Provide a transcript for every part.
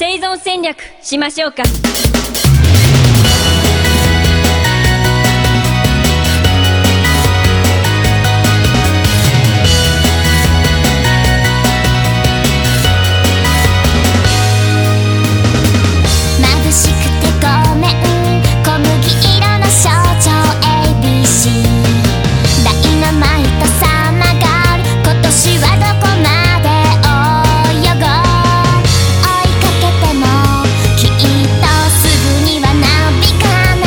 生存戦略しましょうか。 眩しくてごめん、小麦色の象徴 ABC ダイナマイトさまがある。今年はどこまで泳ごう。追いかけてもきっとすぐにはなびかない。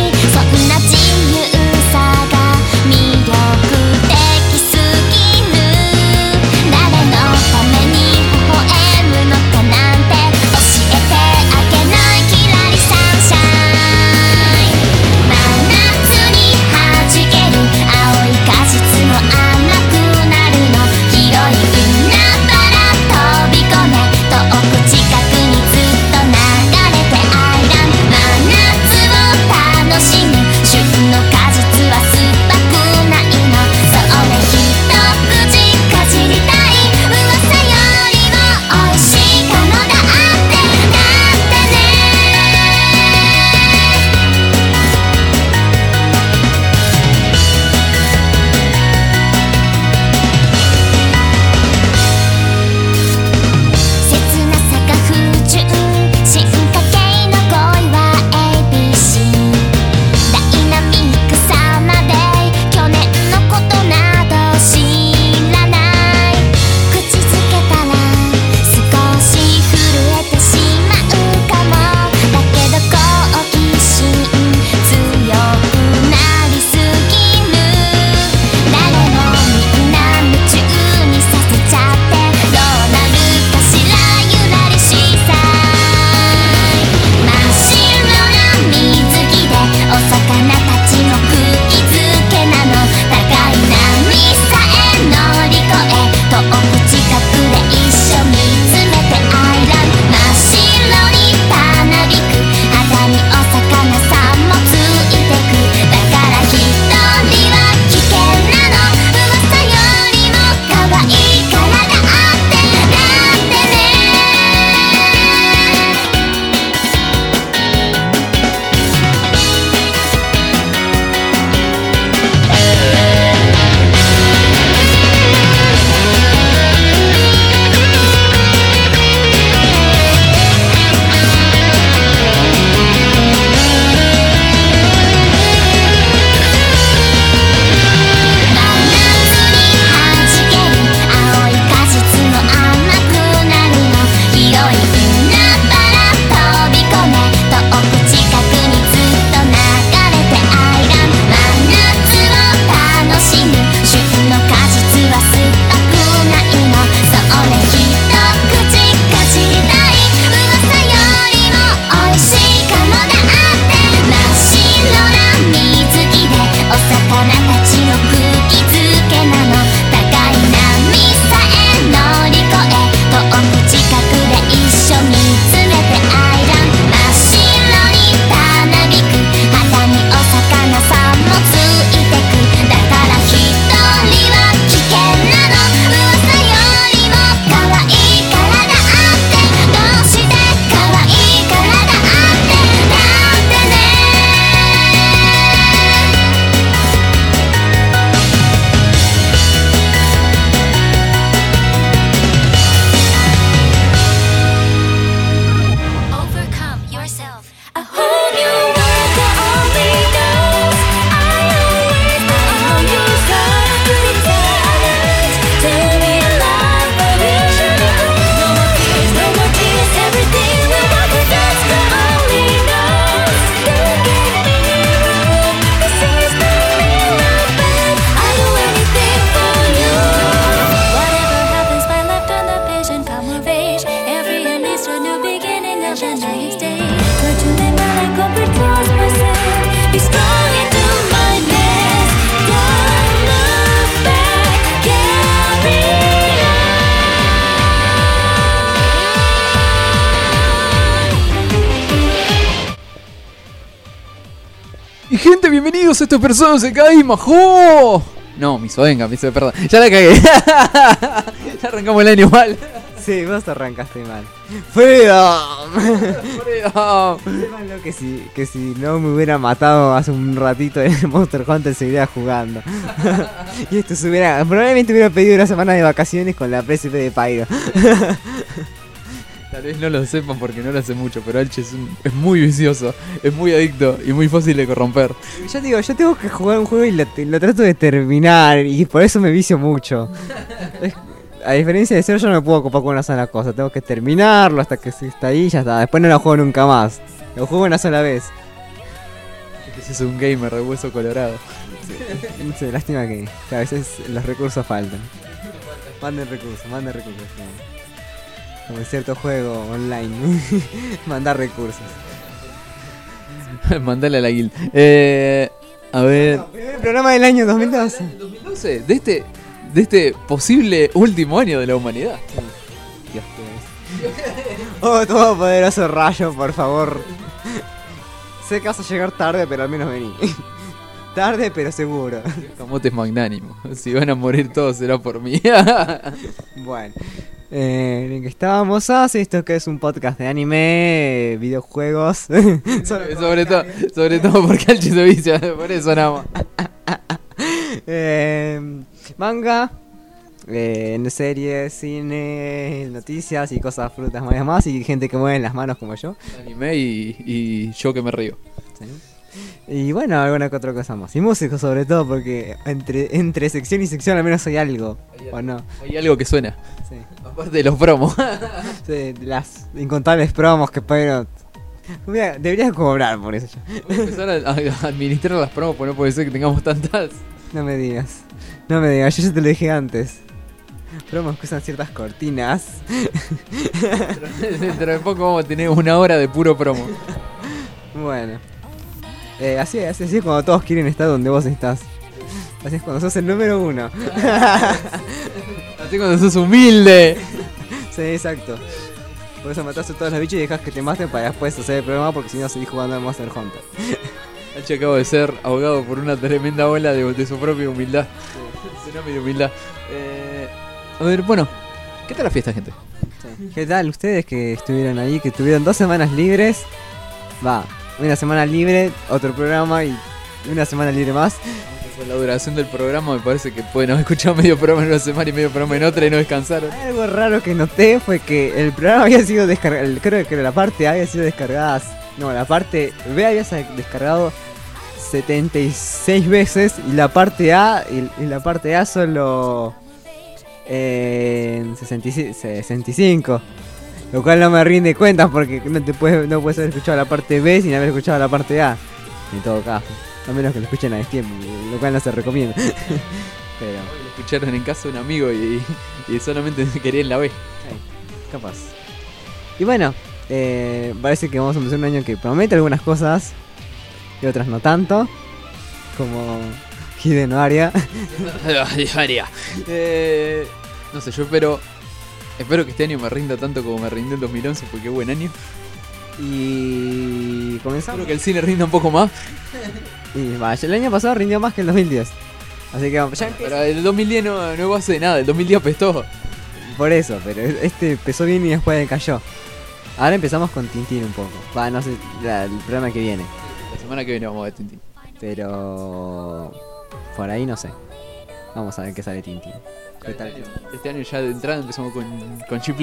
そんな自由さが魅力的すぎる。誰のために微笑むのかなんて教えてあげない。キラリサンシャイン、真夏に弾ける青い果実の甘くなるの。広い海原飛び込め、遠く近くにずっと流れてアイランド。真夏を楽しむ旬の果実は酸っぱくないの。それ一口かじりたい。噂よりも美味しいかもだってね。切なさが不純、進化系の恋は ABC ダイナミックさまで去年のことなど知らない。口づけたら少し震えてしまうかも。だけど好奇心強くなりすぎる。誰もみんな夢中にさせちゃってどうなるかしら。ゆらりしさい真っ白な水着でお魚たちの釘付けなの。高い波さえ乗り越え遠く近くで一緒見つめてアイランド。真っ白にたなびく肌にお魚さんもついてく。だから一人は危険なの。噂よりも可愛いからだってね。真夏に弾ける青い果実の甘くなるの。広い海原飛び込め、遠く近くにずっと流れてアイランド。真夏を楽しむ旬の果実は酸っぱくないの。それ一口かじりたい。噂よりも美味しいかもだって。真っ白な水着でお魚たちの釘付けなの。高い波さえ乗り越え遠く近くで一緒見つめてアイランド。真っ白にたなびく肌にお魚さんもついてく。だから一人は危険なの。噂よりも可愛いからだってどうして可愛いからだってね。Overcome yourself. A whole new world that only knows. I always be on your side. To be alive, but we should know. No more fears, no more tears. Everything will work with us. God only knows. Don't get me wrong. This is the real life. I do anything for you. Whatever happens, my life on the vision come of age. Every end is a new beginning of the next day. Try to live my life, go trust myself. Be strong and do my best. Don't look back, carry on. Y gente, bienvenidos a estas personas de Kai Majo. No, Misoenga, perdón. Ya la cagué. Ya arrancamos el año mal. Sí, vos arrancaste mal. ¡Freedom! Oh, Sepan lo que si no me hubiera matado hace un ratito en Monster Hunter seguiría jugando. Y esto probablemente hubiera pedido una semana de vacaciones con la PSP de Pyro. tal vez no lo sepan porque no lo hace mucho, pero Alche es muy vicioso, es muy adicto y muy fácil de corromper. Yo digo, yo tengo que jugar un juego y lo trato de terminar y por eso me vicio mucho. A diferencia de Zero, yo no me puedo ocupar con una sola cosa, tengo que terminarlo hasta que se está ahí y ya está. Después no lo juego nunca más, lo juego una sola vez. Ese es un gamer de hueso colorado. Sí, lástima que a veces los recursos faltan. Manden recursos. Como en cierto juego online. Mandar recursos. Mandale a la guild. A ver. Primer programa del año 2012. 2012, de este posible último año de la humanidad. Dios, ¿qué es? Oh, todopoderoso rayo, por favor. Sé que vas a llegar tarde, pero al menos vení. Tarde, pero seguro. Camote es magnánimo. Si van a morir todos será por mí. Bueno. En que estábamos hace esto que es un podcast de anime, videojuegos. sobre todo porque Alche se vicia, por eso nada más. Manga, series, cine, noticias y cosas frutas más y gente que mueve las manos como yo. Anime y yo que me río. ¿Sí? Y bueno, alguna que otra cosa más. Y músicos sobre todo porque entre sección y sección al menos hay algo, ¿o no? Hay algo que suena. Sí. Aparte de los promos. Sí, las incontables promos que Pyro... Deberías cobrar por eso ya. Voy a empezar a administrar las promos, porque no puede ser que tengamos tantas. No me digas, yo ya te lo dije antes. Promos que usan ciertas cortinas. Dentro de poco vamos a tener una hora de puro promo. Bueno, así es cuando todos quieren estar donde vos estás. Así es cuando sos el número uno. Así cuando sos humilde. Sí, exacto. Por eso matás a todos los bichos y dejas que te maten para después hacer el programa, porque si no seguís jugando al Monster Hunter. Alche acaba de ser ahogado por una tremenda ola de su propia humildad. Tsunami de humildad. A ver, bueno, ¿qué tal la fiesta, gente? Sí. ¿Qué tal ustedes que estuvieron ahí, que tuvieron 2 semanas libres? Una semana libre, otro programa y una semana libre más. Con la duración del programa me parece que pueden haber escuchado medio programa en una semana y medio programa en otra y no descansaron. Algo raro que noté fue que el programa había sido descargado, creo que la parte A había sido descargada, no, la parte B había descargado 76 veces y la parte A solo 65, lo cual no me rinde cuentas porque no puedes haber escuchado la parte B sin haber escuchado la parte A, en todo caso, a menos que lo escuchen a destiempo, lo cual no se recomienda. Pero Lo escucharon en casa de un amigo y solamente querían la B. capaz. Y bueno, parece que vamos a empezar un año que promete algunas cosas y otras no tanto, como Hidden Aria. No sé, yo espero que este año me rinda tanto como me rindió el 2011 porque qué buen año. Y comenzamos. Espero que el cine rinda un poco más. Y vaya, el año pasado rindió más que el 2010. Así que ya empieza. Pero el 2010 no hace nada, el 2010 apestó. Por eso, pero este empezó bien y después decayó. Ahora empezamos con Tintín un poco. No sé, el programa que viene. La semana que viene vamos a ver Tintín. Pero por ahí no sé. Vamos a ver qué sale Tintín. ¿Qué tal? Este año ya de entrada empezamos con G+.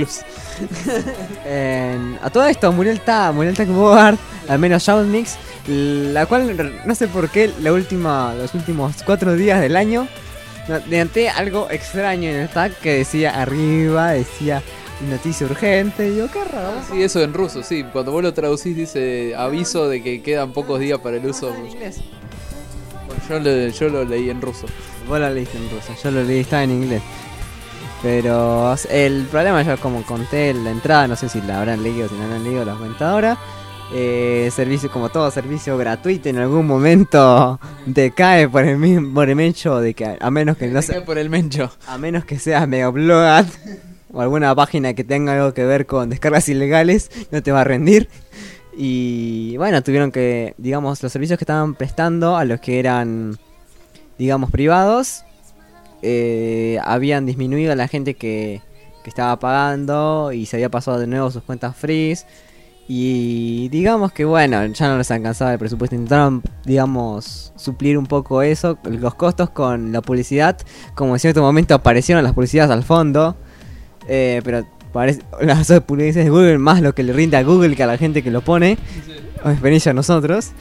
A todo esto murió el Tag Board, al menos Shoutmix, la cual no sé por qué los últimos 4 días del año noté algo extraño en el tag que decía arriba, decía noticia urgente, y digo, qué raro. Sí, eso en ruso, sí, cuando vos lo traducís dice aviso de que quedan pocos días para el uso. En inglés. Bueno, yo lo leí en ruso. Vos lo leíste en ruso, yo lo leí, estaba en inglés. Pero el problema, yo como conté en la entrada, no sé si la habrán leído o si no la habrán leído, la cuenta ahora. Servicio, como todo servicio gratuito, en algún momento decae por el hecho de que a menos que no sea por el mencho. A menos que seas Megaupload o alguna página que tenga algo que ver con descargas ilegales, no te va a rendir. Y bueno, tuvieron que, digamos, los servicios que estaban prestando a los que eran, digamos, privados, habían disminuido a la gente que que estaba pagando y se había pasado de nuevo sus cuentas freeze. Y digamos que bueno, ya no les alcanzaba el presupuesto. Intentaron, digamos, suplir un poco eso, los costos con la publicidad. Como en cierto momento aparecieron las publicidades al fondo. Pero parece, las publicidades de Google más lo que le rinde a Google que a la gente que lo pone. O experiencia a nosotros.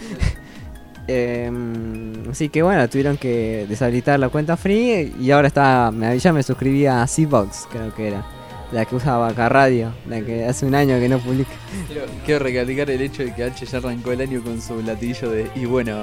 Así que bueno, tuvieron que deshabilitar la cuenta free. Y ahora ya me suscribí a Seabox, creo que era. La que usaba acá radio, la que hace un año que no publica. Quiero recalcar el hecho de que H ya arrancó el año con su latiguillo de y bueno.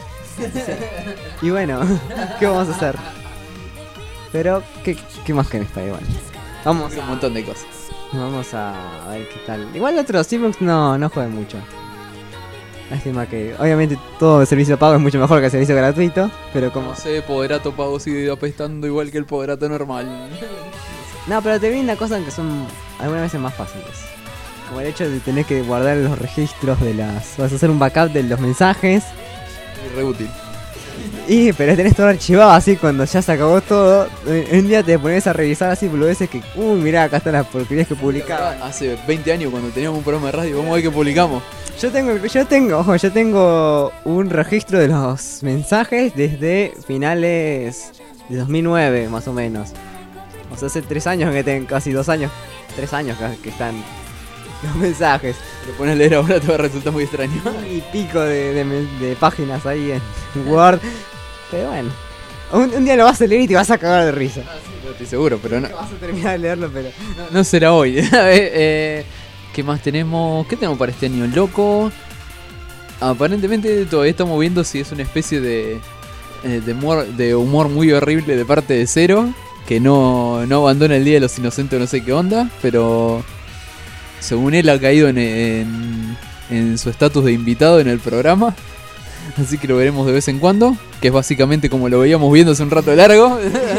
Y bueno, ¿qué vamos a hacer? Pero, ¿qué más querés para igual? Vamos Un montón de cosas. Vamos a ver qué tal. Igual otros Seabox no juega mucho. Lástima que, obviamente, todo el servicio pago es mucho mejor que el servicio gratuito. Pero como... No sé, Poderato pago sigue apestando igual que el Poderato normal. No, pero te brinda cosas que son algunas veces más fáciles. Como el hecho de tener que guardar los registros de las... Vas a hacer un backup de los mensajes. Y re útil. Pero tenés todo archivado así cuando ya se acabó todo. Un día te pones a revisar así boludeces que... mirá, acá están las porquerías que publicaba. Hace 20 años cuando teníamos un programa de radio, vamos a ver qué publicamos. Yo tengo un registro de los mensajes desde finales de 2009 más o menos. O sea, hace 3 años que tengo, casi 2 años, 3 años que están los mensajes. Lo pones a leer ahora, te va a resultar muy extraño. Y pico de páginas ahí en Word. Pero bueno, un día lo vas a leer y te vas a cagar de risa. No estoy seguro, pero no. Vas a terminar de leerlo, pero... No será hoy. A ver, ¿qué más tenemos? ¿Qué tenemos para este año? Loco. Aparentemente todavía estamos viendo si es una especie de humor muy horrible de parte de Cero. Que no abandona el Día de los Inocentes, no sé qué onda, pero según él ha caído en su estatus de invitado en el programa, así que lo veremos de vez en cuando, que es básicamente como lo veíamos viendo hace un rato largo.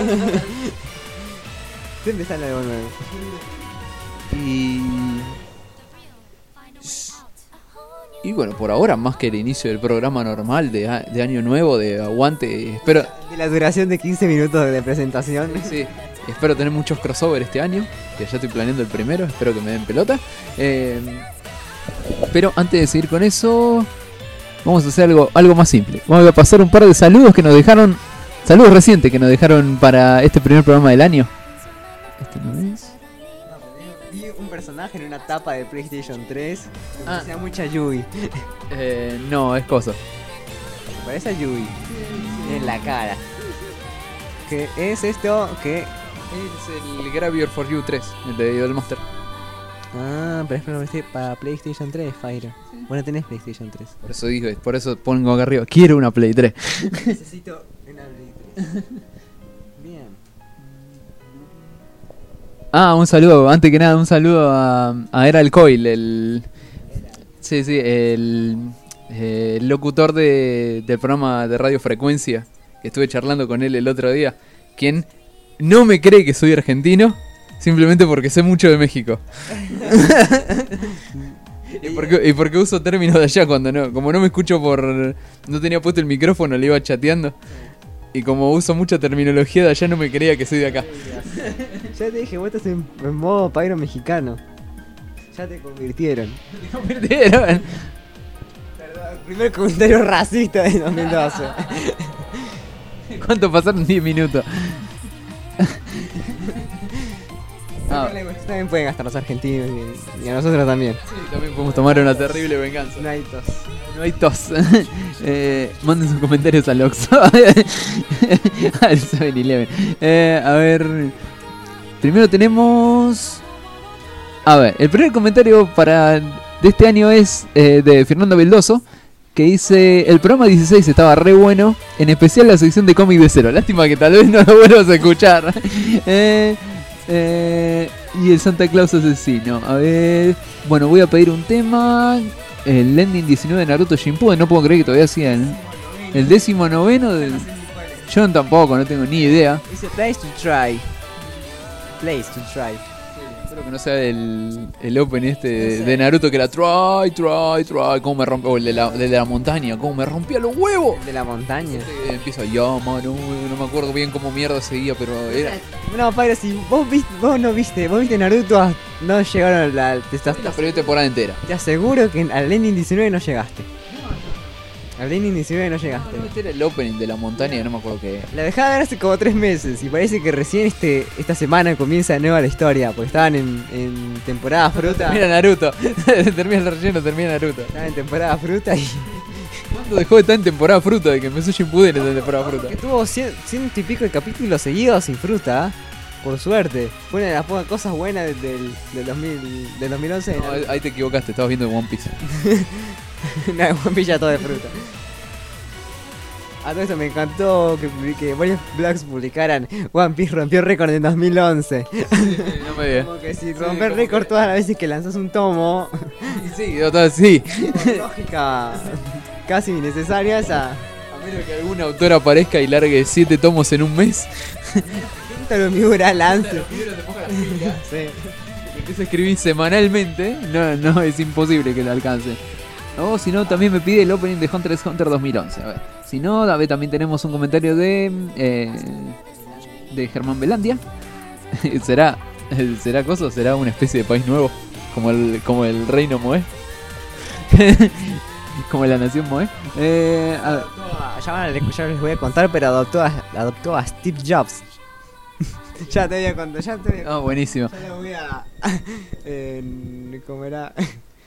Siempre sale algo nuevo. Y bueno, por ahora, más que el inicio del programa normal de Año Nuevo, de Aguante, espero... De la duración de 15 minutos de presentación. Sí, espero tener muchos crossover este año, que ya estoy planeando el primero, espero que me den pelota. Pero antes de seguir con eso, vamos a hacer algo más simple. Vamos a pasar un par de saludos que nos dejaron, saludos recientes que nos dejaron para este primer programa del año. Este no es... Vi un personaje en una tapa de PlayStation 3 que Ah. parecía mucha Yui. No, es cosa. Parece a Yui en la cara. ¿Qué es esto? ¿Qué? Es el Graveyard for You 3, el de Idolmaster. Pero es para PlayStation 3, Fire. Bueno, tenés PlayStation 3. Por eso pongo acá arriba, quiero una Play 3. Necesito una Play 3. Bien. Un saludo, antes que nada, un saludo a Era el Coil, el locutor del programa de Radio Frecuencia, que estuve charlando con él el otro día, quien no me cree que soy argentino, simplemente porque sé mucho de México. y porque uso términos de allá cuando no, como no me escucho no tenía puesto el micrófono, le iba chateando. Y como uso mucha terminología de allá, no me creía que soy de acá. Ya te dije, vos estás en modo pairo mexicano. Ya te convirtieron. Me convirtieron. Perdón, primer comentario racista de 2012. ¿Cuánto pasaron? 10 minutos. También pueden gastar los argentinos y a nosotros también. Sí, también podemos tomar una terrible venganza. No hay tos. No hay tos. Manden sus comentarios al Oxxo. Al 7-Eleven. A ver. Primero tenemos... A ver, el primer comentario de este año es de Fernando Beldoso, que dice: el programa 16 estaba re bueno, en especial la sección de cómic de Cero. Lástima que tal vez no lo vuelvas a escuchar. Y el Santa Claus asesino. A ver, bueno, voy a pedir un tema. El ending 19 de Naruto Shippuden. No puedo creer que todavía siga el 19º del... Yo tampoco, no tengo ni idea. Dice place to try. Place to try. Espero que no sea el open de Naruto que era try, cómo me rompió, o el de la montaña, cómo me rompía los huevos. De la montaña. Empieza no me acuerdo bien cómo mierda seguía, pero era... No, Pyro, si vos viste Naruto, no llegaron a La primera temporada entera. te aseguro que al ending 19 no llegaste. Al ending 19 no llegaste. Este era el opening de la montaña, no me acuerdo qué. La dejaba de ver hace como 3 meses y parece que recién esta semana comienza de nuevo la historia, porque estaban en temporada fruta. Termina Naruto. Termina el relleno, termina Naruto. Estaban en temporada fruta y... ¿Cuándo dejó de estar en temporada fruta? De que empezó Shippuden en temporada fruta. Que tuvo 100 y pico de capítulos seguidos sin fruta, por suerte. Fue una de las pocas cosas buenas del 2011. No, ahí te equivocaste, estabas viendo One Piece. Una One Piece ya todo de fruta. A todo esto me encantó que varios blogs publicaran One Piece rompió récord en 2011. No me digas. Como que si romper récord todas las veces que lanzas un tomo, Sí, sí. lógica casi innecesaria esa. A menos que algún autor aparezca y largue 7 tomos en un mes. Pero Miura lance. Sí. Empieza a escribir semanalmente. No, es imposible que lo alcance. O si no, también me pide el opening de Hunter x Hunter 2011. A ver. Si no, también tenemos un comentario de Germán Belandia. ¿Será cosa? ¿Será una especie de país nuevo? Como el reino Moe. Como la nación Moe. Ya les voy a contar, pero adoptó a Steve Jobs. Ya te voy a contar. Ah, buenísimo. Ya lo voy a... ¿Cómo era?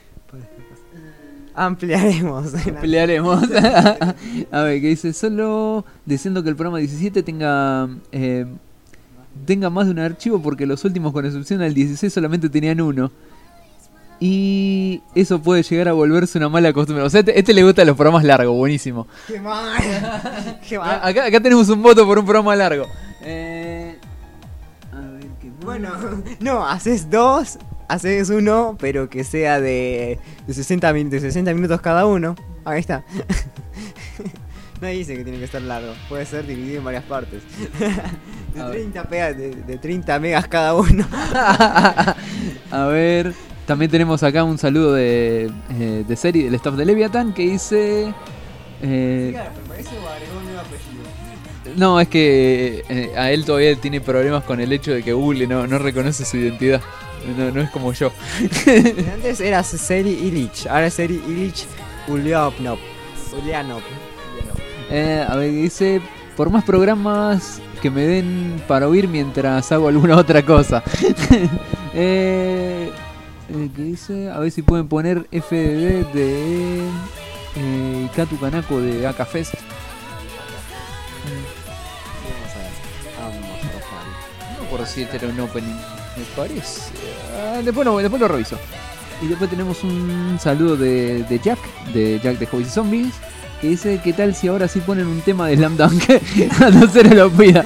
Ampliaremos. A ver, que dice, solo deseando que el programa 17 tenga más de un archivo, porque los últimos, con excepción al 16, solamente tenían uno. Y eso puede llegar a volverse una mala costumbre. O sea, este le gusta los programas largos, buenísimo. ¡Qué mal! ¡Qué mal! Acá tenemos un voto por un programa largo. A ver, ¿qué más? Bueno, no, haces 2, haces 1, pero que sea de 60 minutos cada uno. Ahí está. No dice que tiene que estar largo, puede ser dividido en varias partes. De 30 megas cada uno. A ver, también tenemos acá un saludo de serie del staff de Leviathan que dice... No, es que a él todavía tiene problemas con el hecho de que Google no reconoce su identidad. No es como yo. Antes era Seri Illich, ahora es Seri Illich Ulyanov. A ver, dice, por más programas que me den para oír mientras hago alguna otra cosa. ¿Qué dice? A ver si pueden poner FDD de Ikatu Kanako de Akafest. No por si este era un opening, me parece. Después lo reviso. Y después tenemos un saludo de Jack de Hobbies y Zombies, que dice, ¿qué tal si ahora sí ponen un tema de Slam Dunk? A no se lo pida.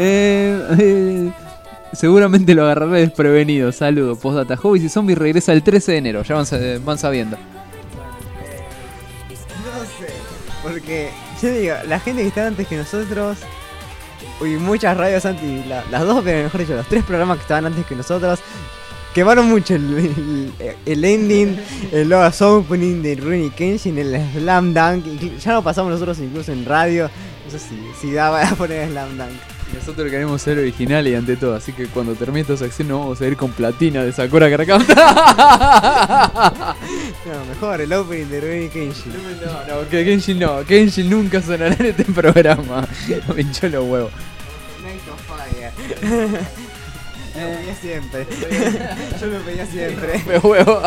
Seguramente lo agarraré desprevenido. Saludo, postdata. Hobbies y Zombies regresa el 13 de enero, ya van sabiendo. No sé, porque yo digo, la gente que está antes que nosotros, y muchas radios antes, las dos, pero mejor dicho, los 3 programas que estaban antes que nosotros, quemaron mucho el ending, el last opening de Rurouni Kenshin, el Slam Dunk. Ya lo pasamos nosotros incluso en radio. No sé si daba a poner Slam Dunk. Nosotros queremos ser originales y ante todo, así que cuando termine esta sección nos vamos a ir con platina de Sakura Card. No, mejor el opening de Rurouni Kenshin. No, que Kenshin nunca sonará en este programa. Me hinchó los huevos. Night of Fire. Lo pedía siempre. Yo lo pedía siempre. Me huevo.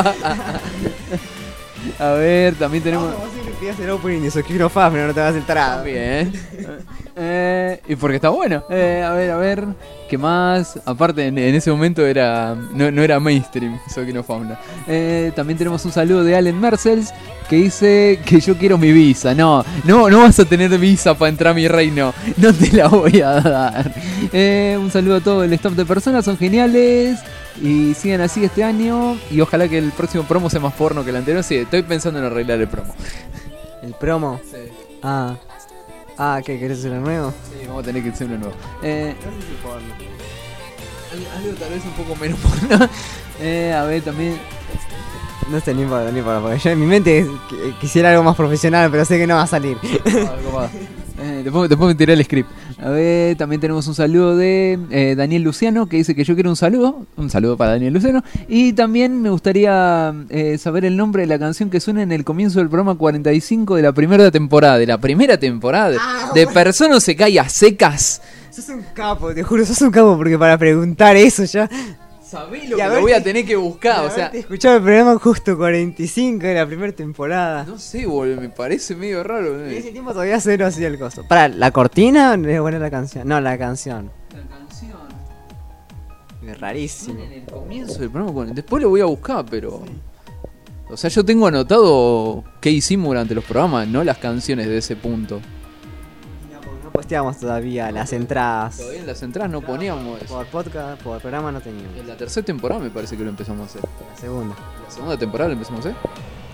A ver, también tenemos... Vos siempre pedías el opening de Sokiro Fast, pero no te vas a entrar. Bien. Y porque está bueno. A ver, ¿qué más? Aparte, en ese momento no era mainstream, Sokiro Fauna. También tenemos un saludo de Allen Mercels, que dice que yo quiero mi visa. No vas a tener visa para entrar a mi reino. No te la voy a dar. Un saludo a todo el staff de personas, son geniales. Y sigan así este año. Y ojalá que el próximo promo sea más porno que el anterior. Sí, estoy pensando en arreglar el promo. ¿El promo? Sí. ¿Qué querés hacer uno nuevo? Sí, vamos a tener que hacer uno nuevo. No sé si porno. Algo tal vez un poco menos porno. A ver, también. No sé, no importa, porque yo en mi mente quisiera algo más profesional, pero sé que no va a salir. Después me tiré el script. A ver, también tenemos un saludo de Daniel Luciano, que dice que yo quiero un saludo. Un saludo para Daniel Luciano. Y también me gustaría saber el nombre de la canción que suena en el comienzo del programa 45 de la primera temporada. De Persona se cae a secas. Sos un capo, te juro, sos un capo, porque para preguntar eso ya... Sabés lo que lo voy a tener que buscar, o sea... Escuchaba el programa justo 45 de la primera temporada. No sé, boludo, me parece medio raro. En ese tiempo todavía cero hacía el coso. Para, ¿la cortina? ¿Le voy a poner la canción? No, la canción. La canción... Es rarísimo. En el comienzo del programa, después lo voy a buscar, pero... O sea, yo tengo anotado qué hicimos durante los programas, no las canciones de ese punto. No posteamos todavía las entradas. Todavía en las entradas no poníamos eso. Por podcast, por programa no teníamos. En la tercera temporada me parece que lo empezamos a hacer. La segunda. ¿La segunda temporada lo empezamos a hacer?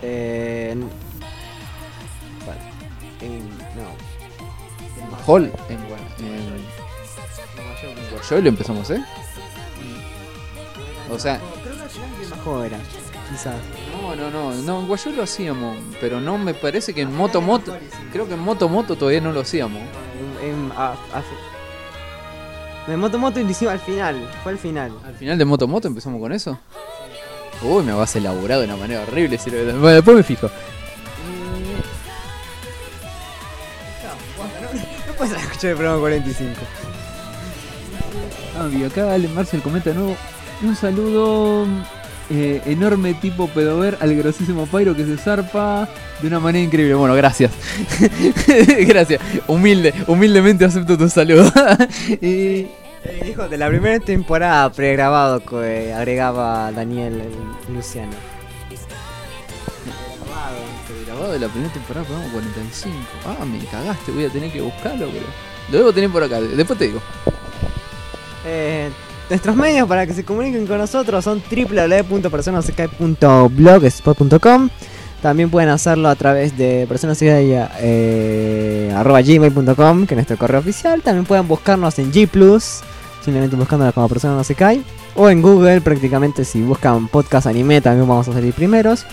No. En Mahol, en Guayoy lo empezamos a hacer. O sea... Creo que al final de Majo era, quizás. No, en Guayoy lo hacíamos, pero no me parece que en Moto Moto... Creo que en Moto Moto todavía no lo hacíamos. De Moto Moto hicimos al final, fue al final. ¿Al final de Moto Moto empezamos con eso? Uy, me vas a elaborar de una manera horrible. Bueno, después me fijo. No puedes escuchar el programa 45. Y acá Ale Marcel comenta de nuevo. Un saludo enorme tipo pedover al grosísimo Pyro que se zarpa de una manera increíble. Bueno, gracias. Gracias. Humildemente acepto tu saludo. Y... Hijo, de la primera temporada pregrabado que agregaba Daniel Luciano. Grabado de la primera temporada, programa 45. Me cagaste, voy a tener que buscarlo, pero... Lo debo tener por acá, después te digo. Nuestros medios para que se comuniquen con nosotros son www.personasecai.blogspot.com. También pueden hacerlo a través de personasecai@gmail.com, que es nuestro correo oficial. También pueden buscarnos en G+, simplemente buscándonos como Persona No Se Cae, o en Google, prácticamente si buscan podcast anime también vamos a salir primeros.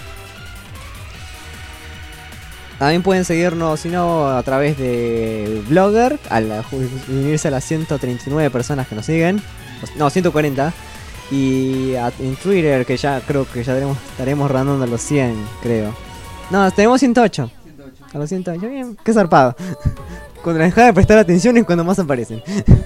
También pueden seguirnos, si no, a través de Blogger, al unirse a las 139 personas que nos siguen. No, 140. Y en Twitter, que ya creo que ya estaremos rondando a los 100, creo. No, tenemos 108. A los 108, bien, qué zarpado. Cuando dejas de prestar atención es cuando más aparecen.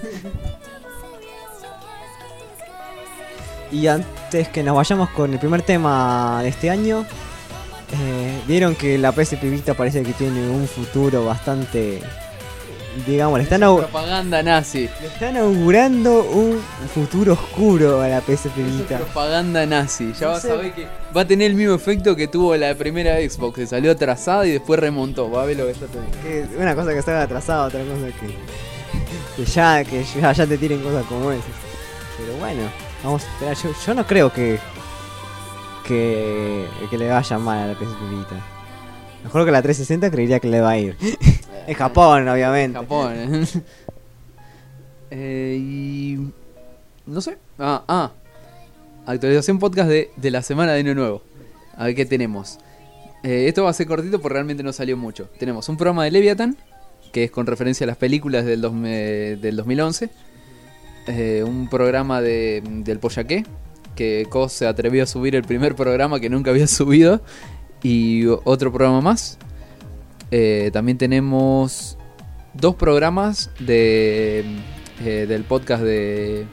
Y antes que nos vayamos con el primer tema de este año, vieron que la PSP Vita parece que tiene un futuro bastante... Digamos, le están propaganda nazi. Le están augurando un futuro oscuro a la PSP Vita. Propaganda nazi. Ya vas a ver que va a tener el mismo efecto que tuvo la primera Xbox, que salió atrasada y después remontó. Va a ver lo que está teniendo. Una cosa que estaba atrasada, otra cosa que ya te tiren cosas como esas. Pero bueno, vamos a esperar. Yo no creo que le vaya mal a la PSP Vita. Mejor que la 360 creería que le va a ir. En Japón, obviamente. Japón. Y... No sé. Actualización podcast de la semana de Año Nuevo. A ver qué tenemos. Esto va a ser cortito porque realmente no salió mucho. Tenemos un programa de Leviathan, que es con referencia a las películas del 2011. Un programa del Pollaqué, que Cos se atrevió a subir el primer programa que nunca había subido. Y otro programa más. También tenemos 2 programas del podcast del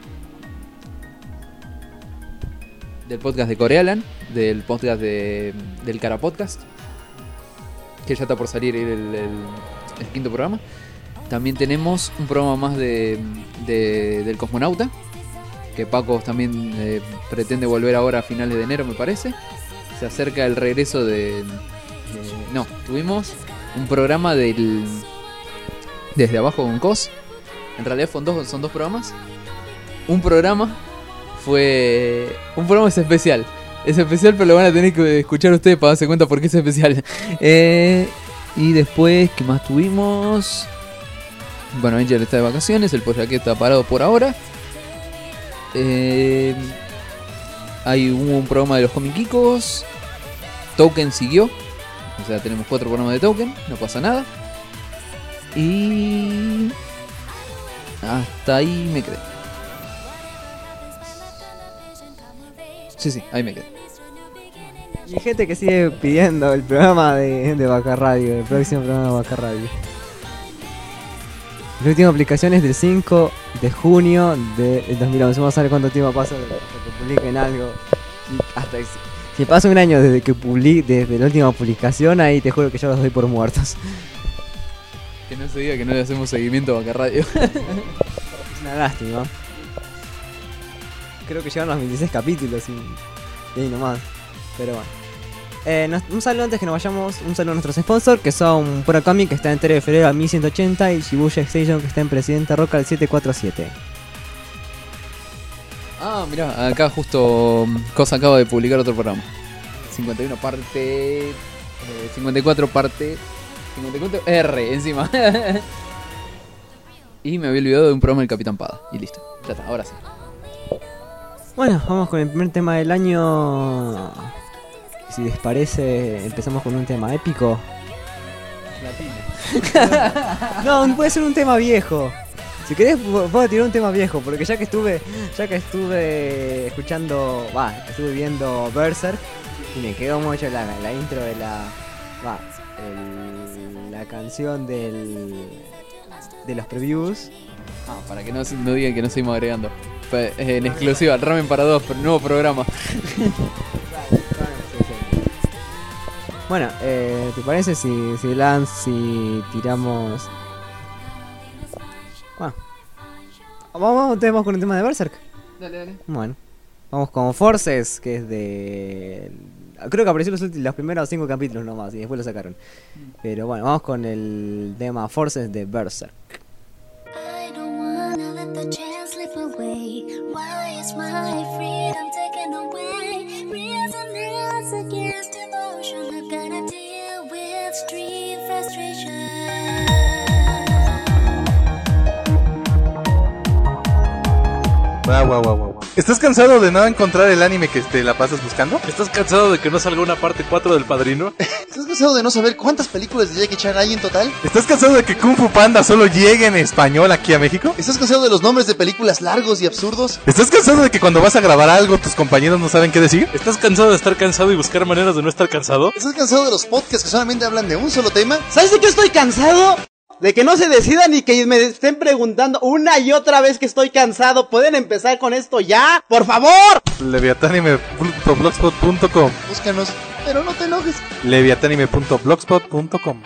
podcast de Corealan, del podcast del Cara Podcast, que ya está por salir el 5º programa. También tenemos un programa más del Cosmonauta, que Paco también pretende volver ahora a finales de enero, me parece. Se acerca el regreso tuvimos un programa Desde Abajo con Cos. En realidad son dos programas. Un programa es especial. Es especial, pero lo van a tener que escuchar ustedes para darse cuenta por qué es especial. Y después, ¿qué más tuvimos? Bueno, Angel está de vacaciones, el Pollaqué está parado por ahora. hubo un programa de los Comiquicos. Token siguió. O sea, tenemos 4 programas de Token. No pasa nada. Y... hasta ahí me quedé. Sí, ahí me quedé. Y hay gente que sigue pidiendo el programa de Vaca Radio, el próximo programa de Vaca Radio. La última aplicación es del 5 de junio del 2011. Vamos a ver cuánto tiempo pasa desde que publiquen algo. Y hasta si pasa un año desde la última publicación, ahí te juro que yo los doy por muertos. Que no se diga que no le hacemos seguimiento a Vaca Radio. Es una lástima. Creo que llegaron los 26 capítulos y ahí nomás. Pero bueno. Un saludo antes que nos vayamos. Un saludo a nuestros sponsors, que son Pura Comic, que está en 3 de febrero al 1180, y Shibuya Station, que está en Presidente Roca al 747. Ah, mirá, acá justo Cosa acaba de publicar otro programa. 51 parte... 54 parte... 54 R encima. Y me había olvidado de un programa del Capitán Pada. Y listo, ya está, ahora sí. Bueno, vamos con el primer tema del año. Si les parece, empezamos con un tema épico. No, puede ser un tema viejo. Si querés, puedo tirar un tema viejo, porque ya que estuve escuchando, estuve viendo Berserk y me quedó mucho la intro de la canción de los previews. Para que no digan que no seguimos agregando. En exclusiva, Ramen para 2, nuevo programa. Bueno, ¿te parece si tiramos? Bueno, vamos con el tema de Berserk. Dale. Bueno, vamos con Forces, que es de... Creo que apareció los primeros 5 capítulos nomás y después lo sacaron. Pero bueno, vamos con el tema Forces de Berserk. I don't wanna let the chance slip away. Why is my freedom taken away? Reason is against emotion. I've gotta deal with street frustration. Wow. ¿Estás cansado de no encontrar el anime que te la pasas buscando? ¿Estás cansado de que no salga una parte 4 del Padrino? ¿Estás cansado de no saber cuántas películas de Jackie Chan hay en total? ¿Estás cansado de que Kung Fu Panda solo llegue en español aquí a México? ¿Estás cansado de los nombres de películas largos y absurdos? ¿Estás cansado de que cuando vas a grabar algo tus compañeros no saben qué decir? ¿Estás cansado de estar cansado y buscar maneras de no estar cansado? ¿Estás cansado de los podcasts que solamente hablan de un solo tema? ¿Sabes de qué estoy cansado? De que no se decidan y que me estén preguntando una y otra vez que estoy cansado. ¿Pueden empezar con esto ya? ¡Por favor! Leviatanime.blogspot.com. Búscanos, pero no te enojes. Leviatanime.blogspot.com.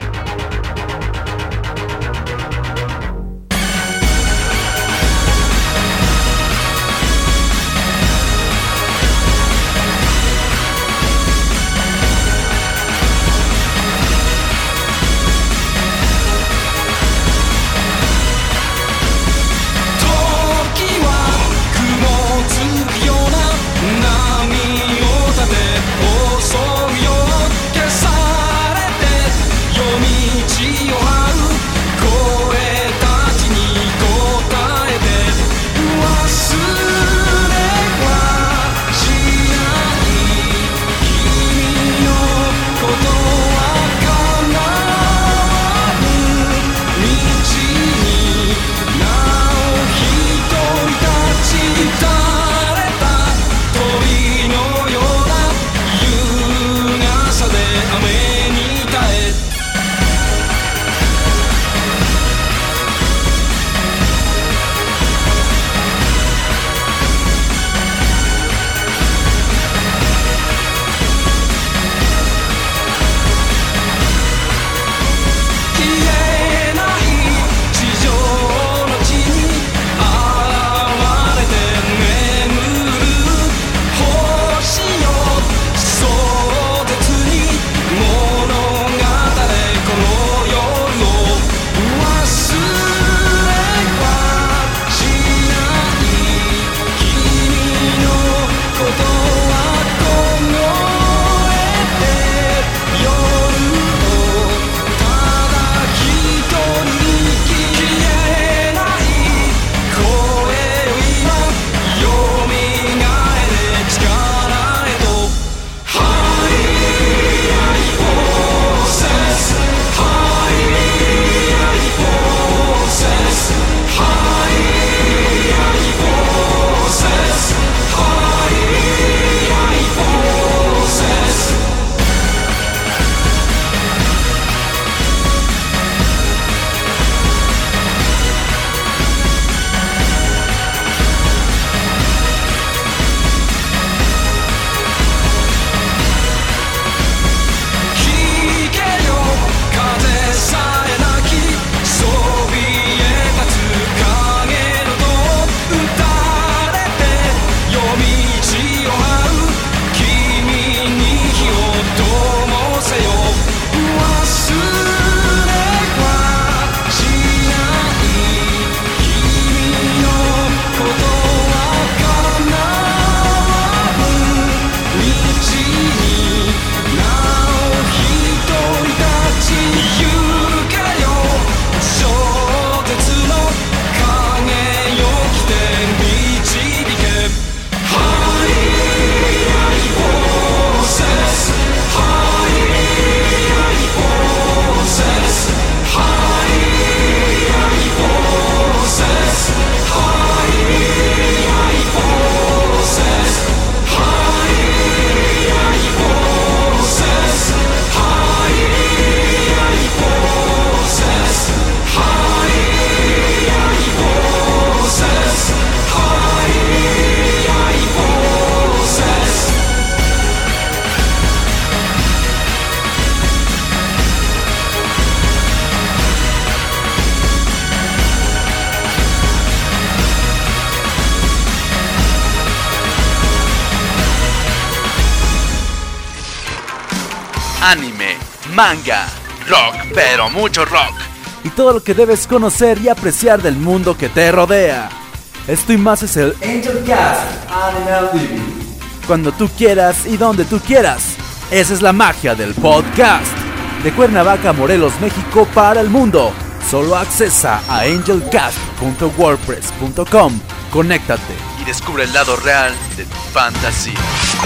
anime, manga, rock, pero mucho rock. Y todo lo que debes conocer y apreciar del mundo que te rodea. Esto y más es el Angel Cast Anime TV. Cuando tú quieras y donde tú quieras. Esa es la magia del podcast. De Cuernavaca, Morelos, México para el mundo. Solo accesa a angelcast.wordpress.com. Conéctate Y descubre el lado real de tu fantasía.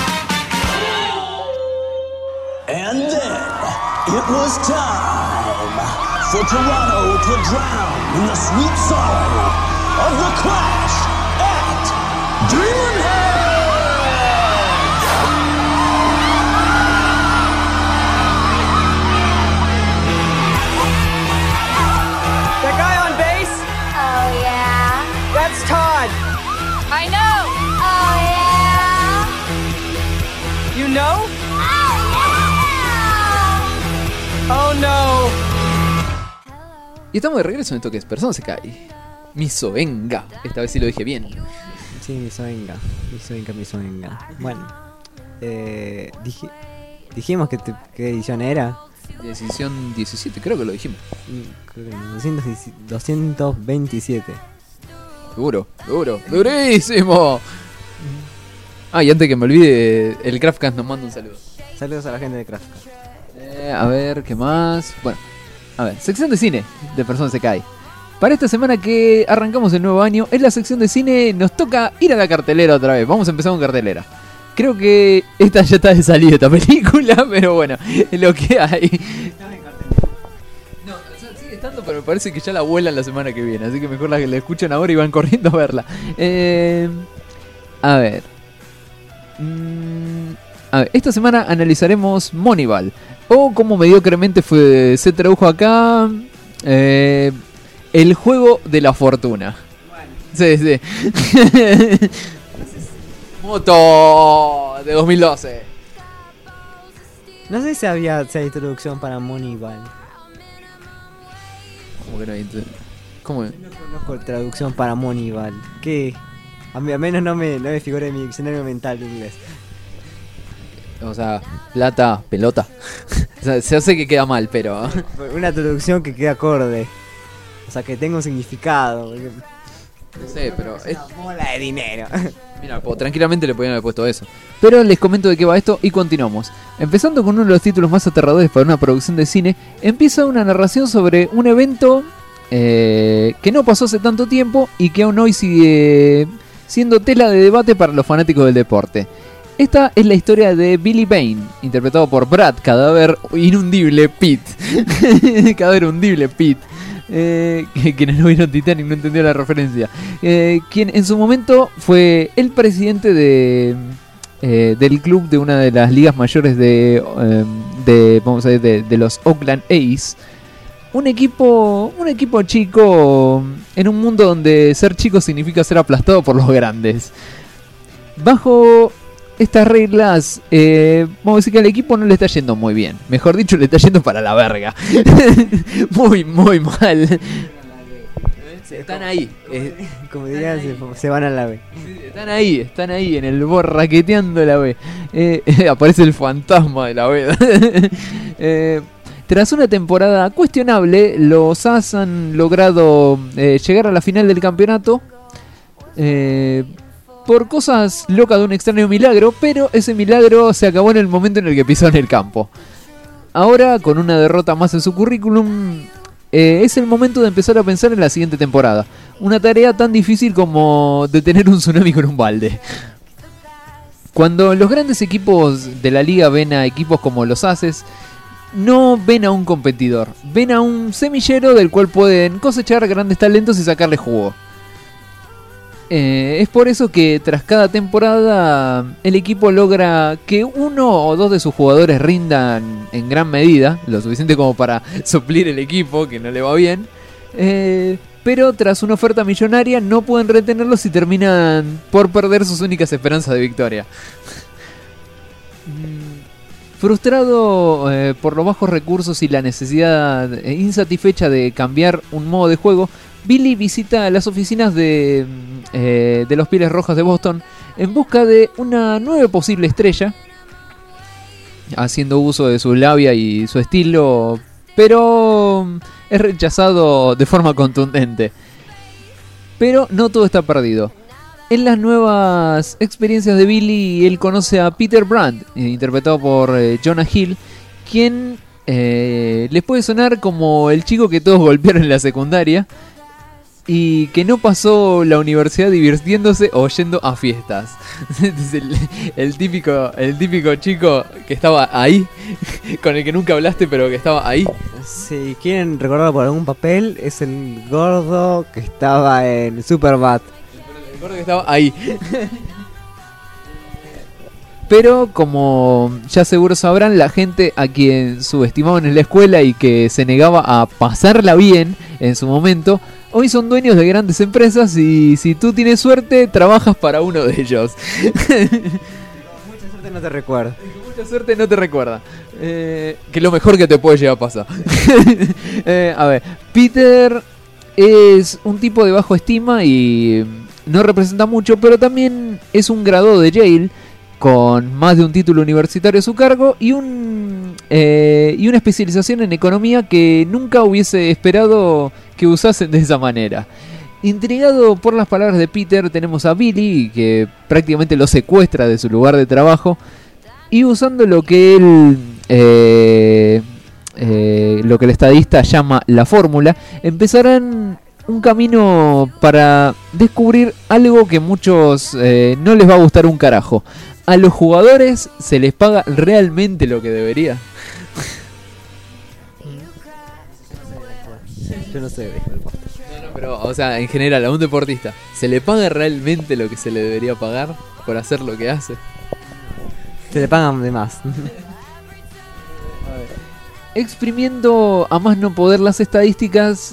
And then it was time for Toronto to drown in the sweet sorrow of the crash at Dreamhead! That guy on base? Oh yeah? That's Todd. I know. Oh yeah? You know? Oh Oh no. Y estamos de regreso en esto que es Persona se cae. Misoenga. Esta vez sí lo dije bien. Sí, Misoenga. Bueno, dijimos que qué edición era. Edición 17, creo que lo dijimos. Creo que 227. Durísimo. Ah, y antes que me olvide, el Craftcast nos manda un saludo. Saludos a la gente de Craftcast. A ver, ¿qué más? Bueno, a ver, sección de cine de Persona se cae. Para esta semana que arrancamos el nuevo año, en la sección de cine nos toca ir a la cartelera otra vez. Vamos a empezar con cartelera. Creo que esta ya está de salida, esta película, pero bueno, es lo que hay. No, o sea, sigue estando, pero me parece que ya la vuelan la semana que viene. Así que mejor la escuchan ahora y van corriendo a verla. A ver, esta semana analizaremos Moneyball. O como mediocremente se tradujo acá, el juego de la fortuna. Sí, sí. Moto de 2012. No sé si había introducción para Moneyball. ¿Cómo que no hay ¿Cómo? No conozco traducción para Moneyball. ¿Qué? A mí al menos no me figura en mi diccionario mental de inglés. O sea, plata, pelota. O sea, se hace que queda mal, pero... Una traducción que quede acorde. O sea, que tenga un significado. Porque... No sé, pero... Es una bola de dinero. Mira, tranquilamente le podían haber puesto eso. Pero les comento de qué va esto y continuamos. Empezando con uno de los títulos más aterradores para una producción de cine, empieza una narración sobre un evento que no pasó hace tanto tiempo y que aún hoy sigue siendo tela de debate para los fanáticos del deporte. Esta es la historia de Billy Bane, interpretado por Brad, cadáver inundible Pitt. Cadáver hundible Pitt. Quienes no vieron Titanic no entendieron la referencia. Quien en su momento fue el presidente del club de una de las ligas mayores de los Oakland A's. Un equipo chico en un mundo donde ser chico significa ser aplastado por los grandes. Bajo estas reglas, vamos a decir que al equipo no le está yendo muy bien. Mejor dicho, le está yendo para la verga. Muy, muy mal. Están ahí. Como dirían, se van a la B. Están ahí, en el borraqueteando la B. Aparece el fantasma de la B. Tras una temporada cuestionable, los As han logrado llegar a la final del campeonato. Por cosas locas de un extraño milagro, pero ese milagro se acabó en el momento en el que pisó en el campo. Ahora, con una derrota más en su currículum, es el momento de empezar a pensar en la siguiente temporada. Una tarea tan difícil como detener un tsunami con un balde. Cuando los grandes equipos de la liga ven a equipos como los Aces, no ven a un competidor, ven a un semillero del cual pueden cosechar grandes talentos y sacarle jugo. Es por eso que tras cada temporada el equipo logra que uno o dos de sus jugadores rindan en gran medida, lo suficiente como para suplir el equipo que no le va bien, pero tras una oferta millonaria no pueden retenerlos y terminan por perder sus únicas esperanzas de victoria. Frustrado por los bajos recursos y la necesidad insatisfecha de cambiar un modo de juego, Billy visita las oficinas de los Pieles Rojas de Boston en busca de una nueva posible estrella haciendo uso de su labia y su estilo, pero es rechazado de forma contundente. Pero no todo está perdido. En las nuevas experiencias de Billy, él conoce a Peter Brandt, interpretado por Jonah Hill, quien les puede sonar como el chico que todos golpearon en la secundaria y que no pasó la universidad divirtiéndose o yendo a fiestas. Es el típico chico que estaba ahí, con el que nunca hablaste pero que estaba ahí. Si quieren recordarlo por algún papel, es el gordo que estaba en Superbad. El gordo que estaba ahí. Pero como ya seguro sabrán, la gente a quien subestimaban en la escuela y que se negaba a pasarla bien en su momento, hoy son dueños de grandes empresas y si tú tienes suerte, trabajas para uno de ellos. Mucha suerte no te recuerda. Mucha suerte no te recuerda. Que es lo mejor que te puede llegar a pasar. A ver, Peter es un tipo de bajo estima y no representa mucho, pero también es un graduado de Yale con más de un título universitario a su cargo y una especialización en economía que nunca hubiese esperado que usasen de esa manera. Intrigado por las palabras de Peter, tenemos a Billy, que prácticamente lo secuestra de su lugar de trabajo, y usando lo que lo que el estadista llama la fórmula, empezarán un camino para descubrir algo que muchos no les va a gustar un carajo. ¿A los jugadores se les paga realmente lo que debería? Yo no sé de béisbol. No, pero, o sea, en general, a un deportista, ¿se le paga realmente lo que se le debería pagar por hacer lo que hace? Se le pagan de más. Exprimiendo a más no poder las estadísticas,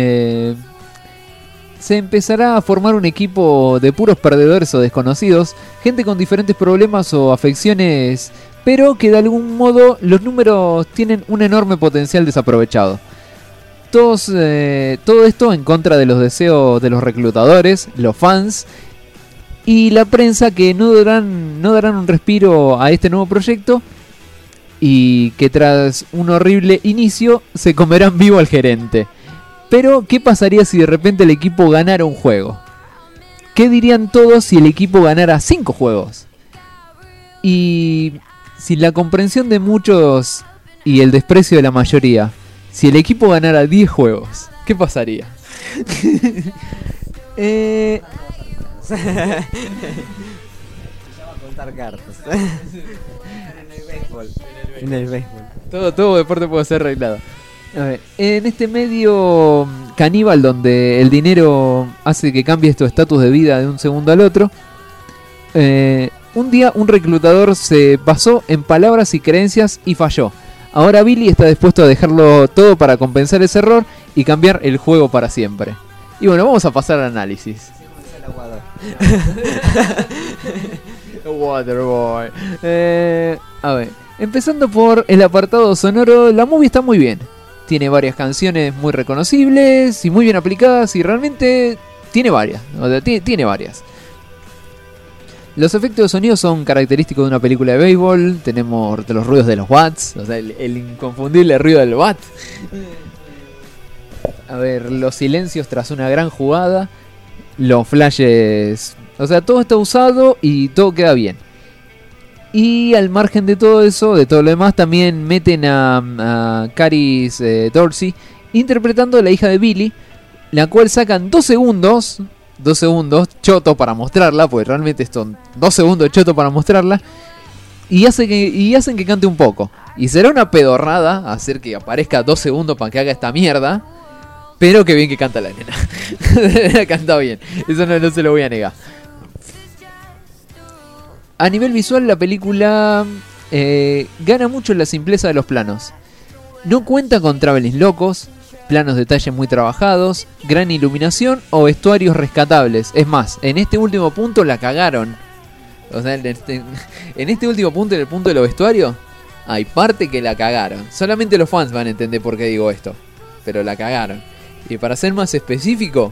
se empezará a formar un equipo de puros perdedores o desconocidos, gente con diferentes problemas o afecciones, pero que de algún modo los números tienen un enorme potencial desaprovechado. Todo esto en contra de los deseos de los reclutadores, los fans y la prensa, que no darán un respiro a este nuevo proyecto y que tras un horrible inicio se comerán vivo al gerente. Pero, ¿qué pasaría si de repente el equipo ganara un juego? ¿Qué dirían todos si el equipo ganara 5 juegos? Y sin la comprensión de muchos y el desprecio de la mayoría, si el equipo ganara 10 juegos, ¿qué pasaría? Se llama contar cartas. En el béisbol. Todo deporte puede ser arreglado. A ver, en este medio caníbal donde el dinero hace que cambie tu estatus de vida de un segundo al otro, un día un reclutador se basó en palabras y creencias y falló. Ahora Billy está dispuesto a dejarlo todo para compensar ese error y cambiar el juego para siempre. Y bueno, vamos a pasar al análisis. Waterboy. A ver, empezando por el apartado sonoro, la movie está muy bien. Tiene varias canciones muy reconocibles y muy bien aplicadas y realmente tiene varias. O sea, tiene varias. Los efectos de sonido son característicos de una película de béisbol. Tenemos los ruidos de los bats, o sea, el inconfundible ruido del bat. A ver, los silencios tras una gran jugada. Los flashes. O sea, todo está usado y todo queda bien. Y al margen de todo eso, de todo lo demás, también meten a Caris Dorsey interpretando a la hija de Billy, la cual sacan 2 segundos choto para mostrarla, porque realmente son 2 segundos choto para mostrarla, y hacen que cante un poco. Y será una pedorrada hacer que aparezca 2 segundos para que haga esta mierda, pero que bien que canta la nena. Canta bien, eso no se lo voy a negar. A nivel visual, la película gana mucho en la simpleza de los planos. No cuenta con travelings locos, planos de detalle muy trabajados, gran iluminación o vestuarios rescatables. Es más, en este último punto la cagaron. O sea, en este último punto, en el punto de los vestuarios, hay parte que la cagaron. Solamente los fans van a entender por qué digo esto, pero la cagaron. Y para ser más específico,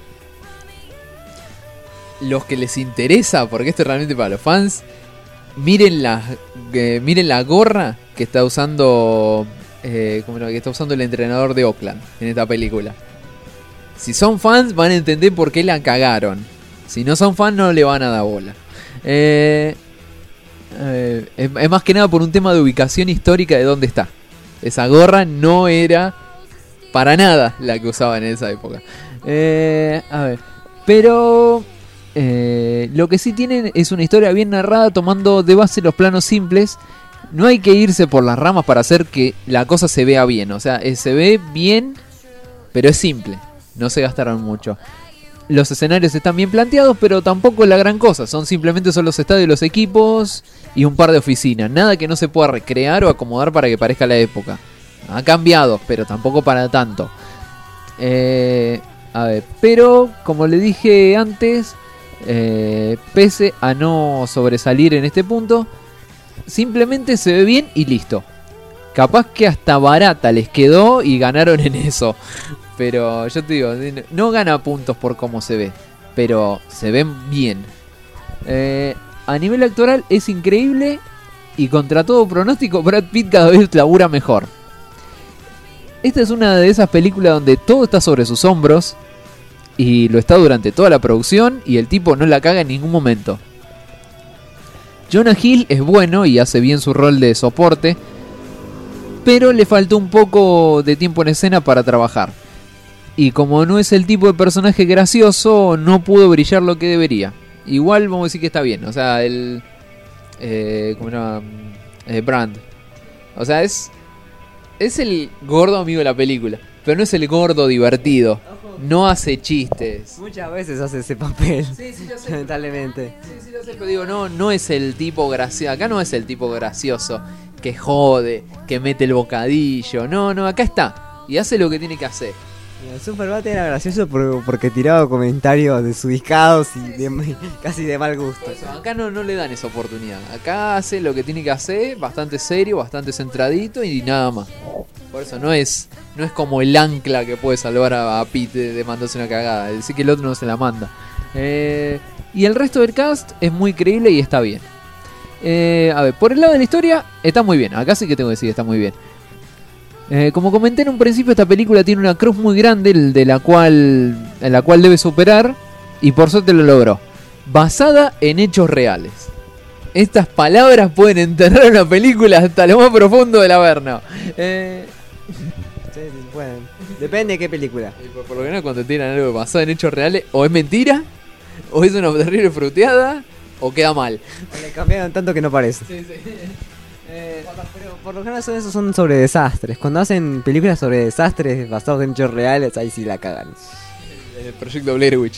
los que les interesa, porque esto es realmente para los fans, miren la gorra que está usando que está usando el entrenador de Oakland en esta película. Si son fans van a entender por qué la cagaron. Si no son fans no le van a dar bola. Es más que nada por un tema de ubicación histórica de dónde está. Esa gorra no era para nada la que usaban en esa época. A ver, pero lo que sí tienen es una historia bien narrada, tomando de base los planos simples. No hay que irse por las ramas para hacer que la cosa se vea bien. O sea, se ve bien, pero es simple. No se gastaron mucho. Los escenarios están bien planteados, pero tampoco es la gran cosa. Son los estadios, los equipos y un par de oficinas. Nada que no se pueda recrear o acomodar para que parezca la época. Ha cambiado, pero tampoco para tanto. A ver, pero como le dije antes, pese a no sobresalir en este punto, simplemente se ve bien y listo. Capaz que hasta barata les quedó y ganaron en eso. Pero yo te digo, no gana puntos por cómo se ve, pero se ven bien. A nivel actoral es increíble y contra todo pronóstico Brad Pitt cada vez labura mejor. Esta es una de esas películas donde todo está sobre sus hombros y lo está durante toda la producción y el tipo no la caga en ningún momento. Jonah Hill es bueno y hace bien su rol de soporte, pero le faltó un poco de tiempo en escena para trabajar. Y como no es el tipo de personaje gracioso, no pudo brillar lo que debería. Igual vamos a decir que está bien. O sea, ¿cómo se llama? Brand. O sea, es el gordo amigo de la película, pero no es el gordo divertido. No hace chistes. Muchas veces hace ese papel. Sí, yo sé. Lamentablemente. Sí, yo sé, pero digo, no es el tipo gracioso. Acá no es el tipo gracioso que jode, que mete el bocadillo. No, acá está. Y hace lo que tiene que hacer. El Superbat era gracioso porque tiraba comentarios desubicados y casi de mal gusto. Eso, acá no le dan esa oportunidad. Acá hace lo que tiene que hacer, bastante serio, bastante centradito y nada más. Por eso no es como el ancla que puede salvar a Pete de mandarse una cagada. Es decir, que el otro no se la manda. Y el resto del cast es muy creíble y está bien. A ver, por el lado de la historia está muy bien. Acá sí que tengo que decir que está muy bien. Como comenté en un principio, esta película tiene una cruz muy grande en la cual debe superar, y por suerte lo logró. Basada en hechos reales. Estas palabras pueden enterrar una película hasta lo más profundo del Averno. Sí, pueden. Depende de qué película. Por lo menos cuando tiran algo basado en hechos reales, o es mentira, o es una terrible fruteada, o queda mal. Le cambiaron tanto que no parece. Sí. Pero por lo general son sobre desastres. Cuando hacen películas sobre desastres basados en hechos reales, ahí sí la cagan. El proyecto Blair Witch.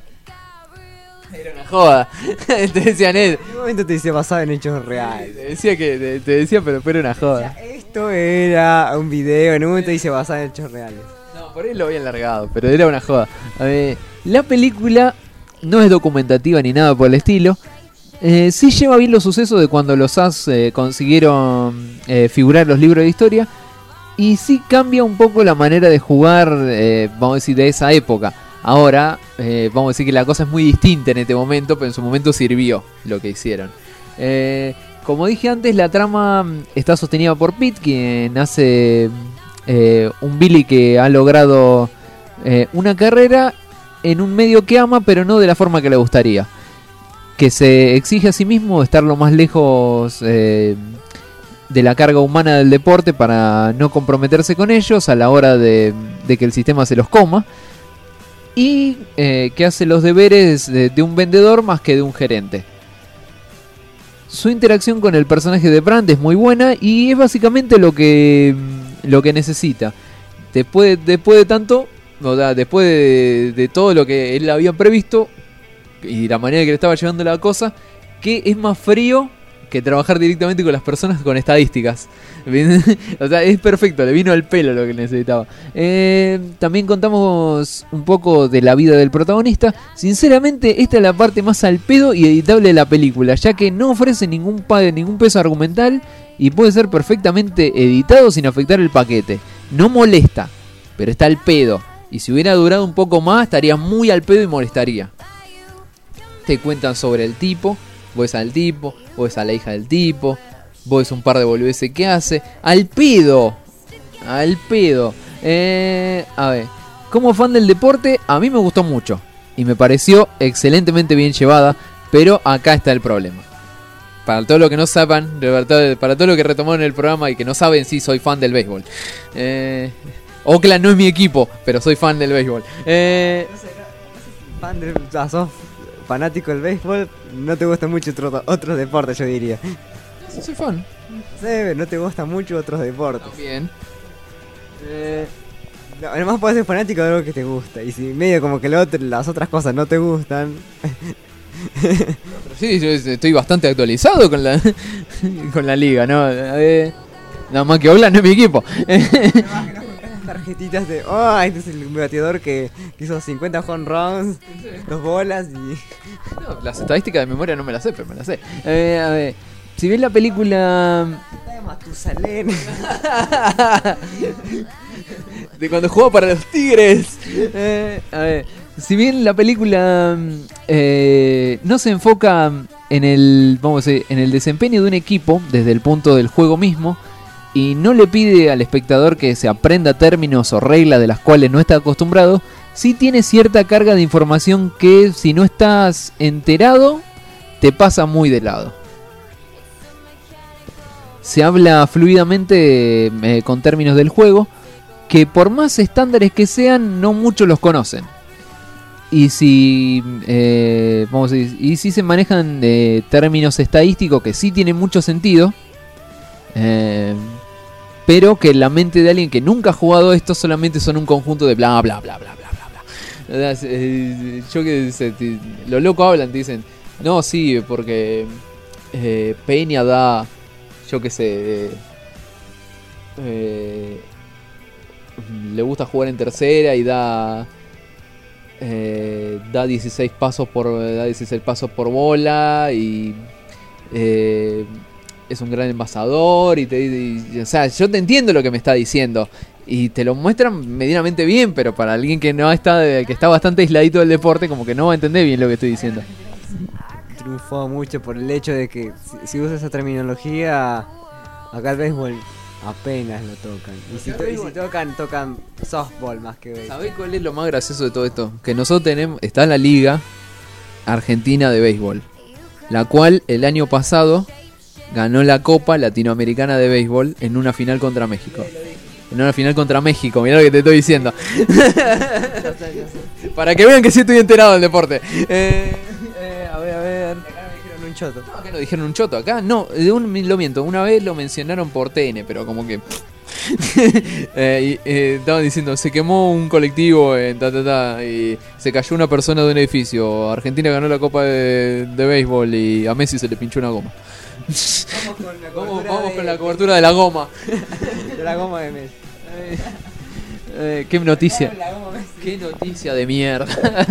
Era una joda. Te decían En un momento te decía basado en hechos reales. Te decía, pero era una joda. O sea, esto era un video, en un momento dice basado en hechos reales. No, por ahí lo habían largado, pero era una joda. A ver, la película no es documentativa ni nada por el estilo. Sí lleva bien los sucesos de cuando los As consiguieron figurar los libros de historia. Y sí cambia un poco la manera de jugar, vamos a decir, de esa época. Ahora, vamos a decir que la cosa es muy distinta en este momento, pero en su momento sirvió lo que hicieron. Como dije antes, la trama está sostenida por Pete, quien hace un Billy que ha logrado una carrera en un medio que ama, pero no de la forma que le gustaría. Que se exige a sí mismo estar lo más lejos de la carga humana del deporte para no comprometerse con ellos a la hora de que el sistema se los coma. Y que hace los deberes de un vendedor más que de un gerente. Su interacción con el personaje de Brand es muy buena y es básicamente lo que necesita. Después de tanto, o sea, después de todo lo que él había previsto y la manera que le estaba llevando la cosa, que es más frío que trabajar directamente con las personas con estadísticas. O sea, es perfecto, le vino al pelo lo que necesitaba. También contamos un poco de la vida del protagonista. Sinceramente, esta es la parte más al pedo y editable de la película, ya que no ofrece ningún peso argumental y puede ser perfectamente editado sin afectar el paquete. No molesta, pero está al pedo. Y si hubiera durado un poco más, estaría muy al pedo y molestaría. Te cuentan sobre el tipo, o es al tipo, o es a la hija del tipo. vos es un par de boludeces que hace. Al pedo. A ver, como fan del deporte, a mí me gustó mucho. Y me pareció excelentemente bien llevada. Pero acá está el problema. Para todo lo que no sepan, de verdad, para todo lo que retomaron el programa y que no saben, sí, soy fan del béisbol. Oakland no es mi equipo, pero soy fan del béisbol. Sos fanático del béisbol, no te gustan mucho otros deportes, yo diría. Sí, soy fan. Sí, no te gustan mucho otros deportes. Bien. No, además podés ser fanático de algo que te gusta. Y si medio como que las otras cosas no te gustan. Sí, yo estoy bastante actualizado con la con la liga, ¿no? Nada más que Oakland no es mi equipo. Tarjetitas de, este es el bateador que hizo 50 home runs, 2 bolas y... No, las estadísticas de memoria no me las sé, pero me las sé. A ver, si ves la película... Matusalén. De cuando jugaba para los Tigres. A ver, si bien la película no se enfoca en el, vamos a decir, en el desempeño de un equipo desde el punto del juego mismo, y no le pide al espectador que se aprenda términos o reglas de las cuales no está acostumbrado, sí tiene cierta carga de información que si no estás enterado, te pasa muy de lado. Se habla fluidamente con términos del juego, que por más estándares que sean, no muchos los conocen. Y si vamos a decir, y si se manejan términos estadísticos que sí tienen mucho sentido, pero que en la mente de alguien que nunca ha jugado esto solamente son un conjunto de bla bla bla bla bla bla bla. Yo que sé, los locos hablan, te dicen, no, sí, porque Peña da, yo que sé, le gusta jugar en tercera y da 16 pasos por bola y es un gran envasador o sea, yo te entiendo lo que me está diciendo y te lo muestran medianamente bien, pero para alguien que no está que está bastante aisladito del deporte, como que no va a entender bien lo que estoy diciendo. Triunfó mucho por el hecho de que si usas esa terminología, acá el béisbol apenas lo tocan. Y si tocan softball más que béisbol. ¿Sabés cuál es lo más gracioso de todo esto? Que nosotros tenemos, está la Liga Argentina de Béisbol, la cual el año pasado ganó la Copa Latinoamericana de Béisbol en una final contra México. En una final contra México, mirá lo que te estoy diciendo. Para que vean que sí estoy enterado del deporte. A ver. Acá me dijeron un choto. No, acá no dijeron un choto. Acá no, lo miento. Una vez lo mencionaron por TN, pero como que... estaban diciendo, se quemó un colectivo y se cayó una persona de un edificio. Argentina ganó la Copa de Béisbol y a Messi se le pinchó una goma. Vamos con la cobertura de la goma. De la goma de Messi. Qué noticia. Qué noticia de mierda.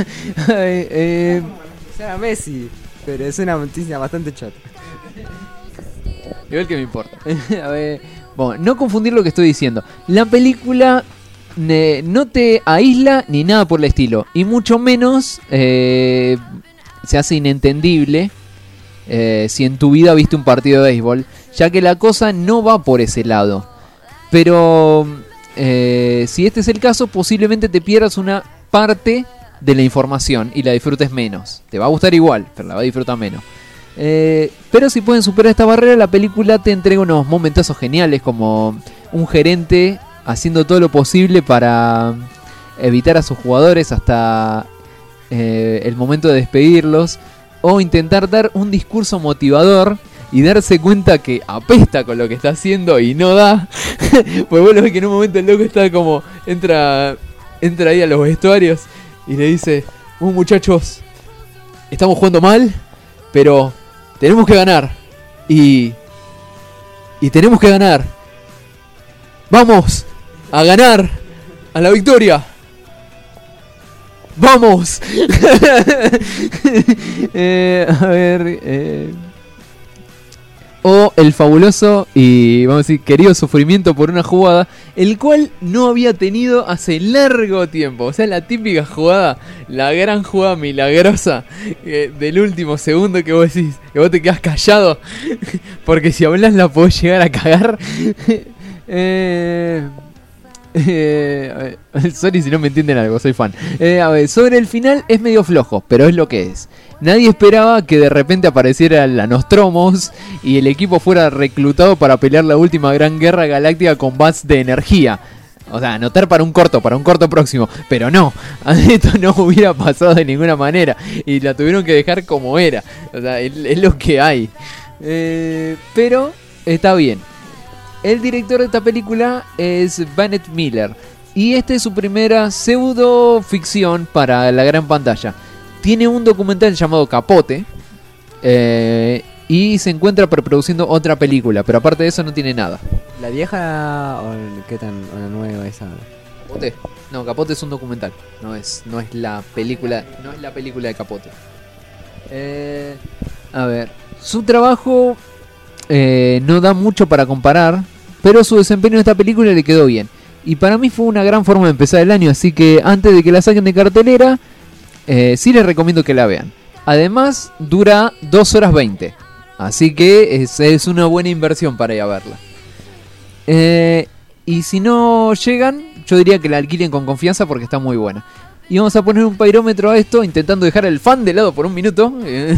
Sea Messi, pero es una noticia bastante chata. Igual que me importa. A ver, bueno, no confundir lo que estoy diciendo. La película no te aísla ni nada por el estilo, y mucho menos se hace inentendible si en tu vida viste un partido de béisbol, ya que la cosa no va por ese lado. Pero si este es el caso, posiblemente te pierdas una parte de la información y la disfrutes menos. Te va a gustar igual, pero la va a disfrutar menos. Pero si pueden superar esta barrera, la película te entrega unos momentazos geniales, como un gerente haciendo todo lo posible para evitar a sus jugadores hasta el momento de despedirlos, o intentar dar un discurso motivador y darse cuenta que apesta con lo que está haciendo y no da. Pues vos lo ves que en un momento el loco está como entra ahí a los vestuarios y le dice, muchachos, estamos jugando mal, pero tenemos que ganar. Y tenemos que ganar. Vamos a ganar a la victoria. ¡Vamos! A ver... o el fabuloso y, vamos a decir, querido sufrimiento por una jugada, el cual no había tenido hace largo tiempo. O sea, la típica jugada, la gran jugada milagrosa del último segundo que vos decís, que vos te quedás callado, porque si hablas la podés llegar a cagar. Sorry si no me entienden algo, soy fan. A ver, sobre el final es medio flojo, pero es lo que es. Nadie esperaba que de repente apareciera la Nostromos y el equipo fuera reclutado para pelear la última gran guerra galáctica con bats de energía. O sea, anotar para un corto próximo. Pero no, esto no hubiera pasado de ninguna manera. Y la tuvieron que dejar como era. O sea, es lo que hay. Pero está bien. El director de esta película es Bennett Miller. Y esta es su primera pseudo ficción para la gran pantalla. Tiene un documental llamado Capote. Y se encuentra preproduciendo otra película. Pero aparte de eso no tiene nada. ¿La vieja o qué tan o la nueva esa? ¿Capote? No, Capote es un documental. No es la película. No es la película de Capote. A ver. Su trabajo no da mucho para comparar. Pero su desempeño en esta película le quedó bien. Y para mí fue una gran forma de empezar el año. Así que antes de que la saquen de cartelera, sí les recomiendo que la vean. Además, dura 2 horas 20. Así que es una buena inversión para ir a verla. Y si no llegan, yo diría que la alquilen con confianza porque está muy buena. Y vamos a poner un pairómetro a esto, intentando dejar el fan de lado por un minuto.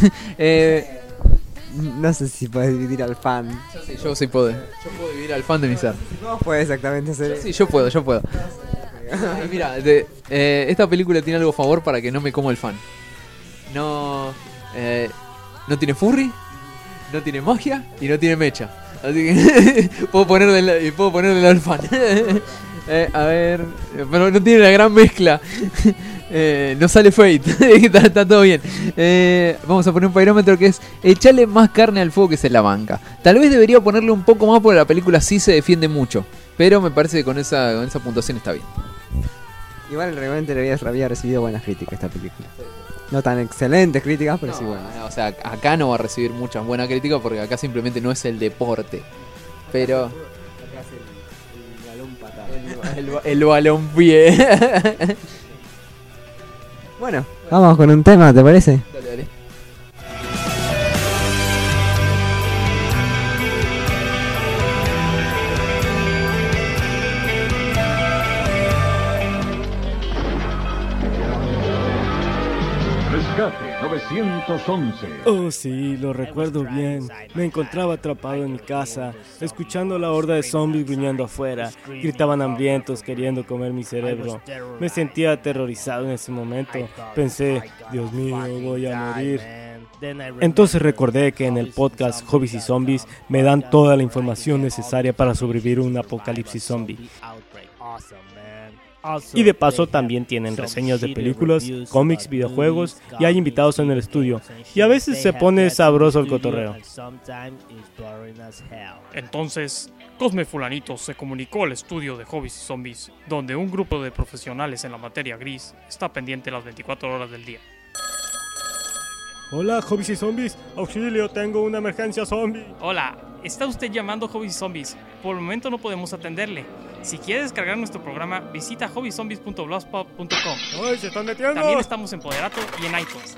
No sé si puedes dividir al fan. Yo sí puedo. Yo puedo dividir al fan de mi ser. No puedes exactamente hacer eso. Sí, yo puedo. Mira, esta película tiene algo a favor para que no me como el fan. No tiene furry, no tiene magia y no tiene mecha. Así que puedo poner del lado al fan. A ver, pero no tiene la gran mezcla. No sale Fate. está todo bien. Vamos a poner un pairómetro que es echarle más carne al fuego que se la banca. Tal vez debería ponerle un poco más porque la película sí se defiende mucho. Pero me parece que con esa puntuación está bien. Igual realmente había recibido buenas críticas esta película. No tan excelentes críticas, pero sí buenas. O sea, acá no va a recibir muchas buenas críticas porque acá simplemente no es el deporte. Pero acá es el balón patada. El balón pie. Bueno, vamos con un tema, ¿te parece? Dale. Rescate 911. Oh sí, lo recuerdo bien. Me encontraba atrapado en mi casa, escuchando la horda de zombies gruñendo afuera. Gritaban hambrientos, queriendo comer mi cerebro. Me sentía aterrorizado en ese momento. Pensé, Dios mío, voy a morir. Entonces recordé que en el podcast Hobbies y Zombies me dan toda la información necesaria para sobrevivir a un apocalipsis zombie. Y de paso también tienen reseñas de películas, cómics, videojuegos y hay invitados en el estudio. Y a veces se pone sabroso el cotorreo. Entonces, Cosme Fulanito se comunicó al estudio de Hobbies y Zombies, donde un grupo de profesionales en la materia gris está pendiente las 24 horas del día. Hola, Hobbies y Zombies. Auxilio, tengo una emergencia zombie. Hola, está usted llamando a Hobbies y Zombies. Por el momento no podemos atenderle. Si quiere descargar nuestro programa, visita hobbyzombies.blogspot.com. ¡Ay, se están metiendo! También estamos en Poderato y en iTunes.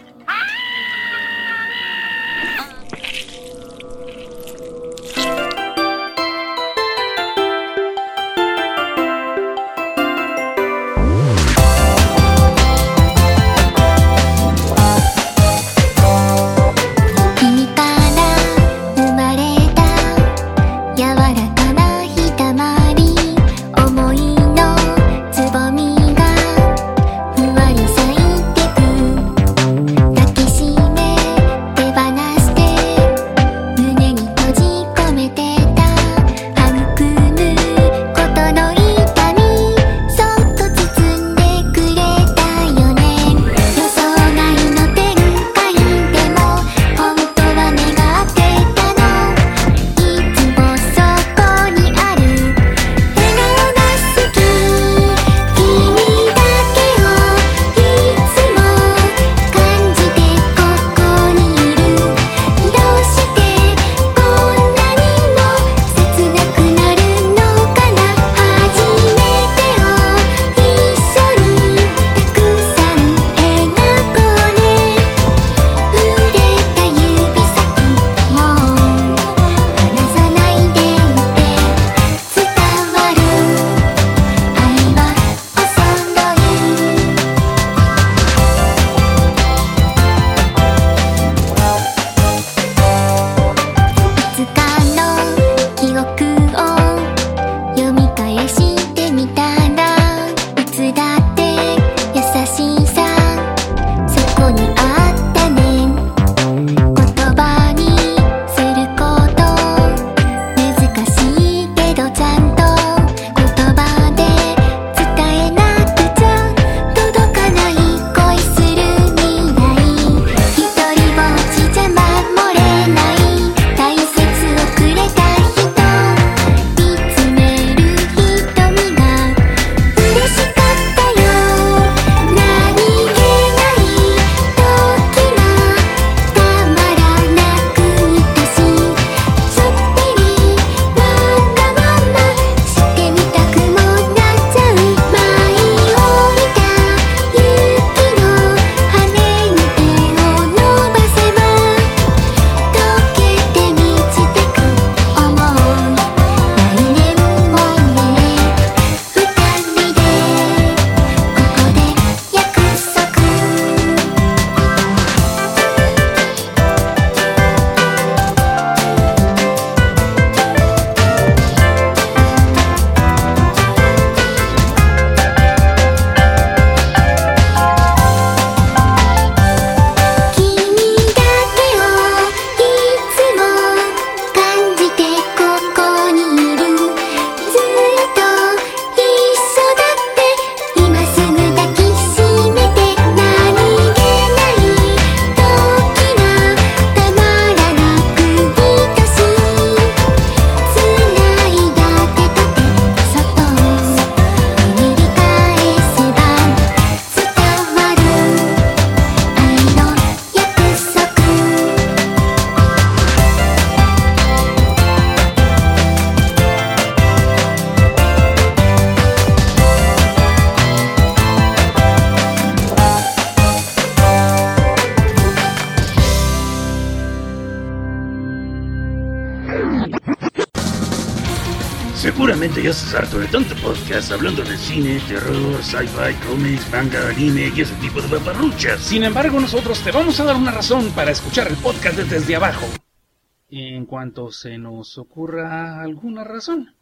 Seguramente ya estás harto de tanto podcast hablando de cine, terror, sci-fi, cómics, manga, anime y ese tipo de paparruchas. Sin embargo, nosotros te vamos a dar una razón para escuchar el podcast Desde Abajo, en cuanto se nos ocurra alguna razón.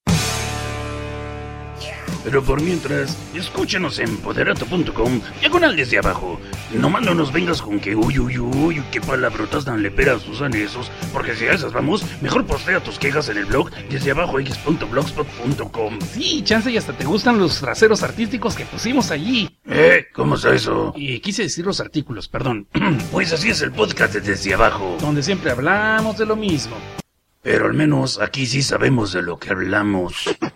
Pero por mientras, escúchanos en poderato.com/Desde Abajo. Nomás no nos vengas con que uy, qué palabrotas tan leperas usan esos, porque si a esas vamos, mejor postea tus quejas en el blog desdeabajox.blogspot.com. Sí, chance y hasta te gustan los traseros artísticos que pusimos allí. ¿Cómo está eso? Y quise decir los artículos, perdón. Pues así es el podcast de Desde Abajo, donde siempre hablamos de lo mismo. Pero al menos aquí sí sabemos de lo que hablamos.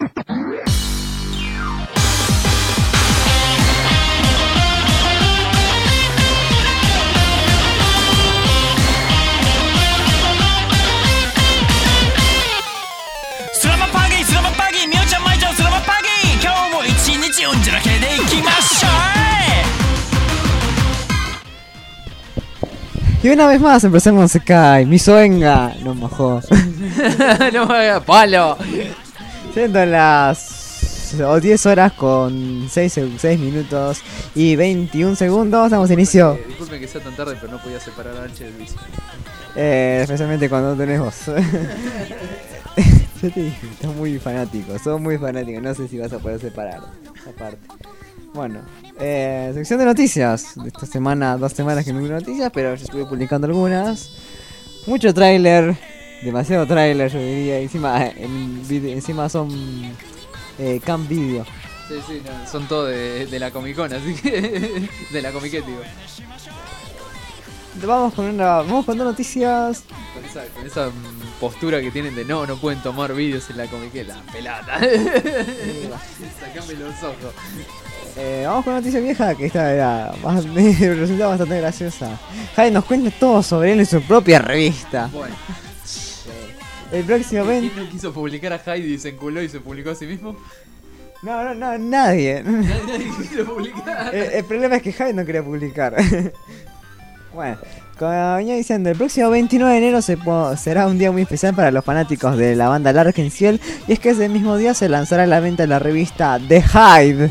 Y una vez más empezamos se cae, Misoenga, no mojó. No me haga palo. Siendo las 10 horas con 6 minutos y 21 segundos, damos inicio. Disculpen que sea tan tarde, pero no podía separar a Anche del bici. Especialmente cuando no tenés voz. Yo te dije, sos muy fanático, no sé si vas a poder separar esa parte. Bueno, sección de noticias. Esta semana, 2 semanas que no hubo noticias, pero yo estuve publicando algunas. Mucho tráiler, demasiado tráiler yo diría. Encima son cam video. Sí, no, son todos de la Comic Con, así que de la Comiquet, digo. Vamos con dos noticias. Con esa postura que tienen de no pueden tomar vídeos en la Comiqueta. Pelata. Sacame los ojos. Vamos con una noticia vieja que esta me resulta bastante graciosa. Javi nos cuenta todo sobre él en su propia revista. Bueno. El próximo ¿Quién no quiso publicar a Heidi y se enculó y se publicó a sí mismo? No, nadie. Nadie quiso publicar. El problema es que Javi no quería publicar. Bueno, como venía diciendo, el próximo 29 de enero será un día muy especial para los fanáticos de la banda L'Arc-en-Ciel, y es que ese mismo día se lanzará a la venta la revista The Hyde.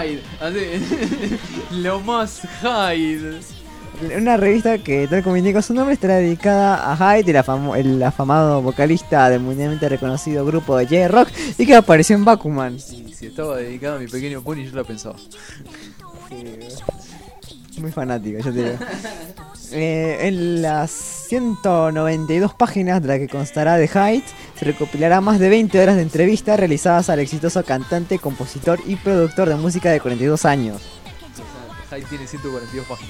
Lo más Hyde. Una revista que, tal como indica su nombre, estará dedicada a Hyde, el afamado vocalista del mundialmente reconocido grupo de J-Rock, y que apareció en Bakuman. Sí, si estaba dedicado a Mi Pequeño Pony, yo lo pensaba. Muy fanático, yo te digo. En las 192 páginas de la que constará The Hyde, se recopilará más de 20 horas de entrevistas realizadas al exitoso cantante, compositor y productor de música de 42 años. Hyde tiene 142 páginas.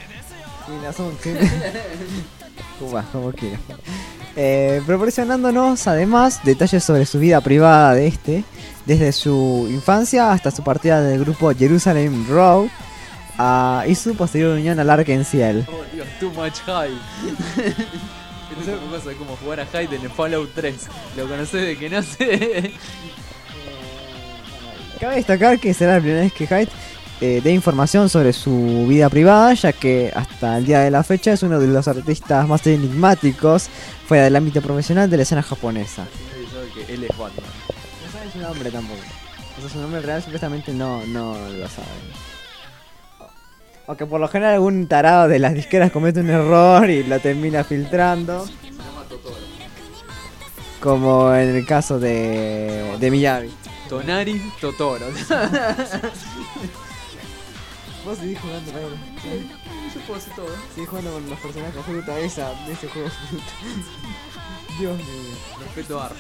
Como quieras. Proporcionándonos además detalles sobre su vida privada desde su infancia hasta su partida del grupo Jerusalem Row, y su posterior unión al L'Arc-en-Ciel. Oh Dios, too much Hyde. Es una cosa como jugar a Hyde en el Fallout 3. Lo conocés de que no sé. Cabe destacar que será la primera vez que Hyde dé información sobre su vida privada, ya que hasta el día de la fecha es uno de los artistas más enigmáticos fuera del ámbito profesional de la escena japonesa. Nadie sabe que él es Batman. No sabe su nombre tampoco. O sea, su nombre real supuestamente no lo saben. Aunque por lo general algún tarado de las disqueras comete un error y lo termina filtrando. Como en el caso de Miyavi. Tonari Totoro. Vos seguís jugando, Pedro. Yo puedo hacer todo. Seguís jugando con los personajes fruta de ese juego fruta. Dios mío. Respeto a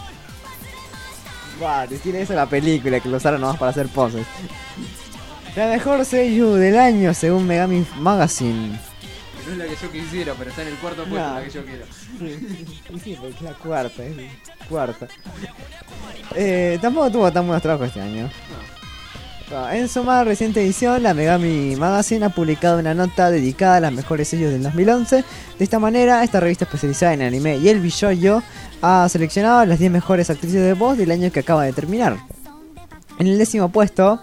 Vale, tiene eso la película que lo usaron nomás para hacer poses. La mejor seiyuu del año según Megami Magazine. No es la que yo quisiera, pero está en el cuarto puesto, la que yo quiero. Sí, porque es la cuarta. Tampoco tuvo tan buenos trabajos este año. No. En su más reciente edición, la Megami Magazine ha publicado una nota dedicada a las mejores seiyuu del 2011. De esta manera, esta revista especializada en anime y el bishoujo ha seleccionado a las 10 mejores actrices de voz del año que acaba de terminar. En el 10º puesto,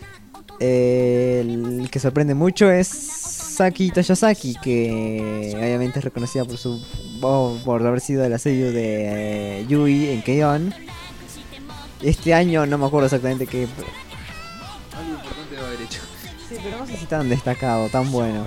el que sorprende mucho es Saki Toyosaki, que obviamente es reconocida por su voz, por haber sido de la seiyuu de Yui en Keion. Este año no me acuerdo exactamente qué. Algo importante debe haber hecho. Sí, pero no sé si tan destacado, tan bueno.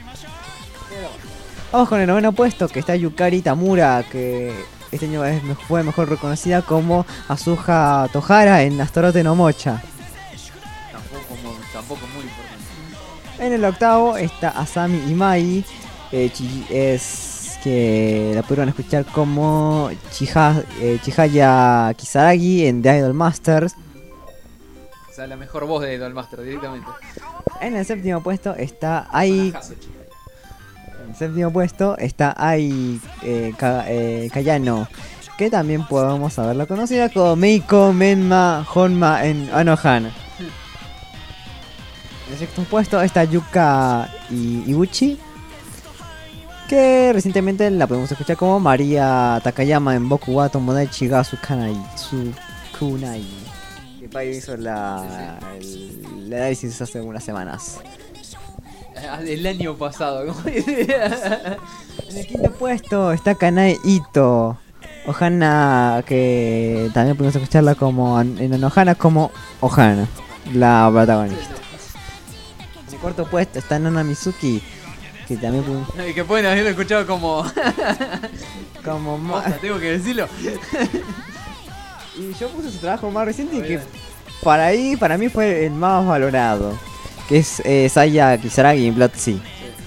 Vamos con el noveno puesto, que está Yukari Tamura, que este año fue mejor reconocida como Azuha Tohara en Astorote no Mocha. Tampoco muy importante. En el octavo está Asami Imai, es que la pudieron escuchar como Chihaya Kisaragi en The Idol Masters. O sea, la mejor voz de Idolmaster directamente. En el séptimo puesto está Ai. En el séptimo puesto está Ai Kayano, que también podemos haberla conocida como Meiko Menma Honma en Anohana. En el sexto puesto está Yuka Iguchi, que recientemente la podemos escuchar como María Takayama en Boku wa Tomodachi ga Tsukunai. Que Pai hizo el análisis hace unas semanas. El año pasado, ¿cómo En el quinto puesto está Kanae Ito, Ohana, que también podemos escucharla como en Anohana como Ohana, la protagonista. En el cuarto puesto está Nana Mizuki, que también podemos... que pueden haberlo escuchado como... como tengo que decirlo. Y yo puse su trabajo más reciente y que para mí fue el más valorado, que es Saya Kisaragi en Blood Sea.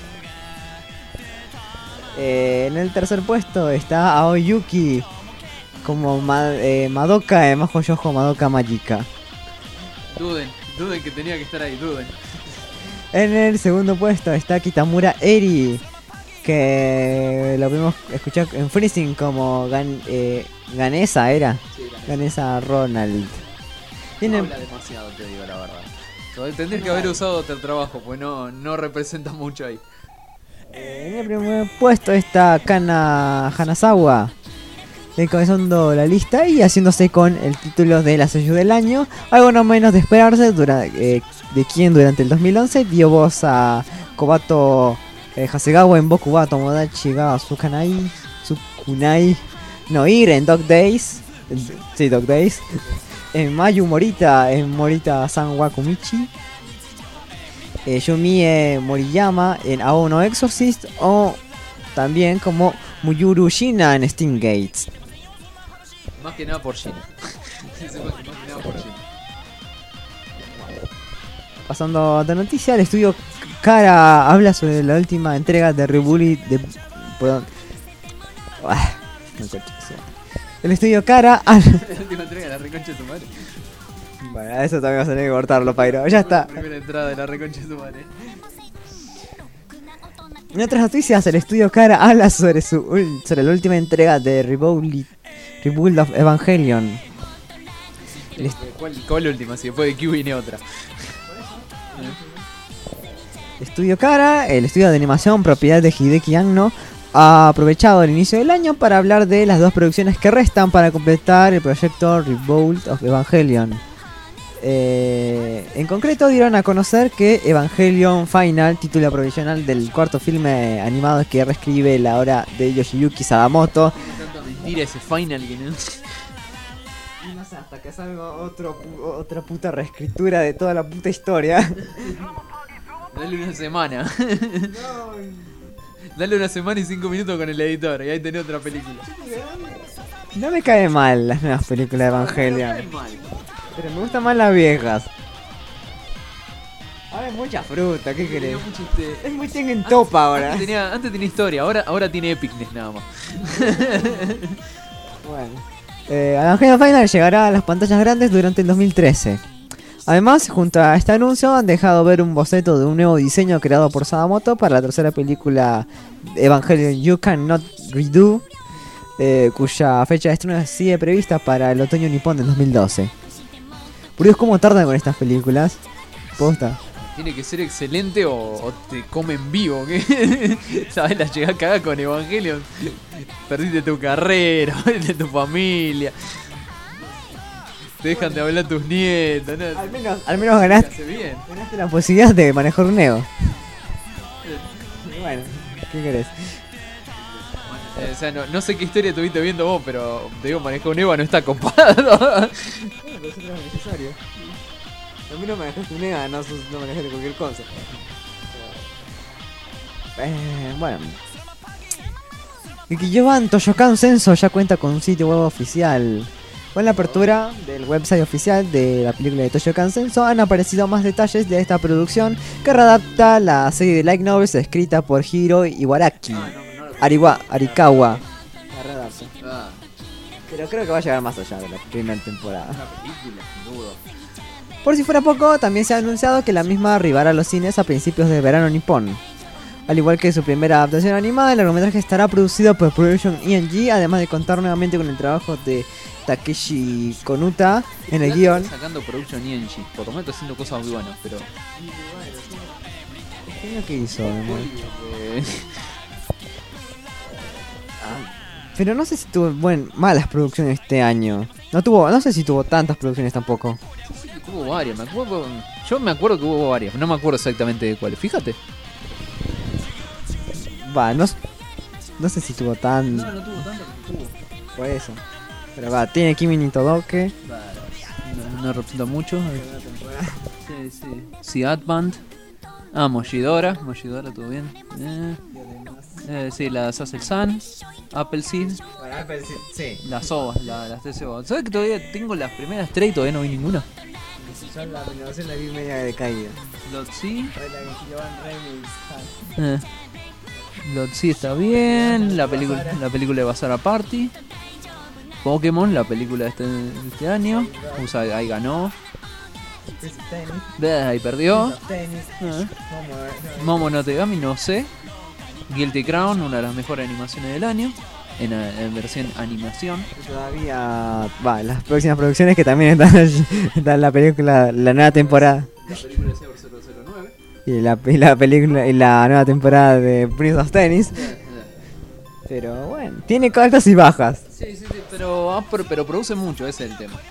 En el tercer puesto está Aoyuki como Madoka en Mahou Shoujo Madoka Magica. Duden que tenía que estar ahí, duden. En el segundo puesto está Kitamura Eri, que lo pudimos escuchar en Freezing como Ganesa era. Sí, Ganesa Ronald. No habla demasiado, te digo la verdad. Tendría que haber usado otro trabajo, pues no representa mucho ahí. En el primer puesto está Kana Hanazawa, encabezando la lista y haciéndose con el título de la seiyuu del año, algo no menos de esperarse de quien durante el 2011 dio voz a Kobato Hasegawa en Boku wa Tomodachi ga Tsukunai no Ire en Dog Days. Sí, Dog Days. En Mayu Morita en Morita San wa Kumichi. Yumie Moriyama en Ao no Exorcist, o también como Muyuru Shina en Steam Gates. Más que nada por Shina. Pasando a otra noticia, el estudio Kara habla sobre la última entrega de Rebully de... Perdón. El estudio Kara... La última entrega de la reconcha de tu madre. Bueno, eso también vas a tener que cortarlo, Pyro. Ya está. La primera entrada de la reconcha de tu madre. En otras noticias, el estudio Kara habla sobre la última entrega de Rebuild of Evangelion. ¿Cuál última? Si después de Q viene otra. Estudio Kara, el estudio de animación propiedad de Hideki Anno, ha aprovechado el inicio del año para hablar de las dos producciones que restan para completar el proyecto Rebuild of Evangelion. En concreto dieron a conocer que Evangelion Final, título provisional del cuarto filme animado que reescribe la obra de Yoshiyuki Sadamoto. Tanta mentira ese Final que no... Y no sé, hasta que salga otra puta reescritura de toda la puta historia. Dale una semana. Dale una semana y 5 minutos con el editor y ahí tenés otra película. No me cae mal las nuevas películas de Evangelion. Pero me gustan más las viejas. Ahora hay mucha fruta, ¿qué querés? Es muy Tengen Top ahora. Antes tenía historia, ahora tiene epicness nada más. Bueno. Evangelion Final llegará a las pantallas grandes durante el 2013. Además, junto a este anuncio han dejado ver un boceto de un nuevo diseño creado por Sadamoto para la tercera película Evangelion You Cannot Redo, cuya fecha de estreno sigue prevista para el otoño nipón del 2012. Por Dios, ¿cómo tardan con estas películas? Posta. Tiene que ser excelente o te comen vivo, ¿qué? ¿Sabes? La llegás cagada con Evangelion. Perdiste tu carrera, perdiste tu familia. Te dejan de hablar tus nietos, ¿no? Al menos ganaste la posibilidad de manejar un Neo. Bueno, ¿qué querés? O sea, no sé qué historia estuviste viendo vos, pero te digo, manejar un EVA no está copado. Bueno, pero eso no es necesario. A mí no me dejaste un EVA, no me dejaste cualquier cosa. Bueno. Ikiyoban Toshokan Senso ya cuenta con un sitio web oficial. Con la apertura del website oficial de la película de Toshokan Senso han aparecido más detalles de esta producción que readapta la serie de light novels escrita por Hiro Ibaraki. Arikawa. La readapta. Pero creo que va a llegar más allá de la primera temporada. Por si fuera poco, también se ha anunciado que la misma arribará a los cines a principios de verano nipón. Al igual que su primera adaptación animada, el largometraje estará producido por Production ENG, además de contar nuevamente con el trabajo de Takeshi Konuta en el guión. Sacando Production ENG, por lo menos haciendo cosas muy buenas, pero... ¿Qué hizo? Pero no sé si tuvo malas producciones este año. No sé si tuvo tantas producciones tampoco. Sí, tuvo varias, yo me acuerdo que hubo varias, no me acuerdo exactamente de cuáles, fíjate. No sé si tuvo tan... No tuvo tanto, pero tuvo. Por eso. Pero tiene Kimi ni Todoke. No representa mucho. Sí, Adband. Moshidora, todo bien. Sí, la Sassel Sun, Appleseed. Bueno, Appleseed, sí. Las ovas, las 13 ovas. ¿Sabes que todavía tengo las primeras 3 y todavía no vi ninguna? Yo la renovación la vi media decaída. Lotzi. Lotzi está bien. La película de Bazara Party. Pokémon, la película de este año. Ahí ganó. Ahí perdió. Momo no Tegami, no sé. Guilty Crown, una de las mejores animaciones del año. En versión animación. Todavía las próximas producciones que también están en la película, la nueva temporada. La película de Saber 009. Y la película y la nueva temporada de Prince of Tennis. Pero bueno, tiene altas y bajas. Sí, pero produce mucho, ese es el tema.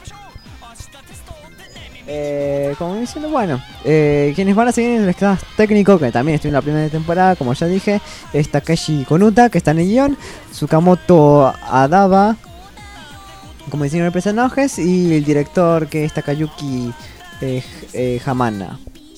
Como diciendo, quienes van a seguir en el cast técnico, que también estuvo en la primera temporada, como ya dije, es Takeshi Konuta, que está en el guión, Tsukamoto Adaba como diseñador de personajes, y el director, que es Takayuki Hamana.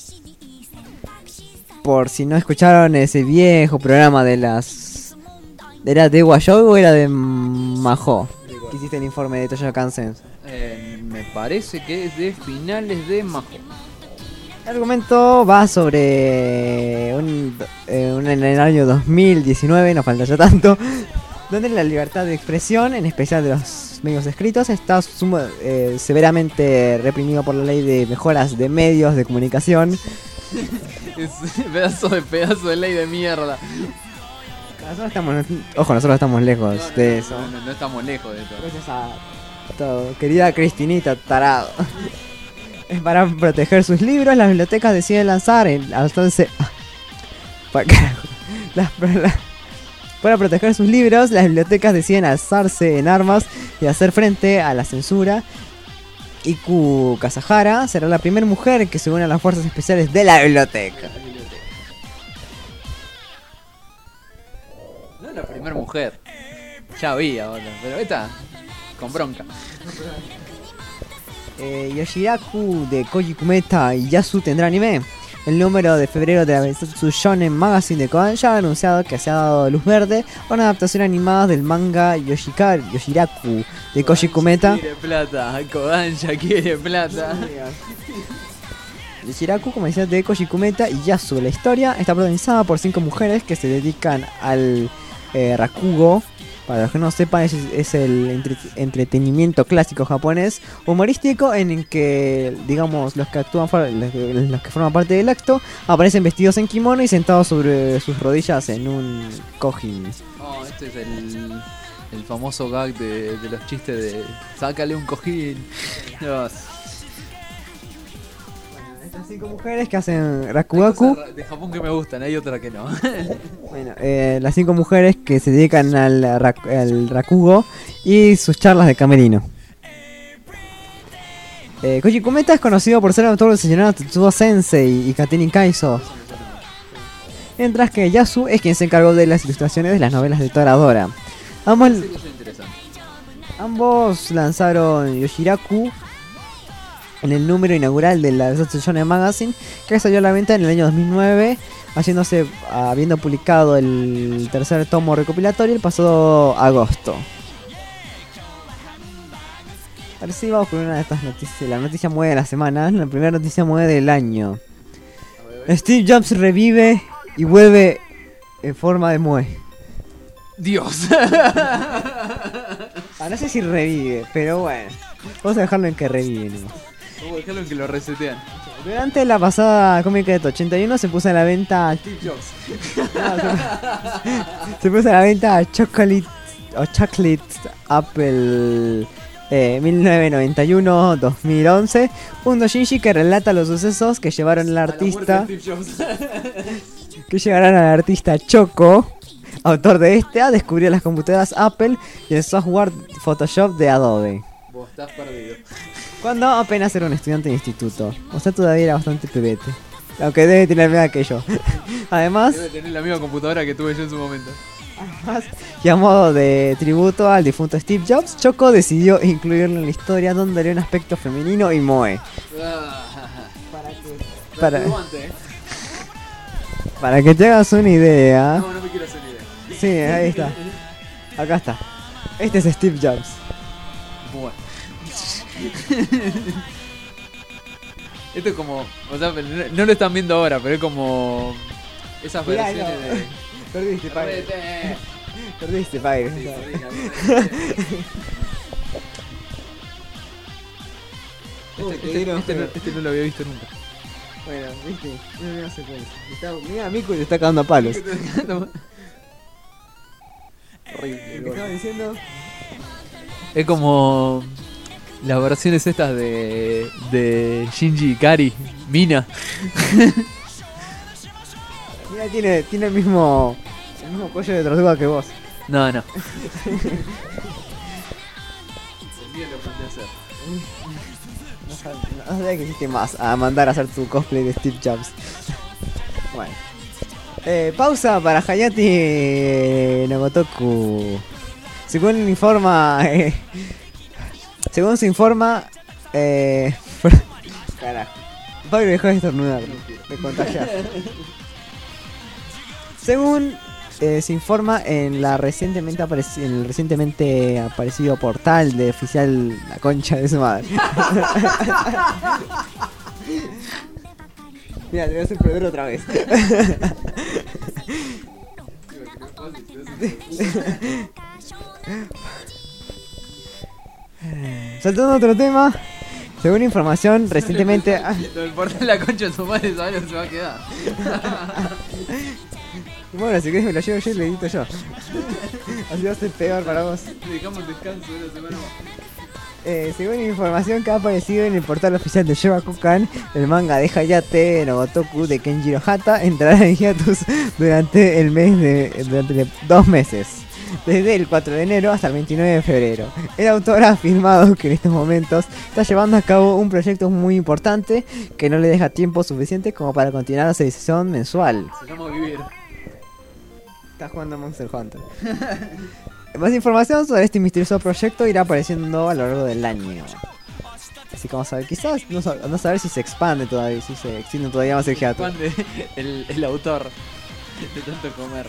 Por si no escucharon ese viejo programa de las... ¿Era de Washow o era de Maho? Que hiciste el informe de Toshokan Senso. Me parece que es de finales de Maho. El argumento va sobre en el año 2019, no falta ya tanto, donde la libertad de expresión, en especial de los medios escritos, está severamente reprimido por la ley de mejoras de medios de comunicación. Es pedazo de ley de mierda. Nosotros estamos lejos de eso. No estamos lejos de todo. Gracias a todo. Querida Cristinita, tarado. Es para proteger sus libros, las bibliotecas deciden para proteger sus libros, las bibliotecas deciden alzarse en armas y hacer frente a la censura. Iku Kasahara será la primera mujer que se une a las fuerzas especiales de la biblioteca. No es la primera mujer. Ya había otra, pero esta con bronca. Yoshiraku de Koji Kumeta y Yasu tendrá anime. El número de febrero de la Besatsu Shonen Magazine de Kodansha ha anunciado que se ha dado luz verde a una adaptación animada del manga Yoshiraku de Koji Kumeta. Quiere plata, Kodansha quiere plata. Yoshiraku, como decía, de Koji Kumeta y Yasu. La historia está protagonizada por 5 mujeres que se dedican al rakugo. Para los que no sepan, es el entretenimiento clásico japonés humorístico en el que, digamos, los que forman parte del acto aparecen vestidos en kimono y sentados sobre sus rodillas en un kojin. Este es el famoso gag de los chistes de sácale un cojín. Dios. Estas 5 mujeres que hacen rakugaku. De Japón que me gustan, hay otra que no. Bueno, las 5 mujeres que se dedican al rakugo y sus charlas de camerino. Koji Kumeta es conocido por ser el autor del señor Tetsuo Sensei y Kateni Kaizo. Mientras que Yasu es quien se encargó de las ilustraciones de las novelas de Toradora. Ambos, Sí, eso es interesante. ambos lanzaron Yoshiraku en el número inaugural de la Shonen Shonen Magazine, que salió a la venta en el año 2009, habiendo publicado el tercer tomo recopilatorio el pasado agosto. Ahora sí vamos con una de estas noticias, la noticia mueve de la semana, la primera noticia mueve del año. Steve Jobs revive y vuelve en forma de mue. Dios. No sé si revive, pero bueno, vamos a dejarlo en que revive nomás. Vamos a dejarlo en que lo resetean. Durante la pasada Comic Con 81 se puso a la venta Steve Jobs. se puso a la venta Chocolate Apple 1991-2011, un doujinshi que relata los sucesos que llevaron al artista Choco, autor de este, a descubrir las computadoras Apple y el software Photoshop de Adobe. Vos estás perdido. Cuando apenas era un estudiante de instituto, o sea, todavía era bastante pebete, aunque debe tener más que yo. Además, Debe tener la misma computadora que tuve yo en su momento. y a modo de tributo al difunto Steve Jobs, Choco decidió incluirlo en la historia, donde le un aspecto femenino y moe. Para que te hagas una idea. No me quiero hacer idea. Sí, ahí está. Acá está. Este es Steve Jobs. Bueno. Esto es como, o sea, no lo están viendo ahora, pero es como esas Miralo. versiones de... Perdiste, Pyre. Perdiste, Pyre. Sí, este no lo había visto nunca. Bueno, viste, no se puede. Mira a Miku y le está cagando a palos. Horrible. ¿Qué estaba diciendo? Es como las versiones estas de Shinji Ikari, Mina. Mira, tiene el mismo cuello de tortuga que vos. No. El mío lo mandé a hacer. No sabía que hiciste más a mandar a hacer tu cosplay de Steve Jobs. Bueno. Pausa para Hayate Nogotoku. Según se informa... Carajo. Pablo dejó de estornudar. Me contagias. Según se informa en el recientemente aparecido portal de oficial La Concha de su madre. Mira, te voy a hacer perder otra vez. Saltando a otro tema, según información recientemente... Lo del portal La Concha de su madre, ¿sabes lo que se va a quedar? Bueno, si querés me lo llevo yo y lo edito yo. Así va a ser peor para vos. Dejamos descanso de una semana más. Según información que ha aparecido en el portal oficial de Shogakukan, el manga de Hayate Nogotoku de Kenjiro Hata entrará en hiatus durante 2 meses, desde el 4 de enero hasta el 29 de febrero. El autor ha afirmado que en estos momentos está llevando a cabo un proyecto muy importante que no le deja tiempo suficiente como para continuar la edición mensual. Se llama Vivir. Está jugando Monster Hunter. Más información sobre este misterioso proyecto irá apareciendo a lo largo del año. Así que vamos a ver, quizás no saber si se expande todavía, si se extiende todavía más el hiato. Se expande el autor de tanto comer.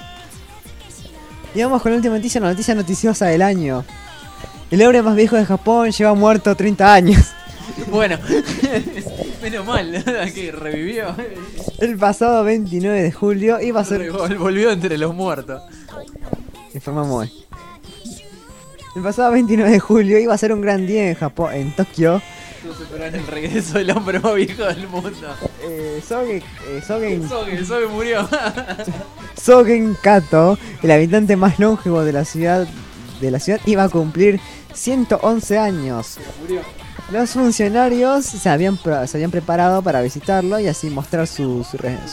Y vamos con la última noticia, la noticia noticiosa del año. El hombre más viejo de Japón lleva muerto 30 años. Bueno, menos mal, que revivió. El pasado 29 de julio iba a ser... Volvió entre los muertos. Informamos. El pasado 29 de julio iba a ser un gran día en Japón, en Tokio. Todos esperaban el regreso del hombre más viejo del mundo. Soge murió. Sogen Kato, el habitante más longevo de la ciudad, iba a cumplir 111 años. Murió. Los funcionarios se habían preparado para visitarlo y así mostrar sus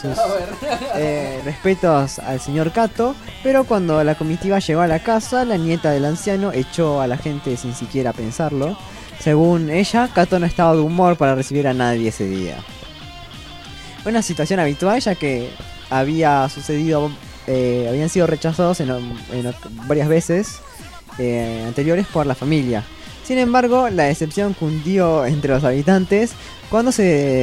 respetos al señor Kato, pero cuando la comitiva llegó a la casa, la nieta del anciano echó a la gente sin siquiera pensarlo. Según ella, Kato no estaba de humor para recibir a nadie ese día. Una situación habitual, ya que había sucedido habían sido rechazados varias veces anteriores por la familia. Sin embargo, la decepción cundió entre los habitantes cuando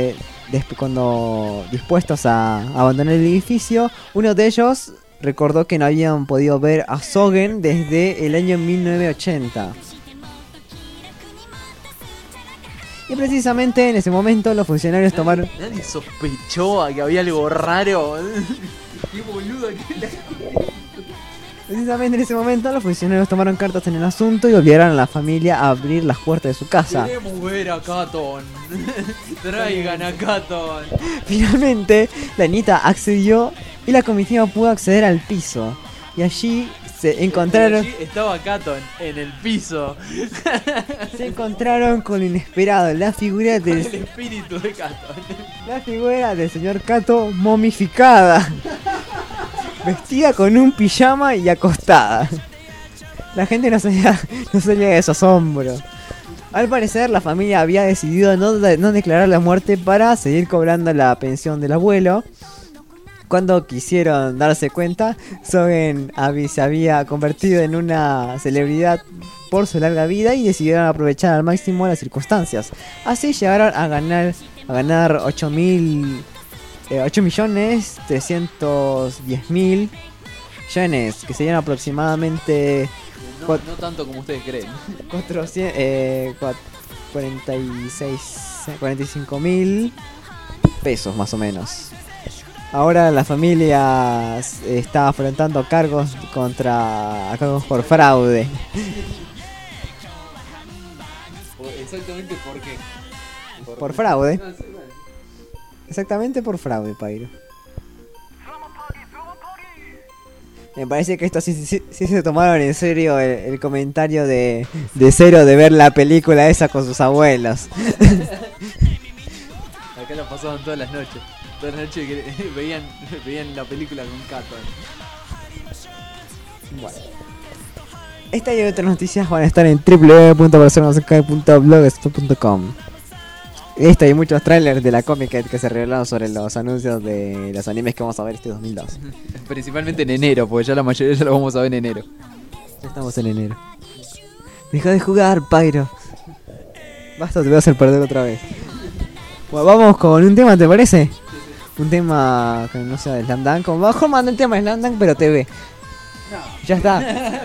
dispuestos a abandonar el edificio, uno de ellos recordó que no habían podido ver a Sogen desde el año 1980. Y precisamente en ese momento los funcionarios tomaron... Nadie sospechó que había algo raro. Qué boludo que era. Precisamente en ese momento los funcionarios tomaron cartas en el asunto y obligaron a la familia a abrir las puertas de su casa. Queremos ver a Katon. Traigan a Katon. Finalmente, la niñita accedió y la comitiva pudo acceder al piso. Y allí se encontraron... Allí estaba Katon en el piso. Se encontraron con lo inesperado, la figura del... El espíritu de Katon. La figura del señor Kato momificada. Vestida con un pijama y acostada. La gente no salía de su asombro. Al parecer la familia había decidido no declarar la muerte para seguir cobrando la pensión del abuelo. Cuando quisieron darse cuenta, Sogen se había convertido en una celebridad por su larga vida y decidieron aprovechar al máximo las circunstancias. Así llegaron a ganar 8.310.000 yenes, que serían aproximadamente... No tanto como ustedes creen. 45.000 pesos más o menos. Ahora la familia está afrontando cargos por fraude. Exactamente por qué. Por fraude. Exactamente por fraude, Pairo. Me parece que esto sí se tomaron en serio el comentario de Cero de ver la película esa con sus abuelos. Acá la pasaban todas las noches. Todas las noches que veían la película con Katon. Bueno. Esta y otras noticias van a estar en www.personasok.blogspot.com. Esto y muchos trailers de la Comic que se revelaron sobre los anuncios de los animes que vamos a ver este 2002. Principalmente en enero, porque ya la mayoría ya lo vamos a ver en enero. Ya estamos en enero. Deja de jugar, Pyro. Basta, te voy a hacer perder otra vez. Bueno, vamos con un tema, ¿te parece? Un tema que no sea de Slam Dunk. Mejor manda el tema de Slam Dunk, pero TV. No. Ya está.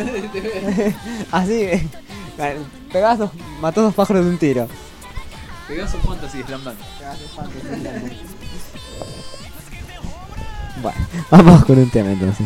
Así. Mató dos pájaros de un tiro. Pegaso Fantasy Slam Dunk. Bueno, vamos con un tema entonces.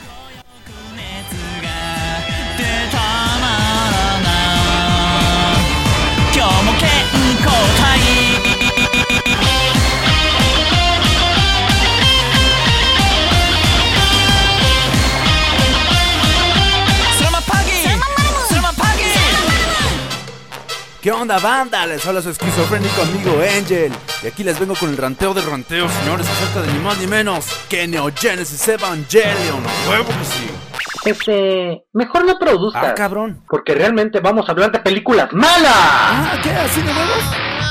¿Qué onda, banda? Les habla su esquizofrénico amigo Angel. Y aquí les vengo con el ranteo de ranteos, señores, acerca de ni más ni menos que Neo Genesis Evangelion. ¡Huevo que sí! Mejor no produzcas. Ah, cabrón. Porque realmente vamos a hablar de películas malas. Ah, ¿qué? ¿Así de huevos?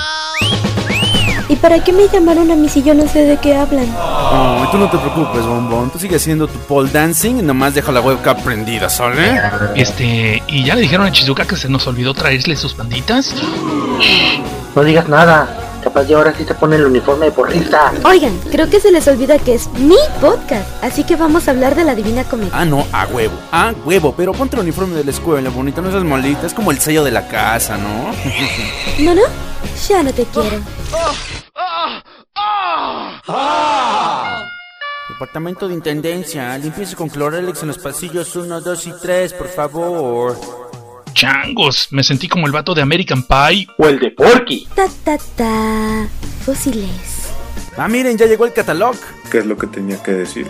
¿Y para qué me llamaron a mí si yo no sé de qué hablan? Oh, tú no te preocupes, bombón. Tú sigues haciendo tu pole dancing y nomás deja la webcam prendida, ¿sale? ¿Y ya le dijeron a Shizuka que se nos olvidó traerle sus banditas? No digas nada. Capaz de ahora sí se pone el uniforme de porrista. Oigan, creo que se les olvida que es mi podcast, así que vamos a hablar de la Divina Comedia. Ah, no, a huevo, pero ponte el uniforme de la escuela, bonita, no seas maldita, es como el sello de la casa, ¿no? ¿No? Ya no te quiero. Departamento de Intendencia, limpieza con Cloralex en los pasillos 1, 2 y 3, por favor. Changos, me sentí como el vato de American Pie. O el de Porky. Fósiles. Ah, miren, ya llegó el catálogo. ¿Qué es lo que tenía que decir?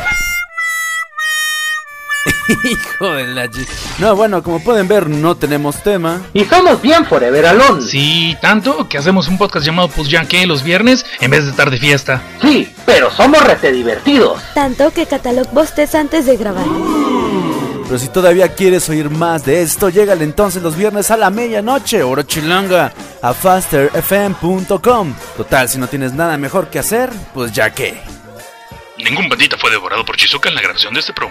Hijo de la G. No, bueno, como pueden ver, no tenemos tema. Y somos bien Forever Alone. Sí, tanto que hacemos un podcast llamado Pues Ya Que los viernes en vez de estar de fiesta. Sí, pero somos rete divertidos. Tanto que Catalog bosteza antes de grabar. Pero si todavía quieres oír más de esto, llégale entonces los viernes a la medianoche, hora chilanga, a fasterfm.com. Total, si no tienes nada mejor que hacer, pues ya que. Ningún bandita fue devorado por Shizuka en la grabación de este promo.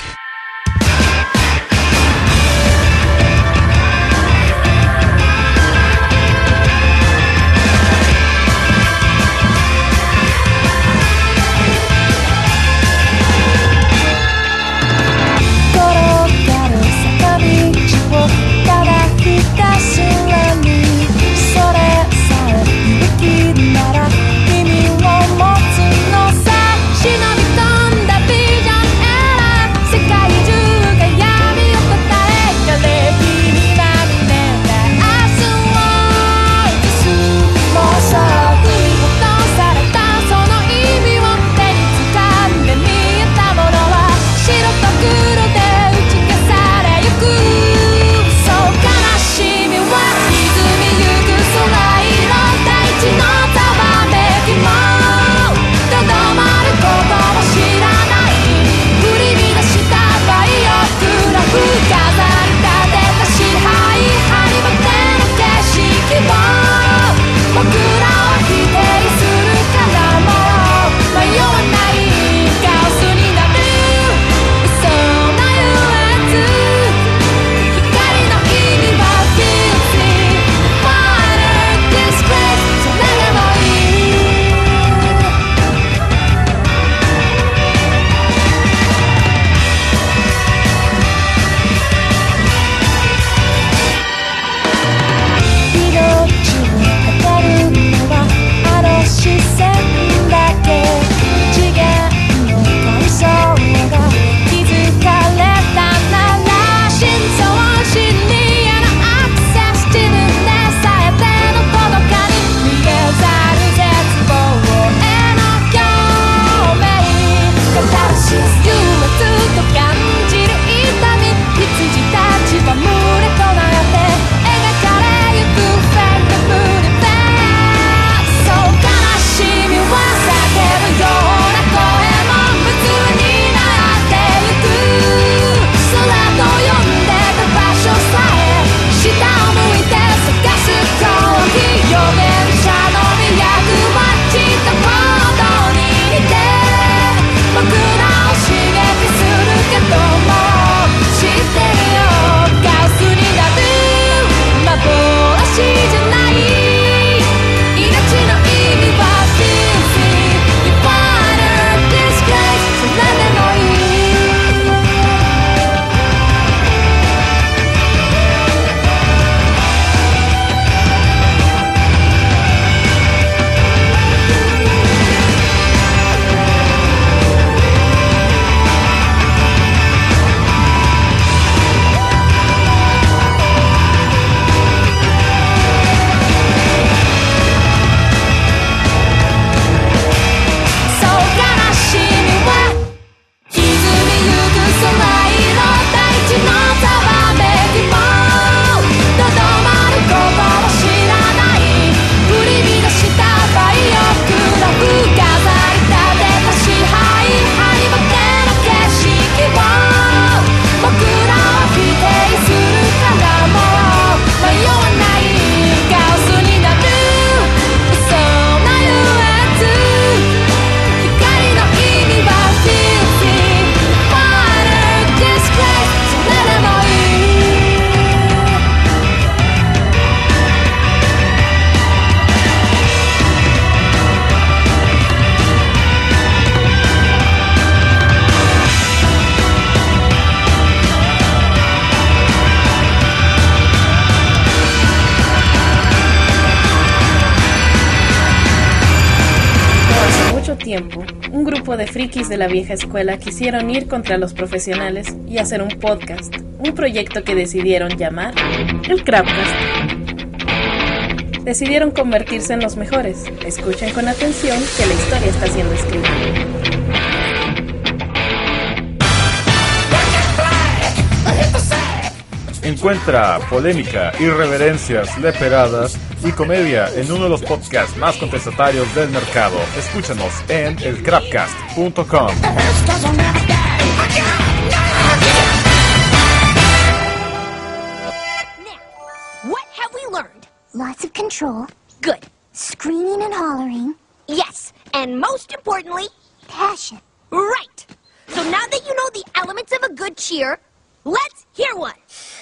tiempo, un grupo de frikis de la vieja escuela quisieron ir contra los profesionales y hacer un podcast, un proyecto que decidieron llamar el Crapcast. Decidieron convertirse en los mejores. Escuchen con atención que la historia está siendo escrita. Encuentra polémica, irreverencias, leperadas y comedia en uno de los podcasts más contestatarios del mercado. Escúchanos en elcrapcast.com. What have we learned? Lots of control. Good. Screaming and hollering. Yes, and most importantly, passion. Right! So now that you know the elements of a good cheer, let's hear one!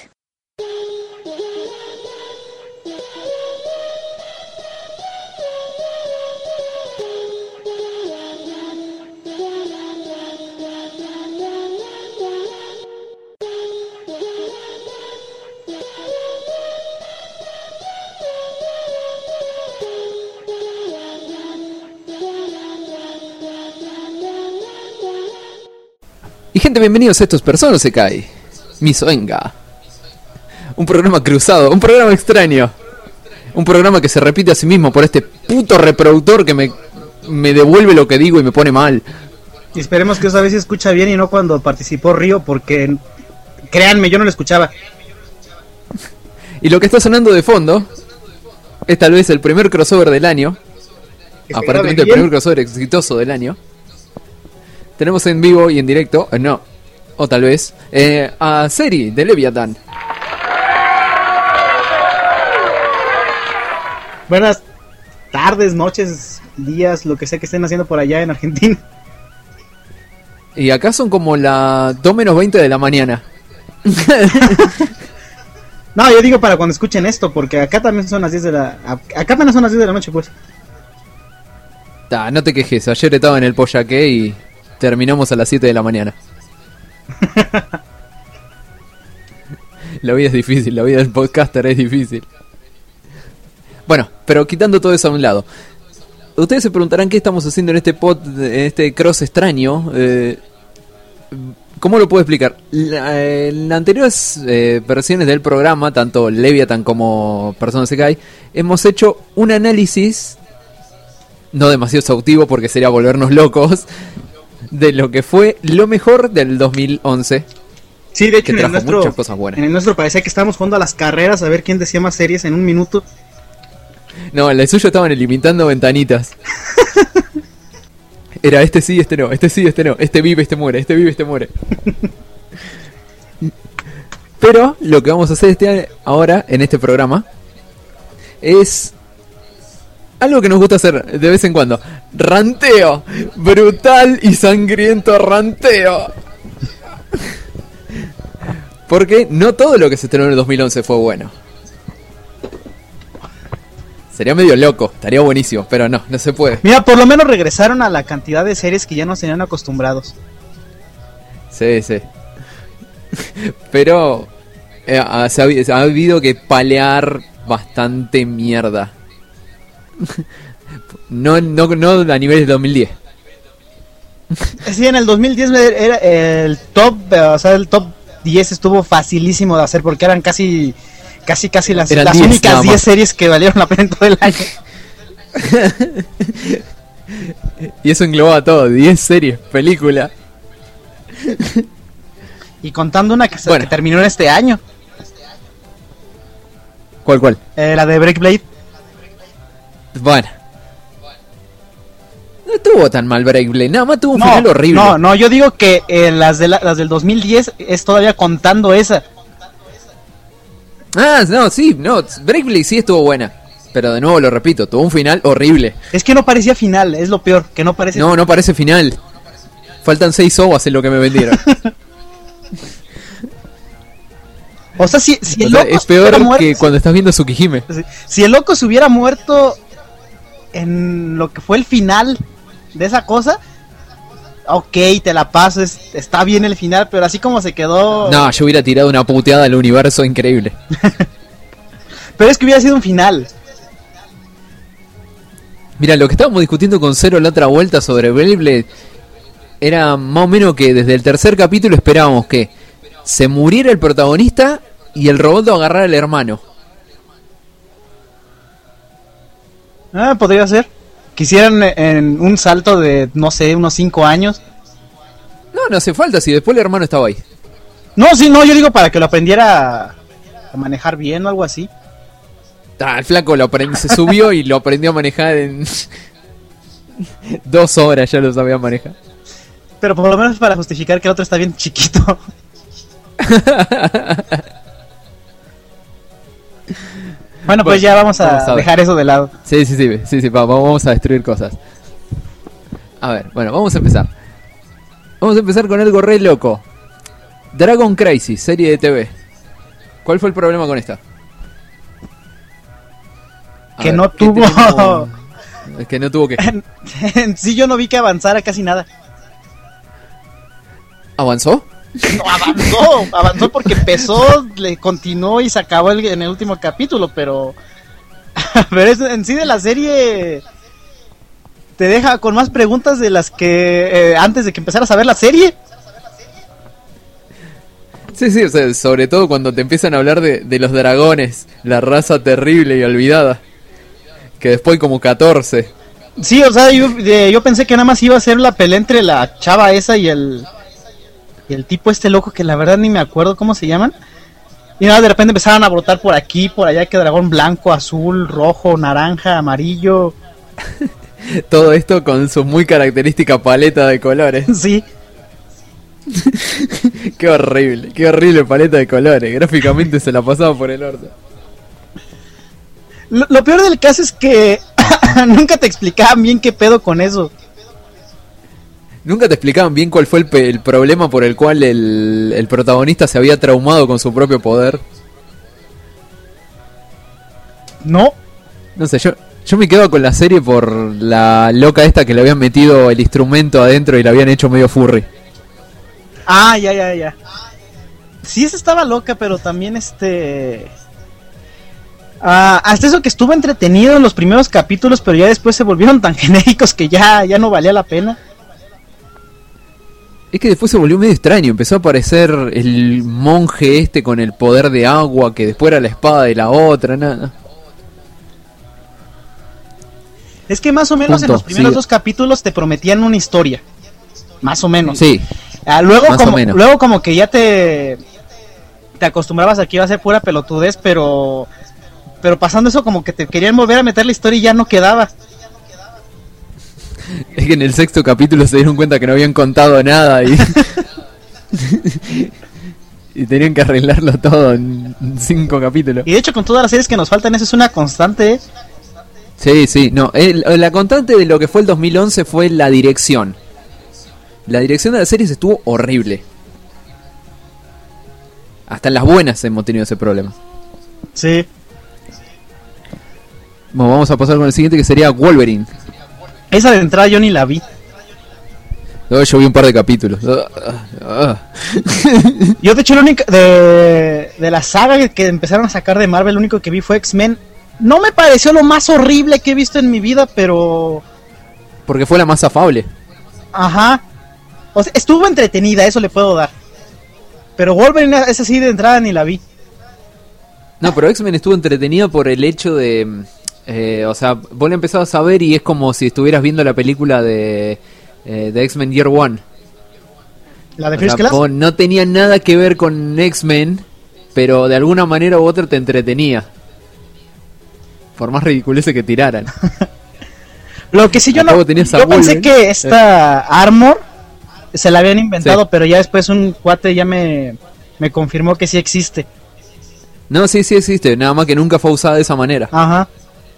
Y gente, bienvenidos a estos Personas se cae. Misoenga. Un programa cruzado, un programa extraño. Un programa que se repite a sí mismo por este puto reproductor que me devuelve lo que digo y me pone mal. Y esperemos que esa vez se escucha bien y no cuando participó Río, porque créanme, yo no lo escuchaba. Y lo que está sonando de fondo es tal vez el primer crossover del año. Aparentemente el primer crossover exitoso del año. Tenemos en vivo y en directo, no, o tal vez, a Seri de Leviathan. Buenas tardes, noches, días, lo que sea que estén haciendo por allá en Argentina. Y acá son como las 2:20 de la mañana. No, yo digo para cuando escuchen esto, porque acá también son las 10 de la... Acá apenas son las 10 de la noche, pues. No te quejes, ayer estaba en el Pollaque y terminamos a las 7 de la mañana. La vida es difícil, la vida del podcaster es difícil. Bueno, pero quitando todo eso a un lado, ustedes se preguntarán qué estamos haciendo en este cross extraño. ¿Cómo lo puedo explicar? En las anteriores versiones del programa, tanto Leviathan como Personas se cae, hemos hecho un análisis, no demasiado exhaustivo porque sería volvernos locos, de lo que fue lo mejor del 2011. Sí, de hecho, que trajo muchas cosas buenas. En el nuestro parecía que estábamos jugando a las carreras a ver quién decía más series en un minuto. No, en el suyo estaban limitando ventanitas. Era este sí, este no, este sí, este no, este vive, este muere, este vive, este muere. Pero lo que vamos a hacer ahora en este programa es algo que nos gusta hacer de vez en cuando. Ranteo. Brutal y sangriento ranteo. Porque no todo lo que se estrenó en el 2011 fue bueno. Sería medio loco, estaría buenísimo, pero no se puede. Mira, por lo menos regresaron a la cantidad de series que ya nos tenían acostumbrados. Sí. Pero se ha habido que palear bastante mierda. No a nivel de 2010. Sí, en el 2010 era el top, o sea, el top 10 estuvo facilísimo de hacer porque eran casi las únicas 10 series que valieron la pena en todo el año. Y eso engloba todo, 10 series, película. Y contando una que terminó en este año. ¿Cuál? La de Break Blade. Bueno. No estuvo tan mal Break Blade, nada más tuvo un final horrible. No, yo digo que las del 2010 es todavía contando esa. Break Blade sí estuvo buena. Pero de nuevo lo repito, tuvo un final horrible. Es que no parecía final, es lo peor, que no parece. No parece final. Faltan 6 ovas en lo que me vendieron. O sea, si el loco es peor que cuando estás viendo Tsukihime. Si el loco se hubiera muerto en lo que fue el final de esa cosa, ok, te la paso, está bien el final, pero así como se quedó... No, yo hubiera tirado una puteada al universo increíble. Pero es que hubiera sido un final. Mira, lo que estábamos discutiendo con Cero la otra vuelta sobre Beyblade era más o menos que desde el tercer capítulo esperábamos que se muriera el protagonista y el robot lo agarrara al hermano. Podría ser. Quisieran en un salto de, no sé, unos 5 años. No hace falta, si después el hermano estaba ahí. No, yo digo para que lo aprendiera a manejar bien o algo así. El flaco se subió y lo aprendió a manejar en 2 horas, ya lo sabía manejar. Pero por lo menos para justificar que el otro está bien chiquito. Bueno, pues ya vamos a dejar eso de lado. Sí, vamos a destruir cosas. A ver, bueno, vamos a empezar. Vamos a empezar con algo re loco. Dragon Crisis, serie de TV. ¿Cuál fue el problema con esta? Que no tuvo... Es que no tuvo que... Sí, yo no vi que avanzara casi nada. ¿Avanzó? No, avanzó porque empezó, le continuó y se acabó en el último capítulo, pero en sí de la serie te deja con más preguntas de las que antes de que empezaras a ver la serie. Sí, o sea, sobre todo cuando te empiezan a hablar de los dragones, la raza terrible y olvidada, que después hay como 14. Sí, o sea, yo pensé que nada más iba a ser la pelea entre la chava esa y el tipo este loco que la verdad ni me acuerdo cómo se llaman. Y nada, de repente empezaron a brotar por aquí, por allá, que dragón blanco, azul, rojo, naranja, amarillo. Todo esto con su muy característica paleta de colores. Sí. Qué horrible paleta de colores. Gráficamente se la pasaba por el orto. Lo peor del caso es que nunca te explicaban bien qué pedo con eso. Nunca te explicaban bien cuál fue el problema por el cual el protagonista se había traumado con su propio poder. No. No sé, yo me quedo con la serie por la loca esta que le habían metido el instrumento adentro y la habían hecho medio furry. Ah, ya. Sí, esa estaba loca, pero también hasta eso que estuvo entretenido en los primeros capítulos, pero ya después se volvieron tan genéricos que ya no valía la pena. Es que después se volvió medio extraño, empezó a aparecer el monje con el poder de agua, que después era la espada de la otra, nada. Es que más o menos en los primeros 2 capítulos te prometían una historia. Más o menos. Sí. Luego como que ya te acostumbrabas a que iba a ser pura pelotudez, pero pasando eso como que te querían volver a meter la historia y ya no quedaba. Es que en el 6º capítulo se dieron cuenta que no habían contado nada y y tenían que arreglarlo todo en 5 capítulos. Y de hecho con todas las series que nos faltan eso es una constante. Sí, no, la constante de lo que fue el 2011 fue la dirección. La dirección de las series estuvo horrible. Hasta en las buenas hemos tenido ese problema. Sí. Bueno, vamos a pasar con el siguiente, que sería Wolverine. Esa de entrada yo ni la vi. No, yo vi un par de capítulos. Yo de hecho el único de la saga que empezaron a sacar de Marvel, el único que vi fue X-Men. No me pareció lo más horrible que he visto en mi vida, pero... Porque fue la más afable. Ajá. O sea, estuvo entretenida, eso le puedo dar. Pero Wolverine, esa sí de entrada ni la vi. No, pero X-Men estuvo entretenida por el hecho de... o sea, vos la empezabas a ver y es como si estuvieras viendo la película de X-Men Year One. ¿La de First Class? No tenía nada que ver con X-Men, pero de alguna manera u otra te entretenía. Por más ridiculez que tiraran. Lo que sí yo pensé que esta Armor se la habían inventado, sí. Pero ya después un cuate ya me confirmó que sí existe. No, sí existe, nada más que nunca fue usada de esa manera. Ajá.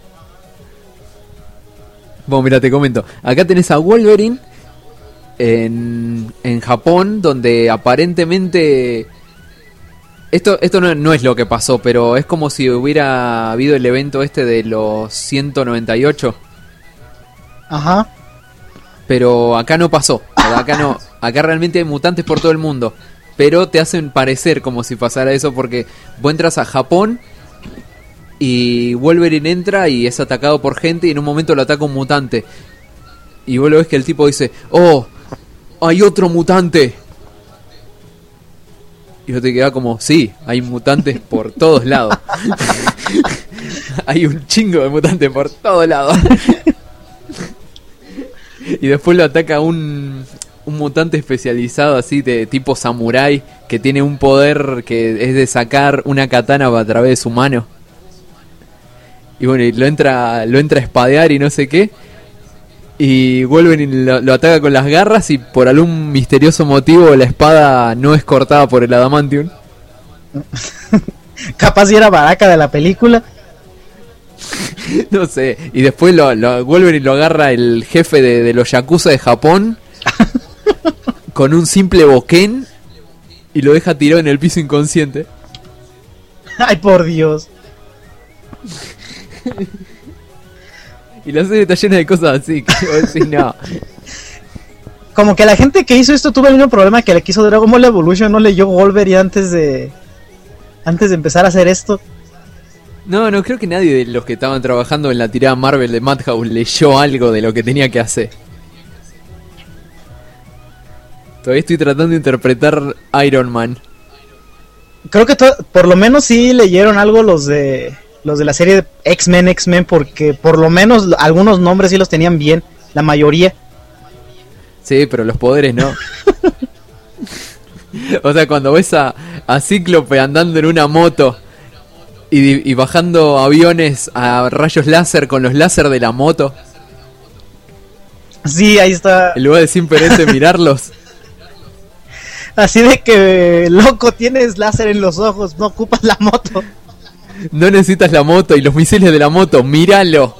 Bueno, mira, te comento. Acá tenés a Wolverine en Japón, donde aparentemente... Esto no es lo que pasó, pero es como si hubiera habido el evento de los 198. Ajá. Pero acá no pasó. Acá no. Acá realmente hay mutantes por todo el mundo. Pero te hacen parecer como si pasara eso, porque vos entras a Japón y Wolverine entra y es atacado por gente y en un momento lo ataca un mutante. Y vos lo ves que el tipo dice: ¡oh! ¡Hay otro mutante! Y vos te quedás como: sí, hay mutantes por todos lados. Hay un chingo de mutantes por todos lados. Y después lo ataca un mutante especializado así de tipo samurái, que tiene un poder que es de sacar una katana a través de su mano. Y bueno, y lo entra a espadear y no sé qué. Y Wolverine lo ataca con las garras y por algún misterioso motivo la espada no es cortada por el adamantium. Capaz si era Baraka de la película. No sé. Y después Wolverine lo agarra el jefe de los Yakuza de Japón con un simple boquén y lo deja tirado en el piso inconsciente. Ay, por Dios. Y la serie está llena de cosas así que vos decís, no. Como que la gente que hizo esto tuvo el mismo problema que la que hizo Dragon Ball Evolution, no leyó Wolverine antes de empezar a hacer esto. No, creo que nadie de los que estaban trabajando en la tirada Marvel de Madhouse leyó algo de lo que tenía que hacer. Todavía estoy tratando de interpretar Iron Man. Creo que por lo menos sí leyeron algo los de la serie de X-Men, porque por lo menos algunos nombres sí los tenían bien, la mayoría. Sí, pero los poderes no. O sea, cuando ves a Cíclope andando en una moto y bajando aviones a rayos láser con los láser de la moto. Sí, ahí está. En lugar de simplemente mirarlos. Así de que, loco, tienes láser en los ojos, no ocupas la moto. No necesitas la moto y los misiles de la moto, míralo.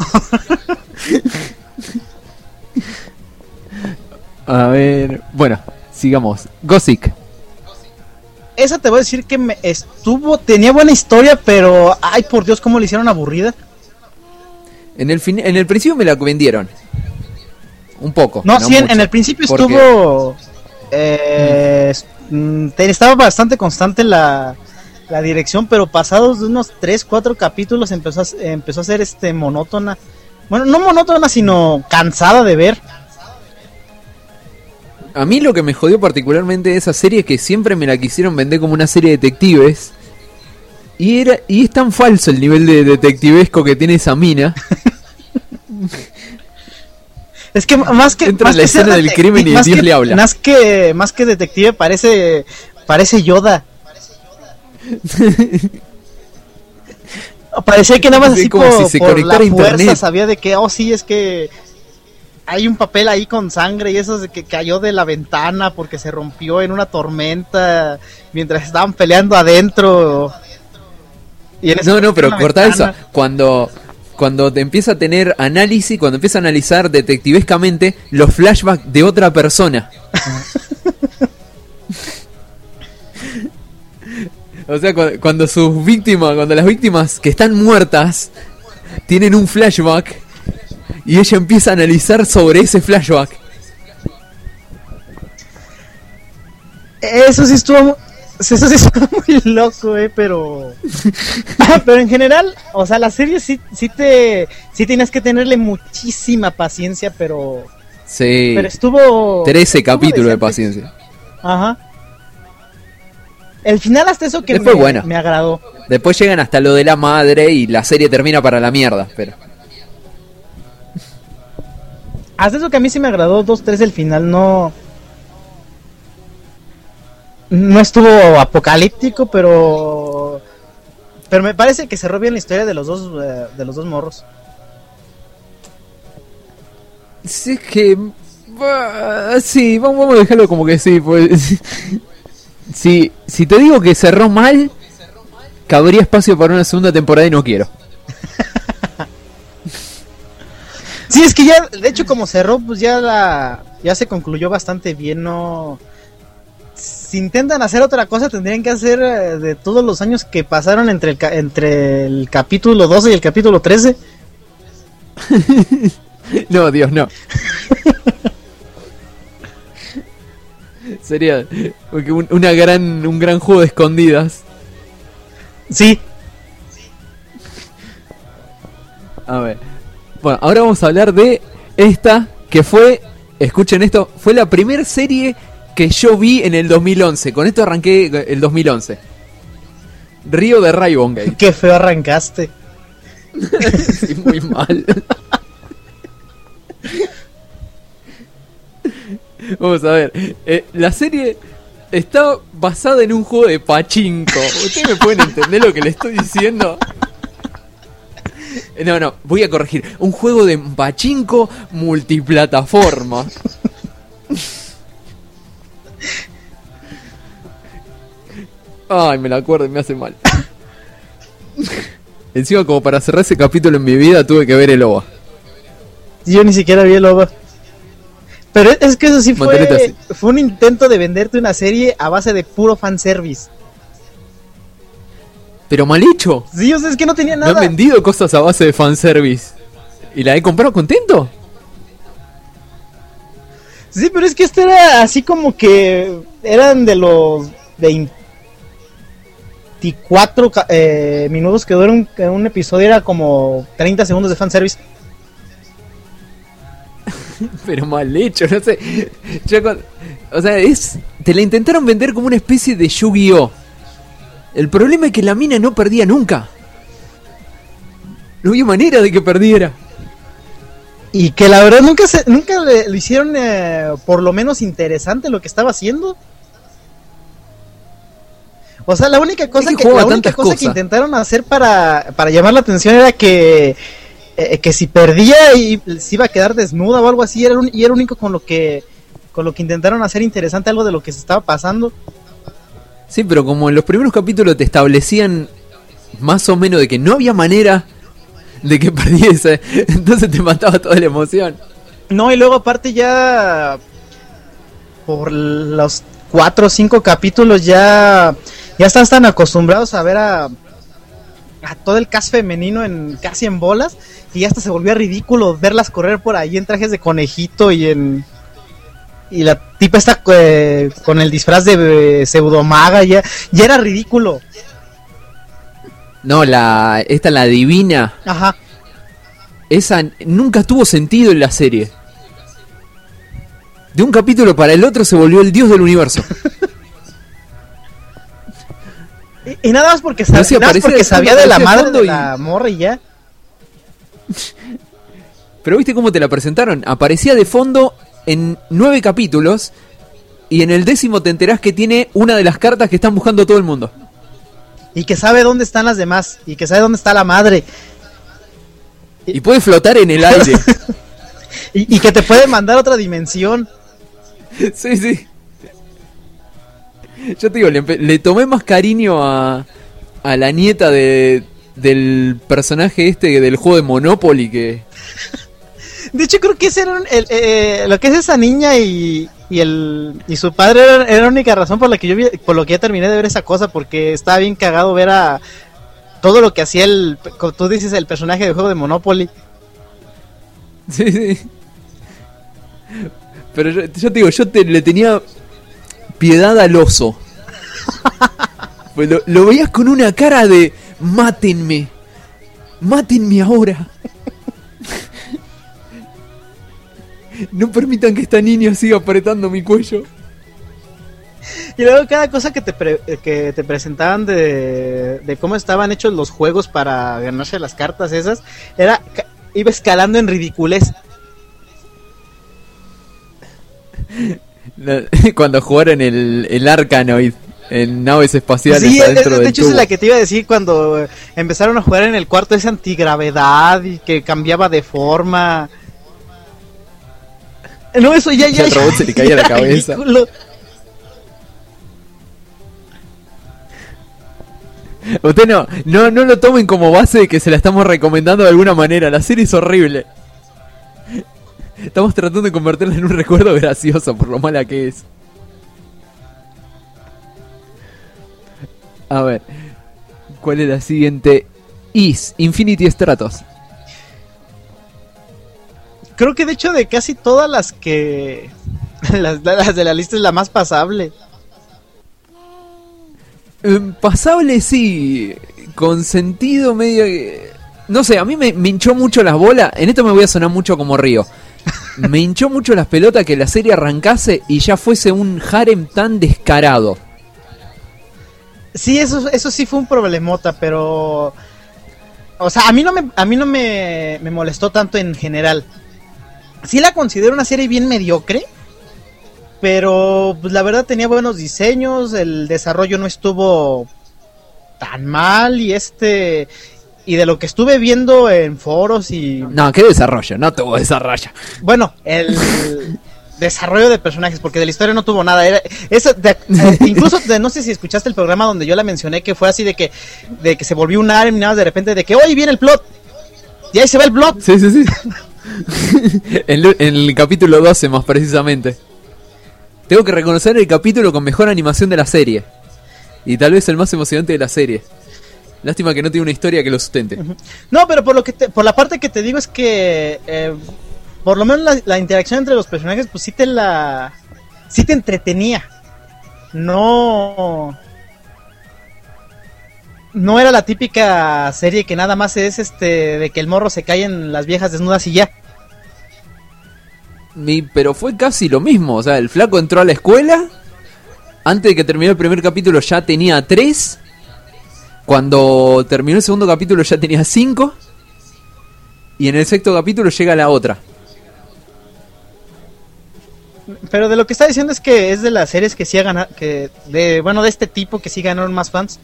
A ver, bueno, sigamos. Gothic. Esa te voy a decir que tenía buena historia, pero ay por Dios, cómo le hicieron aburrida. En el principio me la vendieron. Un poco. No sí, en el principio estuvo estaba bastante constante la dirección, pero pasados de unos 3-4 capítulos empezó a ser monótona. Bueno, no monótona, sino cansada de ver. A mí lo que me jodió particularmente de esa serie es que siempre me la quisieron vender como una serie de detectives. Y es tan falso el nivel de detectivesco que tiene esa mina. Es que más que entra en la escena del crimen y Dios le habla. Más que detective parece Yoda. Parecía que nada más así como si se por la fuerza internet. Sabía de que sí es que hay un papel ahí con sangre y eso de que cayó de la ventana porque se rompió en una tormenta mientras estaban peleando adentro. Y no, pero corta eso. Cuando te empieza a tener análisis, cuando empieza a analizar detectivescamente los flashbacks de otra persona. O sea, cuando las víctimas que están muertas tienen un flashback y ella empieza a analizar sobre ese flashback. Eso sí estuvo muy loco, pero pero en general, o sea, la serie sí tienes que tenerle muchísima paciencia, pero sí. Pero estuvo 13 capítulos de paciencia. Ajá. El final hasta eso que me agradó. Después llegan hasta lo de la madre y la serie termina para la mierda, pero hasta eso que a mí sí me agradó 2-3 el final, no estuvo apocalíptico, pero me parece que cerró bien la historia de los dos morros. Sí, es que sí, vamos a dejarlo como que sí, pues. Si te digo que cerró mal, cabría espacio para una segunda temporada y no quiero. Sí, es que ya, de hecho, como cerró, pues ya se concluyó bastante bien, no. Si intentan hacer otra cosa, tendrían que hacer de todos los años que pasaron entre el capítulo 12 y el capítulo 13. No, Dios, no. Sería un gran juego de escondidas. Sí. A ver. Bueno, ahora vamos a hablar de esta que fue, escuchen esto, fue la primera serie que yo vi en el 2011. Con esto arranqué el 2011. Río de Rainbow Gate. Qué feo arrancaste. Sí, muy mal. Vamos a ver. La serie está basada en un juego de pachinko. ¿Ustedes me pueden entender lo que le estoy diciendo? No, voy a corregir. Un juego de pachinko multiplataforma. Ay, me la acuerdo y me hace mal. Encima, como para cerrar ese capítulo en mi vida, tuve que ver el OVA. Yo ni siquiera vi el OVA. Pero es que eso sí Mantenete fue un intento de venderte una serie a base de puro fanservice. Pero mal hecho. Sí, o sea, es que no tenía Me nada. han vendido cosas a base de fanservice. ¿Y la he comprado contento? Sí, pero es que este era así como que eran de los 24 minutos que dura un episodio, era como 30 segundos de fanservice. Pero mal hecho, no sé. O sea, te la intentaron vender como una especie de Yu-Gi-Oh! El problema es que la mina no perdía nunca. No había manera de que perdiera. Y que la verdad nunca lo hicieron por lo menos interesante lo que estaba haciendo. O sea, la única cosa que intentaron hacer para llamar la atención era que si perdía y se iba a quedar desnuda o algo así, era el único con lo que intentaron hacer interesante algo de lo que se estaba pasando. Sí, pero como en los primeros capítulos te establecían más o menos de que no había manera de que perdiese, entonces te mataba toda la emoción. No, y luego aparte ya por los 4 o 5 capítulos ya estás tan acostumbrados a ver a todo el cast femenino casi en bolas, y ya hasta se volvía ridículo verlas correr por ahí en trajes de conejito y la tipa está con el disfraz de pseudomaga, ya era ridículo. No, la divina. Ajá. Esa nunca tuvo sentido en la serie. De un capítulo para el otro se volvió el dios del universo. y nada más porque sabía de la madre de la morra y ya. Pero viste cómo te la presentaron. Aparecía de fondo en 9 capítulos y en el 10º te enterás que tiene una de las cartas que están buscando todo el mundo. Y que sabe dónde están las demás. Y que sabe dónde está la madre. Y puede flotar en el aire. y que te puede mandar a otra dimensión. Sí. Yo te digo, le tomé más cariño a la nieta del personaje del juego de Monopoly que... De hecho, creo que ese era lo que es esa niña y su padre era la única razón por la que por lo que ya terminé de ver esa cosa, porque estaba bien cagado ver a todo lo que hacía como tú dices, el personaje del juego de Monopoly. Sí. Pero yo te digo, le tenía piedad al oso. Pues lo veías con una cara de mátenme ahora. No permitan que esta niña siga apretando mi cuello. Y luego cada cosa que te presentaban de cómo estaban hechos los juegos para ganarse las cartas esas, iba escalando en ridiculez. Cuando jugaron el Arkanoid en naves espaciales, sí, adentro del de hecho tubo. Es la que te iba a decir cuando empezaron a jugar en el cuarto ese antigravedad y que cambiaba de forma. No, eso ya al robot se le caía la cabeza. Ridículo. Usted no lo tomen como base de que se la estamos recomendando de alguna manera. La serie es horrible. Estamos tratando de convertirla en un recuerdo gracioso por lo mala que es. A ver, ¿cuál es la siguiente? Infinity Stratos. Creo que de hecho de casi todas las que... las de la lista es la más pasable. Pasable sí, con sentido medio... No sé, a mí me hinchó mucho las bolas. En esto me voy a sonar mucho como Río. Me hinchó mucho las pelotas que la serie arrancase y ya fuese un harem tan descarado. Sí, eso sí fue un problemota, pero... O sea, a mí no me molestó tanto en general. Sí la considero una serie bien mediocre, pero pues la verdad tenía buenos diseños, el desarrollo no estuvo tan mal y de lo que estuve viendo en foros y... No, ¿qué desarrollo? No tuvo desarrollo. Bueno, el desarrollo de personajes, porque de la historia no tuvo nada. Incluso no sé si escuchaste el programa donde yo la mencioné, que fue así de que se volvió un harem y nada más de repente de que hoy viene el plot. Y ahí se ve el plot. Sí. En el capítulo 12 más precisamente. Tengo que reconocer el capítulo con mejor animación de la serie. Y tal vez el más emocionante de la serie. Lástima que no tiene una historia que lo sustente. No, pero por la parte que te digo es que por lo menos la interacción entre los personajes pues sí te entretenía. No era la típica serie que nada más es de que el morro se cae en las viejas desnudas y ya. Pero fue casi lo mismo. O sea, el flaco entró a la escuela. Antes de que terminara el primer capítulo ya tenía 3. Cuando terminó el segundo capítulo ya tenía 5. Y en el sexto capítulo llega la otra. Pero de lo que está diciendo es que es de las series que sí ha ganado, de este tipo que sí ganaron más fans.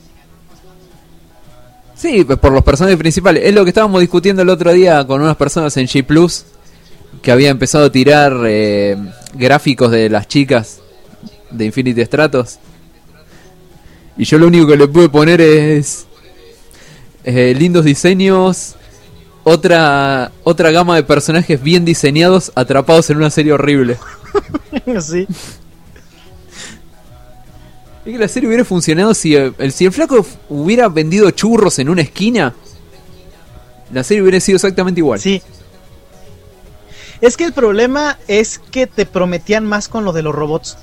Sí, pues por los personajes principales. Es lo que estábamos discutiendo el otro día con unas personas en G+, que había empezado a tirar gráficos de las chicas de Infinity Stratos. Y yo lo único que le pude poner es lindos diseños, otra gama de personajes bien diseñados atrapados en una serie horrible. Sí. Es que la serie hubiera funcionado si el flaco hubiera vendido churros en una esquina. La serie hubiera sido exactamente igual. Sí. Es que el problema es que te prometían más con lo de los robots.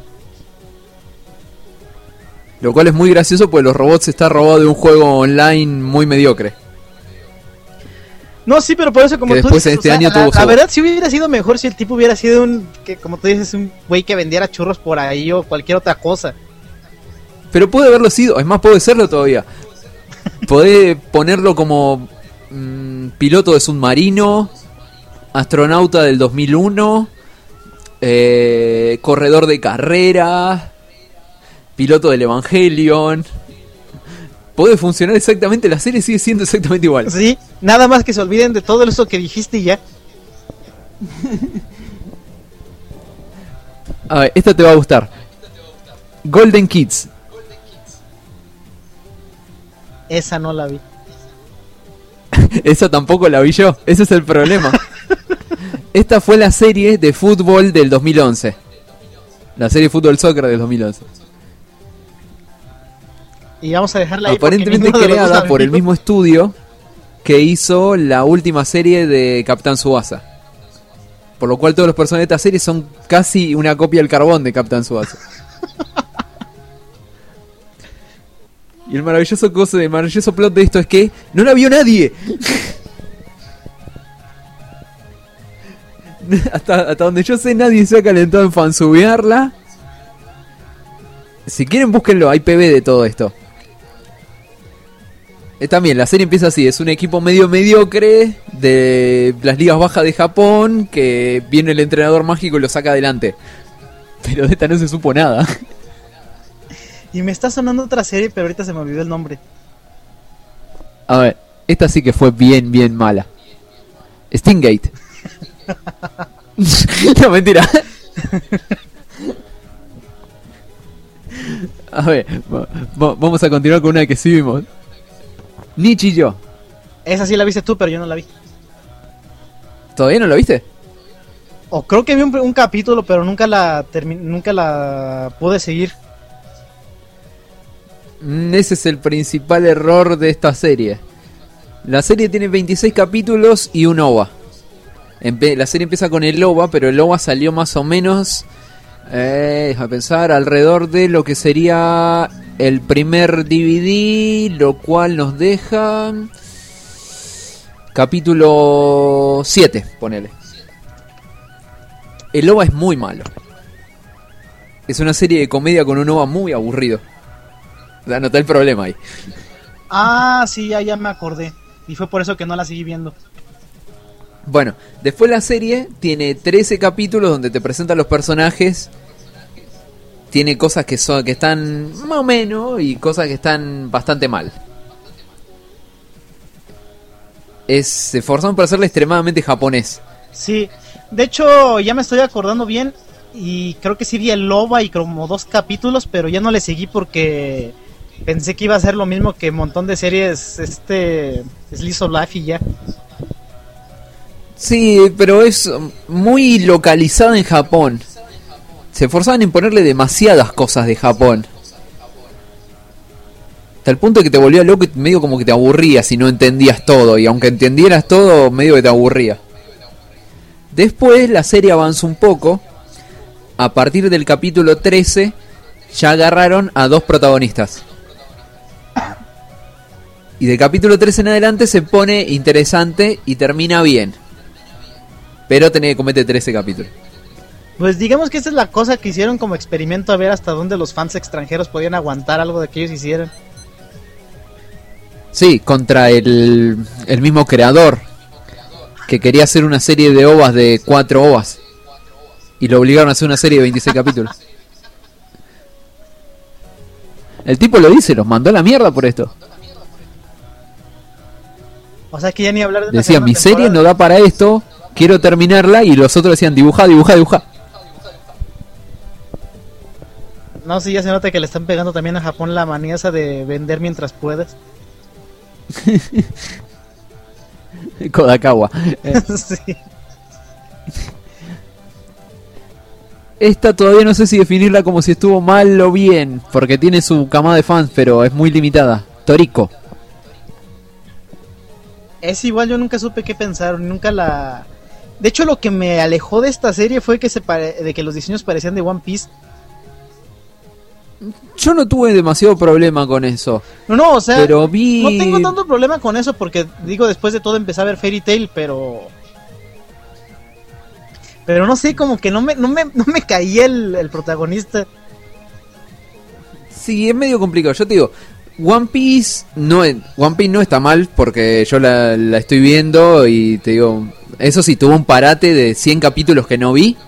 Lo cual es muy gracioso porque los robots está robado de un juego online muy mediocre. No, sí, pero por eso como que tú después dices, este año tuvo la verdad sí hubiera sido mejor si el tipo hubiera sido como tú dices, un güey que vendiera churros por ahí o cualquier otra cosa. Pero puede haberlo sido, es más, puede serlo todavía. Puede ponerlo como piloto de submarino, astronauta del 2001, corredor de carrera, piloto del Evangelion. Puede funcionar exactamente, la serie sigue siendo exactamente igual. Sí, nada más que se olviden de todo eso que dijiste y ya. A ver, esta te va a gustar. Golden Kids. Esa no la vi. Esa tampoco la vi yo, ese es el problema. Esta fue la serie de fútbol del 2011. La serie Fútbol Soccer del 2011. Y vamos a dejarla ahí. Aparentemente creada por el mismo estudio que hizo la última serie de Capitán Tsubasa. Por lo cual todos los personajes de esta serie son casi una copia del carbón de Capitán Tsubasa. Y el maravilloso plot de esto es que no la vio nadie. hasta donde yo sé, nadie se ha calentado en fansubearla. Si quieren, búsquenlo, hay PV de todo esto. También, la serie empieza así, es un equipo medio mediocre de las ligas bajas de Japón, que viene el entrenador mágico y lo saca adelante. Pero de esta no se supo nada. Y me está sonando otra serie, pero ahorita se me olvidó el nombre. A ver, esta sí que fue bien, bien mala. Stingate. No, mentira. A ver, vamos a continuar con una que sí vimos. Nichijou. Esa sí la viste tú, pero yo no la vi. ¿Todavía no la viste? O creo que vi un capítulo, pero nunca la pude seguir. Ese es el principal error de esta serie. La serie tiene 26 capítulos y un OVA. La serie empieza con el OVA, pero el OVA salió más o menos, a pensar, alrededor de lo que sería el primer DVD, lo cual nos deja capítulo 7, ponele. El OVA es muy malo. Es una serie de comedia con un OVA muy aburrido. Anoté el problema ahí. Ah, sí, ya me acordé. Y fue por eso que no la seguí viendo. Bueno, después la serie tiene 13 capítulos donde te presentan los personajes. Tiene cosas que están más o menos y cosas que están bastante mal. Se esforzaron para hacerle extremadamente japonés. Sí, de hecho ya me estoy acordando bien. Y creo que sí vi el OVA y como 2 capítulos, pero ya no le seguí porque pensé que iba a ser lo mismo que un montón de series Slice of Life y ya. Sí, pero es muy localizada en Japón. Se esforzaban en ponerle demasiadas cosas de Japón. Hasta el punto de que te volvía loco y medio como que te aburría si no entendías todo. Y aunque entendieras todo, medio que te aburría. Después la serie avanzó un poco. A partir del capítulo 13 ya agarraron a 2 protagonistas. Y del capítulo 13 en adelante se pone interesante y termina bien. Pero tenés que cometer 13 capítulos. Pues digamos que esa es la cosa que hicieron como experimento, a ver hasta dónde los fans extranjeros podían aguantar algo de que ellos hicieran. Sí, contra el mismo creador, que quería hacer una serie de OVAs de 4 OVAs. Y lo obligaron a hacer una serie de 26 capítulos. El tipo lo dice, los mandó a la mierda por esto. O sea que ya ni hablar de una Decía, mi temporada. serie no da para esto, quiero terminarla. Y los otros decían, dibuja. No, sí, ya se nota que le están pegando también a Japón la manía esa de vender mientras puedas. Kodakawa. Sí. Esta todavía no sé si definirla como si estuvo mal o bien, porque tiene su camada de fans, pero es muy limitada. Toriko. Es igual, yo nunca supe qué pensar, nunca la... De hecho, lo que me alejó de esta serie fue que de que los diseños parecían de One Piece. Yo no tuve demasiado problema con eso. No, o sea, pero vi... no tengo tanto problema con eso porque, digo, después de todo empecé a ver Fairy Tail, pero no sé, como que no me caía el protagonista. Sí, es medio complicado. Yo te digo, One Piece no está mal porque yo la estoy viendo y te digo, eso sí, tuvo un parate de 100 capítulos que no vi.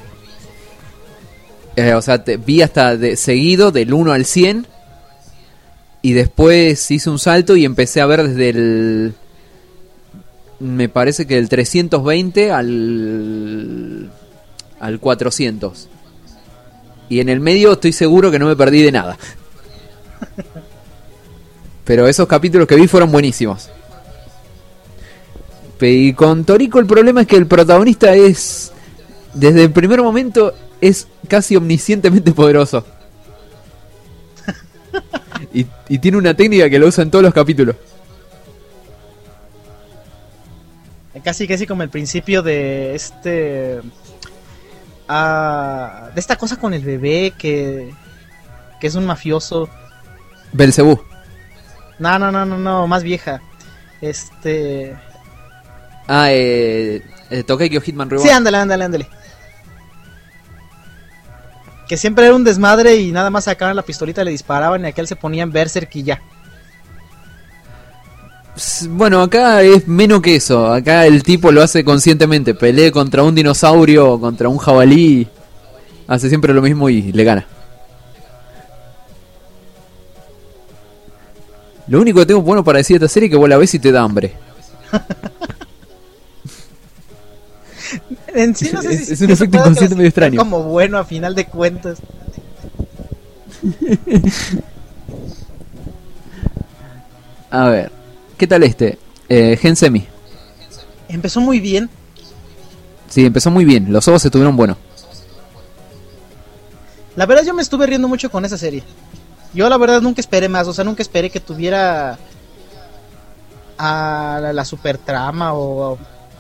O sea, vi hasta seguido del 1 al 100 y después hice un salto y empecé a ver desde me parece que del 320 al 400. Y en el medio estoy seguro que no me perdí de nada. Pero esos capítulos que vi fueron buenísimos. Y con Toriko el problema es que el protagonista es, desde el primer momento, es casi omniscientemente poderoso. Y tiene una técnica que lo usa en todos los capítulos. Casi como el principio de de esta cosa con el bebé que es un mafioso. Belzebú. No, más vieja. Tokyo Hitman Reborn. Sí, ándale. Que siempre era un desmadre y nada más sacaban la pistolita, le disparaban y aquel se ponía en berserk y ya. Bueno, acá es menos que eso. Acá el tipo lo hace conscientemente. Pelea contra un dinosaurio, contra un jabalí. Hace siempre lo mismo y le gana. Lo único que tengo bueno para decir de esta serie es que vos la ves y te da hambre. En sí no sé si es un efecto inconsciente medio extraño. Como bueno a final de cuentas. A ver, ¿qué tal Gensemi? Empezó muy bien. Sí, empezó muy bien. Los ojos estuvieron buenos. La verdad yo me estuve riendo mucho con esa serie. Yo la verdad nunca esperé más. O sea, nunca esperé que tuviera a la super trama o...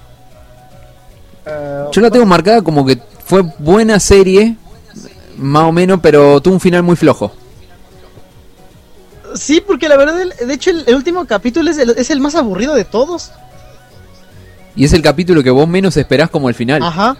Yo la tengo marcada como que fue buena serie, más o menos, pero tuvo un final muy flojo. Sí, porque la verdad, de hecho el último capítulo es el más aburrido de todos. Y es el capítulo que vos menos esperás como el final. Ajá.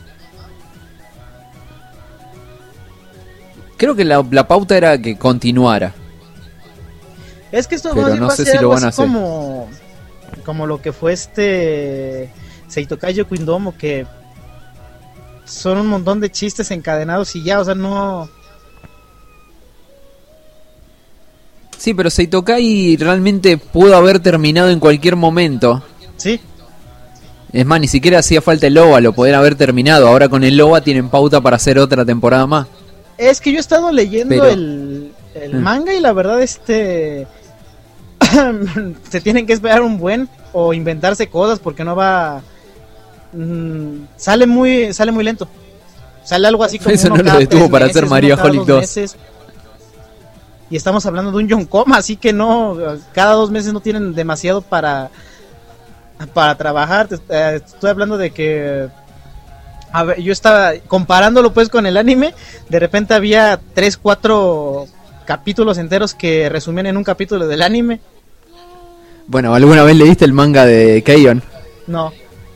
Creo que la pauta era que continuara. Es que esto pero no sé si lo van a hacer. Como lo que fue Seitokai Yokuindomo, que son un montón de chistes encadenados y ya, o sea, no... Sí, pero Seitokai realmente pudo haber terminado en cualquier momento. Sí. Es más, ni siquiera hacía falta el OVA, lo podían haber terminado. Ahora con el OVA tienen pauta para hacer otra temporada más. Es que yo he estado leyendo el manga y la verdad se tienen que esperar un buen o inventarse cosas porque no va sale muy lento. Sale algo así como eso uno no lo cada detuvo 3 para meses, hacer María uno cada Holic 2 2. meses. Y estamos hablando de un John Coma, así que no, cada 2 meses no tienen demasiado para trabajar. Estoy hablando de que, a ver, yo estaba comparándolo pues con el anime. De repente había 3-4 capítulos enteros que resumían en un capítulo del anime. Bueno, ¿alguna vez leíste el manga de Keion? No.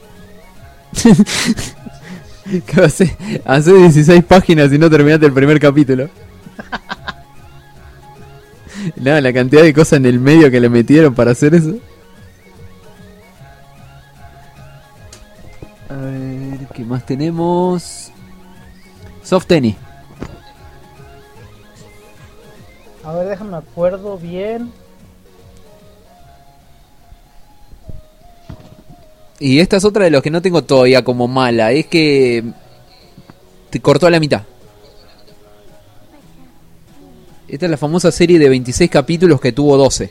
Que hace 16 páginas y no terminaste el primer capítulo. Nada, la cantidad de cosas en el medio que le metieron para hacer eso. A ver, ¿qué más tenemos? Soft Tennis. A ver, déjame acuerdo bien. Y esta es otra de los que no tengo todavía como mala. Es que te cortó a la mitad. Esta es la famosa serie de 26 capítulos que tuvo 12.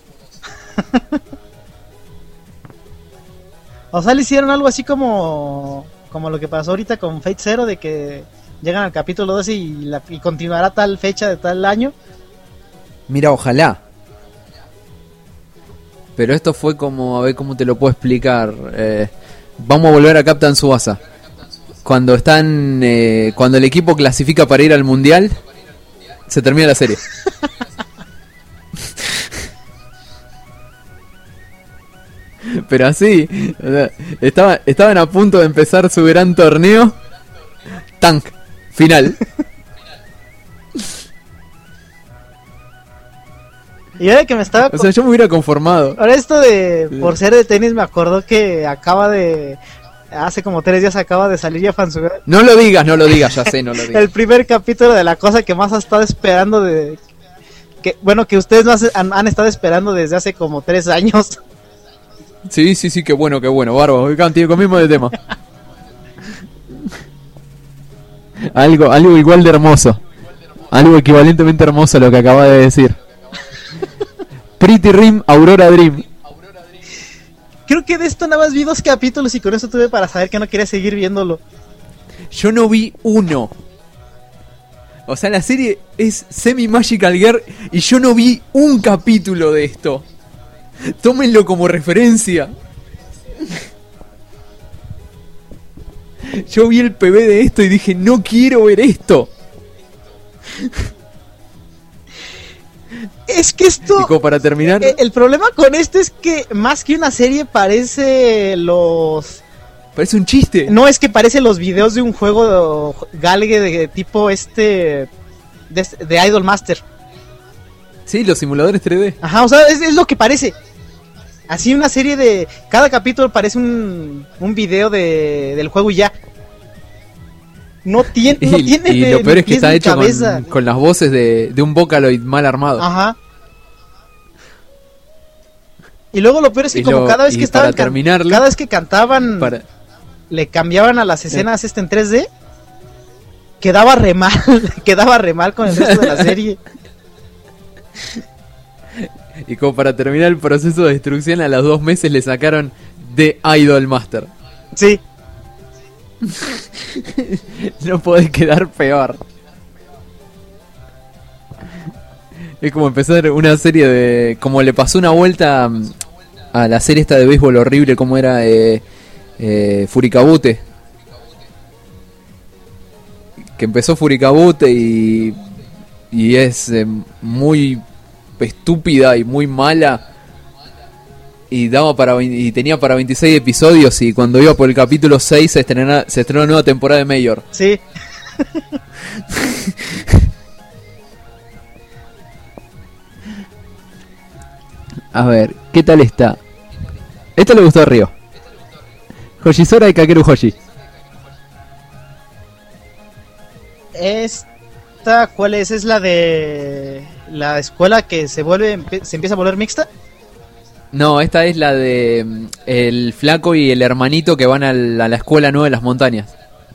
O sea, le hicieron algo así como lo que pasó ahorita con Fate Zero, de que llegan al capítulo 12 y continuará tal fecha de tal año. Mira, ojalá. Pero esto fue como, a ver cómo te lo puedo explicar. Vamos a volver a Captain Tsubasa. Cuando cuando el equipo clasifica para ir al mundial, se termina la serie. Pero así, o sea, estaban a punto de empezar su gran torneo. Tank, final. Y ahora que me estaba... O sea, yo me hubiera conformado. Ahora esto de... Por ser de tenis me acordó que hace como 3 días acaba de salir ya Fansuga. No lo digas, ya sé, no lo digas. El primer capítulo de la cosa que más has estado esperando que ustedes no han estado esperando desde hace como 3 años. Sí, qué bueno, bárbaro. Cambiemos de tema. Algo igual de hermoso. Algo equivalentemente hermoso a lo que acaba de decir. Pretty Dream, Aurora Dream. Creo que de esto nada más vi 2 capítulos y con eso tuve para saber que no quería seguir viéndolo. Yo no vi uno. O sea, la serie es Semi-Magical Girl y yo no vi un capítulo de esto. Tómenlo como referencia. Yo vi el PV de esto y dije, no quiero ver esto. Es que esto... Y como para terminar... El problema con esto es que más que una serie parece Parece un chiste. No, es que parece los videos de un juego galgue de tipo de Idol Master. Sí, los simuladores 3D. Ajá, o sea, es lo que parece. Así una serie de... Cada capítulo parece un video del juego y ya. No tiene y lo peor es que está hecho con las voces de un Vocaloid mal armado. Ajá. Y luego lo peor es que como cada vez que estaban cada vez que cantaban le cambiaban a las escenas en 3D, quedaba re mal con el resto de la serie. Y como para terminar el proceso de destrucción, a los 2 meses le sacaron The Idol Master. Sí. No podés quedar peor. Es como empezar una serie de... Como le pasó una vuelta a la serie esta de béisbol horrible, como era Furikabute. Que empezó Furikabute y es muy estúpida y muy mala. Y tenía para 26 episodios. Y cuando iba por el capítulo 6 se estrenó nueva temporada de Mayor. Sí. A ver, ¿qué tal está? Esto le gustó a Río. Hoshisora y Kakeru Hoshi. ¿Esta cuál es? ¿Es la de la escuela que se empieza a volver mixta? No, esta es la de el flaco y el hermanito que van a la escuela nueva de las montañas.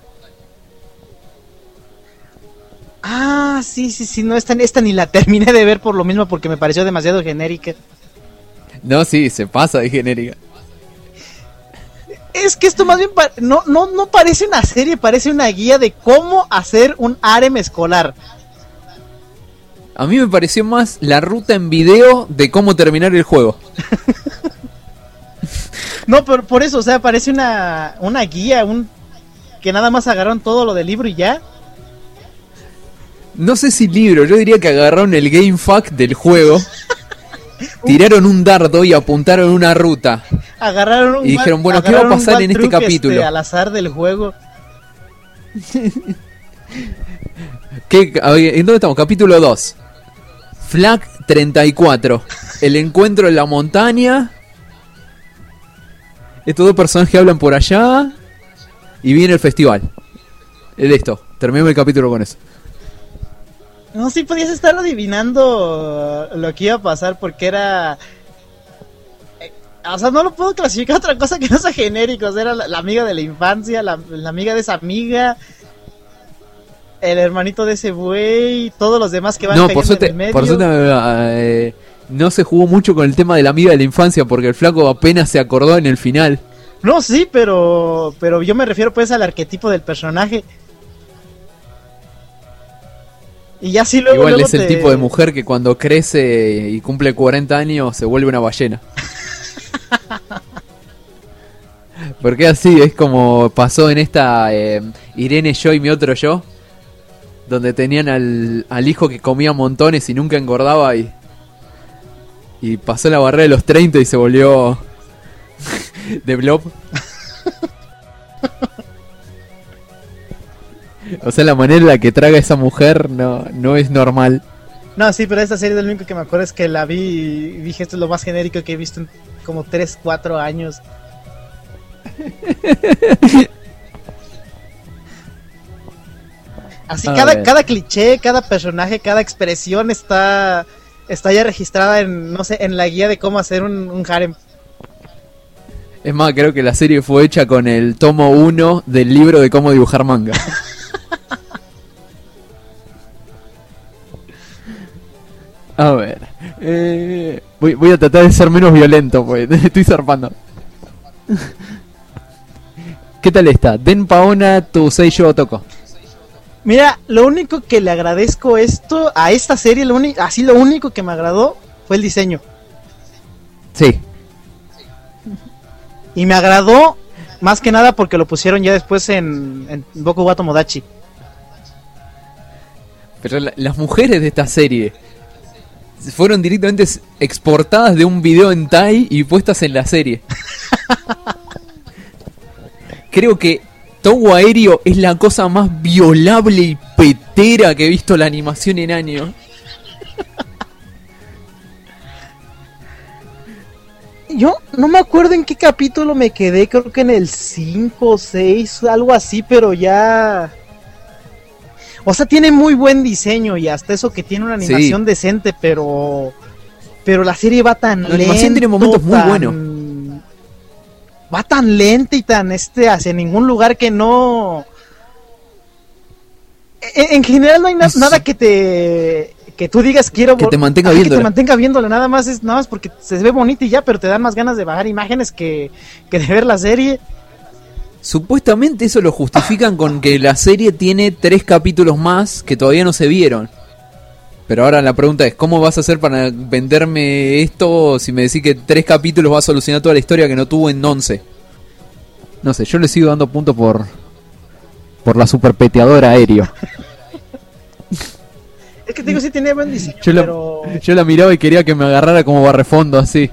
Ah, sí, no, esta ni la terminé de ver por lo mismo, porque me pareció demasiado genérica. No, sí, se pasa de genérica. Es que esto más bien no parece una serie, parece una guía de cómo hacer un harem escolar. A mí me pareció más la ruta en video de cómo terminar el juego. No, pero por eso, o sea, parece una guía, que nada más agarraron todo lo del libro y ya. No sé si libro, yo diría que agarraron el game fact del juego, tiraron un dardo y apuntaron una ruta. Agarraron y dijeron, bueno, ¿qué va a pasar en este capítulo? Al azar del juego. ¿En dónde estamos? Capítulo 2. Flag 34. El encuentro en la montaña. Estos dos personajes hablan por allá. Y viene el festival. Listo, terminemos el capítulo con eso. No, sí podías estar adivinando lo que iba a pasar porque era... O sea, no lo puedo clasificar otra cosa que no sea genéricos. Era la amiga de la infancia, la amiga de esa amiga, el hermanito de ese güey, todos los demás que van cayendo en el medio. Por suerte no se jugó mucho con el tema de la amiga de la infancia porque el flaco apenas se acordó en el final. No, sí, pero yo me refiero pues al arquetipo del personaje. Y ya sí luego... Igual es el tipo de mujer que cuando crece y cumple 40 años se vuelve una ballena. Porque así es como pasó en esta Irene, yo y mi otro yo, donde tenían al hijo que comía montones y nunca engordaba y pasó la barrera de los 30 y se volvió de blob. O sea, la manera en la que traga esa mujer no es normal. No, sí, pero esta serie, lo único que me acuerdo es que la vi y dije, esto es lo más genérico que he visto en como 3, 4 años. Así cada cliché, cada personaje, cada expresión está ya registrada en, no sé, en la guía de cómo hacer un harem. Es más, creo que la serie fue hecha con el tomo 1 del libro de cómo dibujar manga. A ver, voy a tratar de ser menos violento, pues estoy zarpando. ¿Qué tal está? Den Paona tu Seiyo Otoko. Mira, lo único que le agradezco a esta serie, lo único que me agradó fue el diseño. Sí. Y me agradó más que nada porque lo pusieron ya después en Boku wa Tomodachi. Pero las mujeres de esta serie fueron directamente exportadas de un video en hentai y puestas en la serie. Creo que Togo Aéreo es la cosa más violable y petera que he visto la animación en años. Yo no me acuerdo en qué capítulo me quedé, creo que en el 5 o 6, algo así, pero ya... O sea, tiene muy buen diseño y hasta eso que tiene una animación decente, pero la serie va tan lenta. La animación tiene momentos muy buenos. Va tan lenta y tan hacia ningún lugar que no... En general no hay nada que tú digas quiero... Que te mantenga viéndola. Que te mantenga viéndola, nada más porque se ve bonita y ya, pero te dan más ganas de bajar imágenes que de ver la serie. Supuestamente eso lo justifican con que la serie tiene 3 capítulos más que todavía no se vieron. Pero ahora la pregunta es, ¿cómo vas a hacer para venderme esto si me decís que 3 capítulos va a solucionar toda la historia que no tuvo en 11? No sé, yo le sigo dando punto por la superpeteadora Aéreo. Es que te digo, sí tiene buen diseño, yo la miraba y quería que me agarrara como barrefondo así.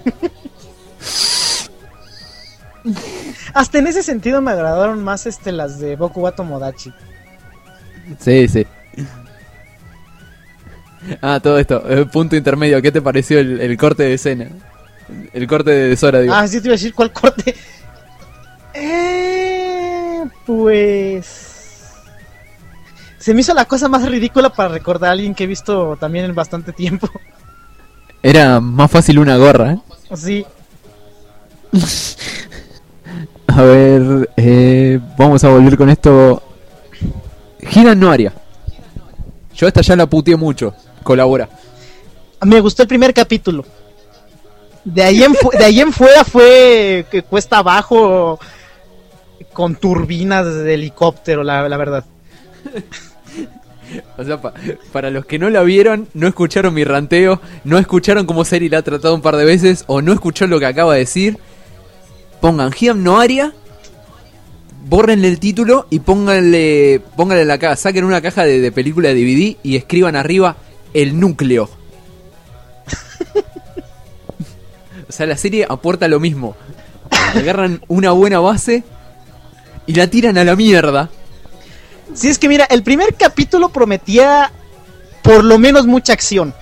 Hasta en ese sentido me agradaron más las de Boku wa Tomodachi. Sí, sí. Todo esto, punto intermedio, ¿qué te pareció el corte de escena? El corte de Sora, digo. Sí, te iba a decir cuál corte. Pues... Se me hizo la cosa más ridícula para recordar a alguien que he visto también en bastante tiempo. Era más fácil una gorra, ¿eh? Sí. A ver, vamos a volver con esto. Hidan no Aria. Yo esta ya la puteé mucho. Colabora. Me gustó el primer capítulo. De ahí en fuera fue que cuesta abajo. con turbinas de helicóptero, la verdad. O sea, para los que no la vieron, no escucharon mi ranteo, no escucharon cómo Seri la ha tratado un par de veces, o no escuchó lo que acaba de decir, pongan Hiam no Aria, bórrenle el título y pónganle la caja, saquen una caja de película de DVD y escriban arriba el núcleo. O sea, la serie aporta lo mismo. Agarran una buena base y la tiran a la mierda. Sí, es que mira, el primer capítulo prometía por lo menos mucha acción.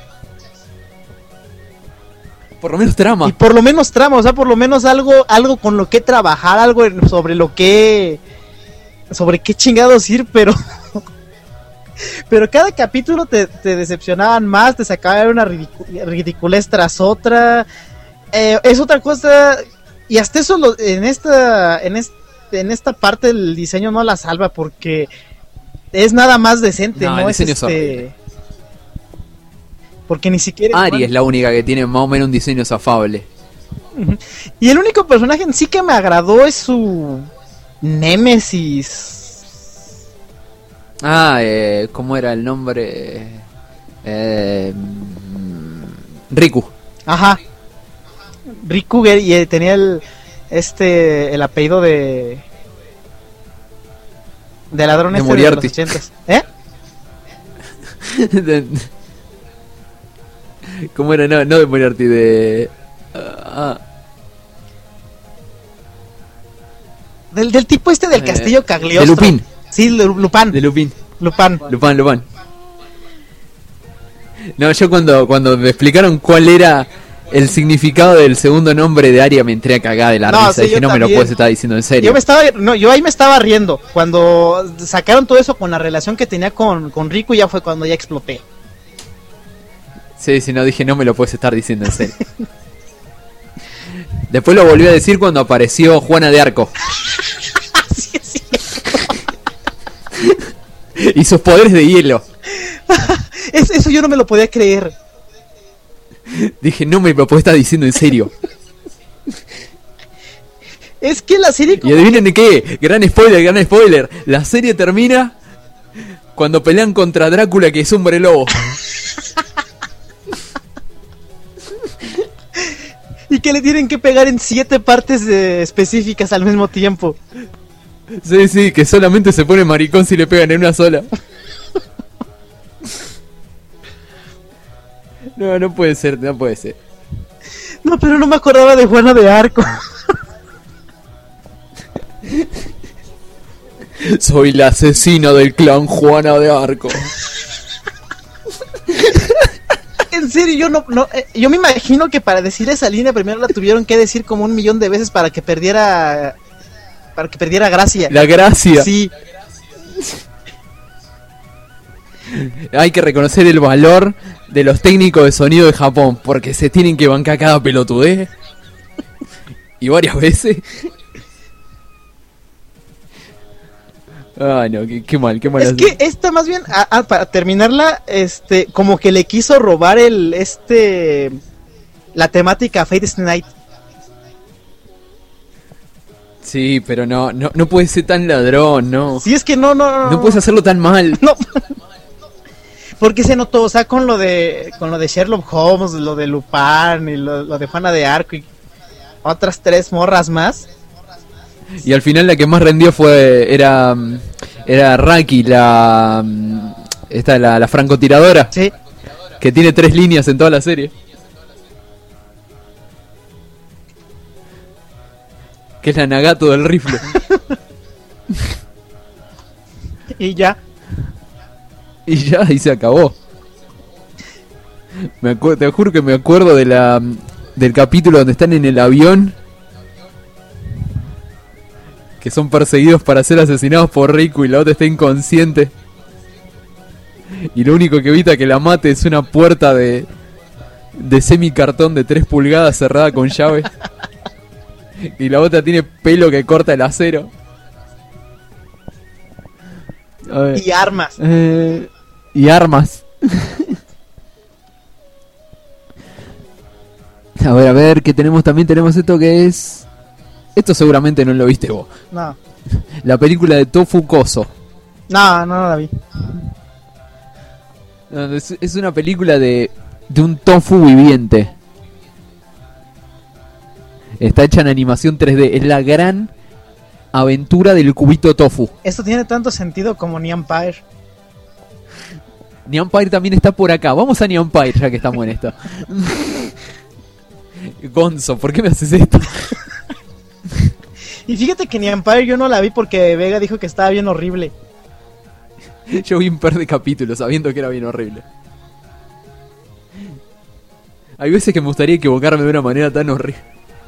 Por lo menos trama. Y por lo menos trama, o sea, por lo menos algo con lo que trabajar, algo sobre qué chingados ir, pero cada capítulo te decepcionaban más, te sacaban una ridiculez tras otra. Es otra cosa, y hasta eso en esta parte el diseño no la salva porque es nada más decente, no es porque ni siquiera Ari es la única que tiene más o menos un diseño zafable. Y el único personaje en sí que me agradó es su Némesis. ¿Cómo era el nombre? Riku. Ajá. Riku, y tenía el apellido de ladrón de los 80s. ¿Cómo era? No de Moriarty, de del tipo del castillo Cagliostro. De Lupin. Sí, Lupin. De Lupin. Lupin. No, yo cuando me explicaron cuál era el significado del segundo nombre de Aria me entré a cagar de la risa. Sí, dije, no también. me lo puedes estar diciendo en serio. Yo ahí me estaba riendo. Cuando sacaron todo eso con la relación que tenía con Riku, ya fue cuando ya exploté. Sí, no dije, no me lo puedes estar diciendo en serio. Después lo volví a decir cuando apareció Juana de Arco. Sí, sí. Y sus poderes de hielo. Eso yo no me lo podía creer. Dije, no me lo puedes estar diciendo en serio. Es que la serie... Y adivinen de qué, gran spoiler. La serie termina cuando pelean contra Drácula, que es hombre lobo. Y que le tienen que pegar en 7 partes específicas al mismo tiempo. Sí, que solamente se pone maricón si le pegan en una sola. No puede ser. No, pero no me acordaba de Juana de Arco. Soy la asesina del clan Juana de Arco. En serio, yo me imagino que para decir esa línea primero la tuvieron que decir como 1,000,000 de veces para que perdiera gracia. La gracia. Sí. Hay que reconocer el valor de los técnicos de sonido de Japón, porque se tienen que bancar cada pelotudez. Y varias veces. Ay, no, qué mal. Es que esta más bien, para terminarla, como que le quiso robar la temática a Fate Stay Night. Sí, pero no puedes ser tan ladrón, ¿no? Sí, es que no. No puedes hacerlo tan mal. No. Porque se notó, o sea, con lo de Sherlock Holmes, lo de Lupin y lo de Juana de Arco y otras 3 morras más. Y al final la que más rendió era Raki, la francotiradora. Sí. Que tiene 3 líneas en toda la serie. Que es la Nagato del rifle. Y ya. Y se acabó. Te juro que me acuerdo del capítulo donde están en el avión, que son perseguidos para ser asesinados por Riku y la otra está inconsciente. Y lo único que evita que la mate es una puerta de semicartón de 3 pulgadas cerrada con llave. Y la otra tiene pelo que corta el acero. A ver. Y armas. Y armas. A ver, ¿qué tenemos? También tenemos esto que es... Esto seguramente no lo viste vos. No. La película de Tofu Koso. No la vi. No, es una película de un tofu viviente. Está hecha en animación 3D. Es la gran aventura del cubito tofu. Esto tiene tanto sentido como Ni Empire. Ni Empire también está por acá. Vamos a Ni Empire ya que estamos en esto. Gonzo, ¿por qué me haces esto? Y fíjate que Ni Empire yo no la vi porque Vega dijo que estaba bien horrible. Yo vi un par de capítulos sabiendo que era bien horrible. Hay veces que me gustaría equivocarme de una manera tan horrible.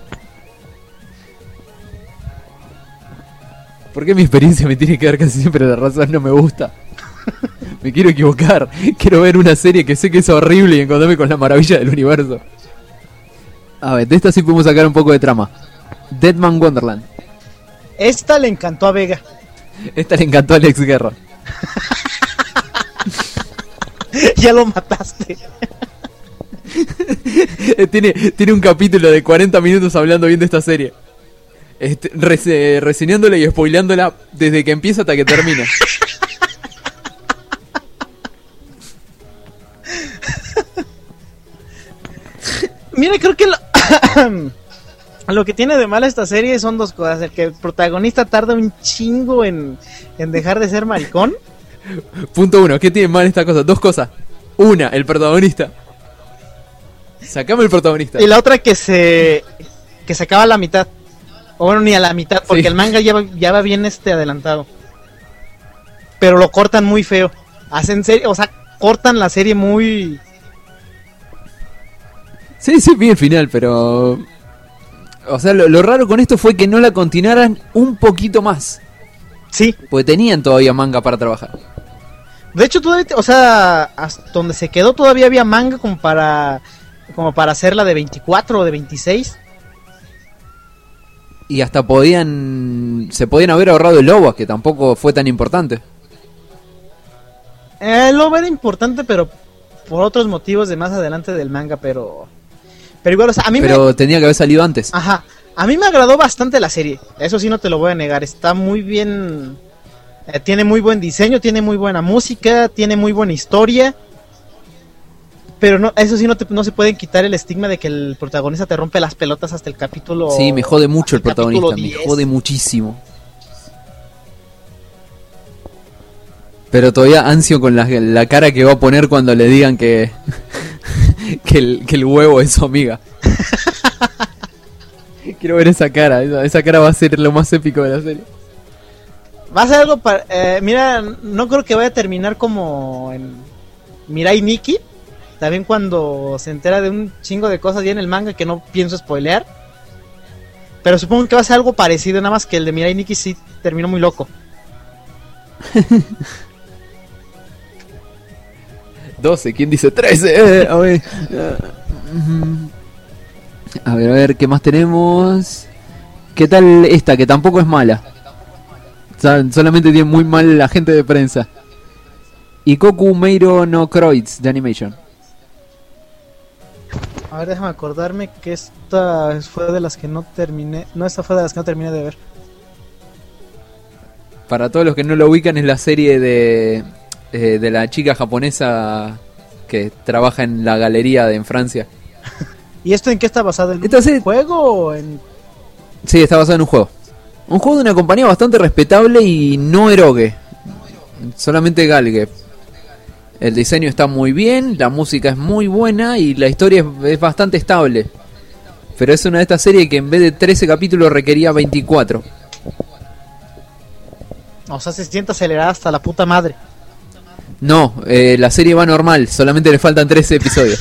¿Por qué mi experiencia me tiene que dar casi siempre la razón? No me gusta. Me quiero equivocar. Quiero ver una serie que sé que es horrible y encontrarme con la maravilla del universo. A ver, de esta sí podemos sacar un poco de trama. Deadman Wonderland. Esta le encantó a Vega. Esta le encantó a Alex Guerra. Ya lo mataste. Tiene un capítulo de 40 minutos hablando bien de esta serie. Reseñándola y spoileándola desde que empieza hasta que termina. Mira, creo que lo que tiene de mal esta serie son dos cosas. El que el protagonista tarda un chingo en dejar de ser maricón. Punto 1, ¿qué tiene mal esta cosa? Dos cosas. Una, el protagonista. Sacame el protagonista. Y la otra que se acaba a la mitad. O bueno, ni a la mitad, porque sí. El manga ya va bien adelantado. Pero lo cortan muy feo. Hacen serie, o sea, cortan la serie muy... Sí, vi el final, pero... O sea, lo raro con esto fue que no la continuaran un poquito más. Sí. Porque tenían todavía manga para trabajar. De hecho, todavía, o sea, hasta donde se quedó todavía había manga como para hacerla de 24 o de 26. Y hasta se podían haber ahorrado el OVA, que tampoco fue tan importante. El OVA era importante, pero por otros motivos de más adelante del manga, pero igual, o sea, Pero tenía que haber salido antes. Ajá. A mí me agradó bastante la serie. Eso sí no te lo voy a negar. Está muy bien. Tiene muy buen diseño, tiene muy buena música, tiene muy buena historia. Pero no, eso sí no se pueden quitar el estigma de que el protagonista te rompe las pelotas hasta el capítulo... Sí, me jode mucho el protagonista, me jode muchísimo. Pero todavía ansio con la cara que va a poner cuando le digan que el huevo es su amiga. Quiero ver esa cara, esa cara va a ser lo más épico de la serie. Va a ser algo para... mira, no creo que vaya a terminar como en Mirai Nikki. También cuando se entera de un chingo de cosas ya en el manga que no pienso spoilear. Pero supongo que va a ser algo parecido, nada más que el de Mirai Nikki sí terminó muy loco. 12, ¿quién dice 13? A ver, ¿qué más tenemos? ¿Qué tal esta? Que tampoco es mala. Solamente tiene muy mal la gente de prensa. Ikoku Meiro no Kreutz de Animation. A ver, déjame acordarme que esta fue de las que no terminé. No, esta fue de las que no terminé de ver. Para todos los que no lo ubican, es la serie de la chica japonesa que trabaja en la galería en Francia. ¿Y esto en qué está basado? ¿En un juego o en...? Sí, está basado en un juego. Un juego de una compañía bastante respetable y no eroge. Solamente galgue. El diseño está muy bien, la música es muy buena y la historia es bastante estable. Pero es una de estas series que en vez de 13 capítulos requería 24. O sea, se siente acelerada hasta la puta madre. No, la serie va normal, solamente le faltan 13 episodios.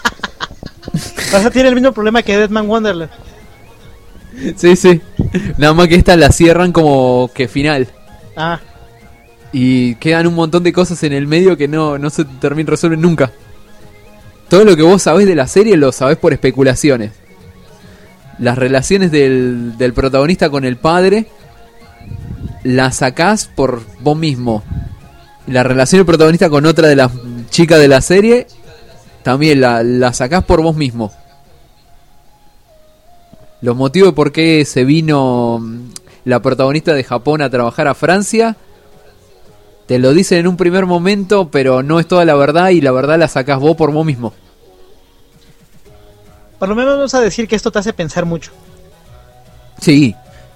O sea, tiene el mismo problema que Deadman Wonderland. Sí. Nada más que esta la cierran como que final. Ah. Y quedan un montón de cosas en el medio que no se resuelven nunca. Todo lo que vos sabés de la serie lo sabés por especulaciones. Las relaciones del protagonista con el padre las sacás por vos mismo. La relación del protagonista con otra de las chicas de la serie también la sacás por vos mismo. Los motivos de por qué se vino la protagonista de Japón a trabajar a Francia. Te lo dicen en un primer momento, pero no es toda la verdad y la verdad la sacás vos por vos mismo. Por lo menos vamos a decir que esto te hace pensar mucho. Sí.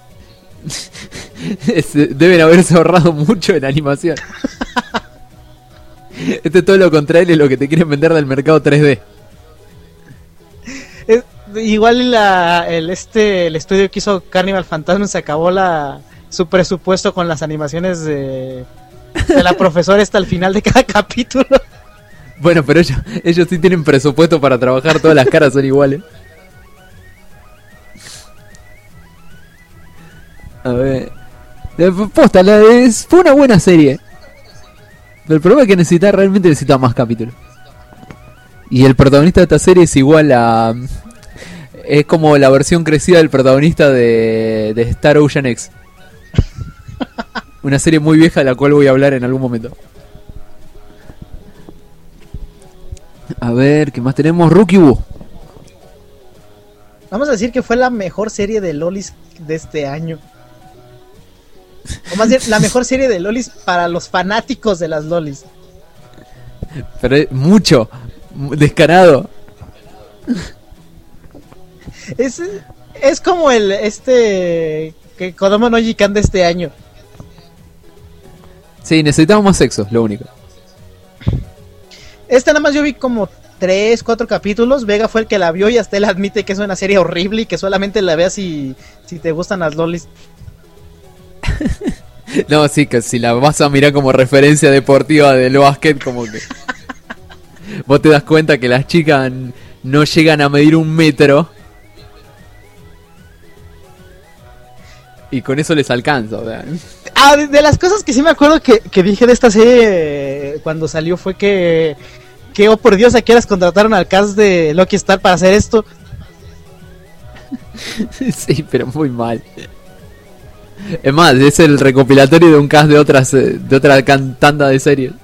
Deben haberse ahorrado mucho en animación. Este es todo lo contrario de lo que te quieren vender del mercado 3D. Igual el estudio que hizo Carnival Phantasm se acabó su presupuesto con las animaciones de la profesora hasta el final de cada capítulo. Bueno, pero ellos sí tienen presupuesto para trabajar, todas las caras son iguales. A ver. Posta, fue una buena serie. Pero el problema es que realmente necesita más capítulos. Y el protagonista de esta serie es igual a... Es como la versión crecida del protagonista de Star Ocean X. Una serie muy vieja de la cual voy a hablar en algún momento. A ver, ¿qué más tenemos? Rookie Boo. Vamos a decir que fue la mejor serie de lolis de este año. O más bien, la mejor serie de lolis para los fanáticos de las lolis. Pero es mucho, descarado. Es como que Kodomo no Jikan de este año. Sí, necesitamos más sexo, lo único. Nada más yo vi como 3-4 capítulos. Vega fue el que la vio y hasta él admite que es una serie horrible y que solamente la veas si te gustan las lolis. No, sí, que si la vas a mirar como referencia deportiva del básquet, como que vos te das cuenta que las chicas no llegan a medir 1 metro y con eso les alcanza, ¿verdad? De las cosas que sí me acuerdo que dije de esta serie cuando salió fue que oh por Dios, ¿a qué horas contrataron al cast de Lucky Star para hacer esto? Sí, pero muy mal. Es más, es el recopilatorio de un cast de otra tanda de series.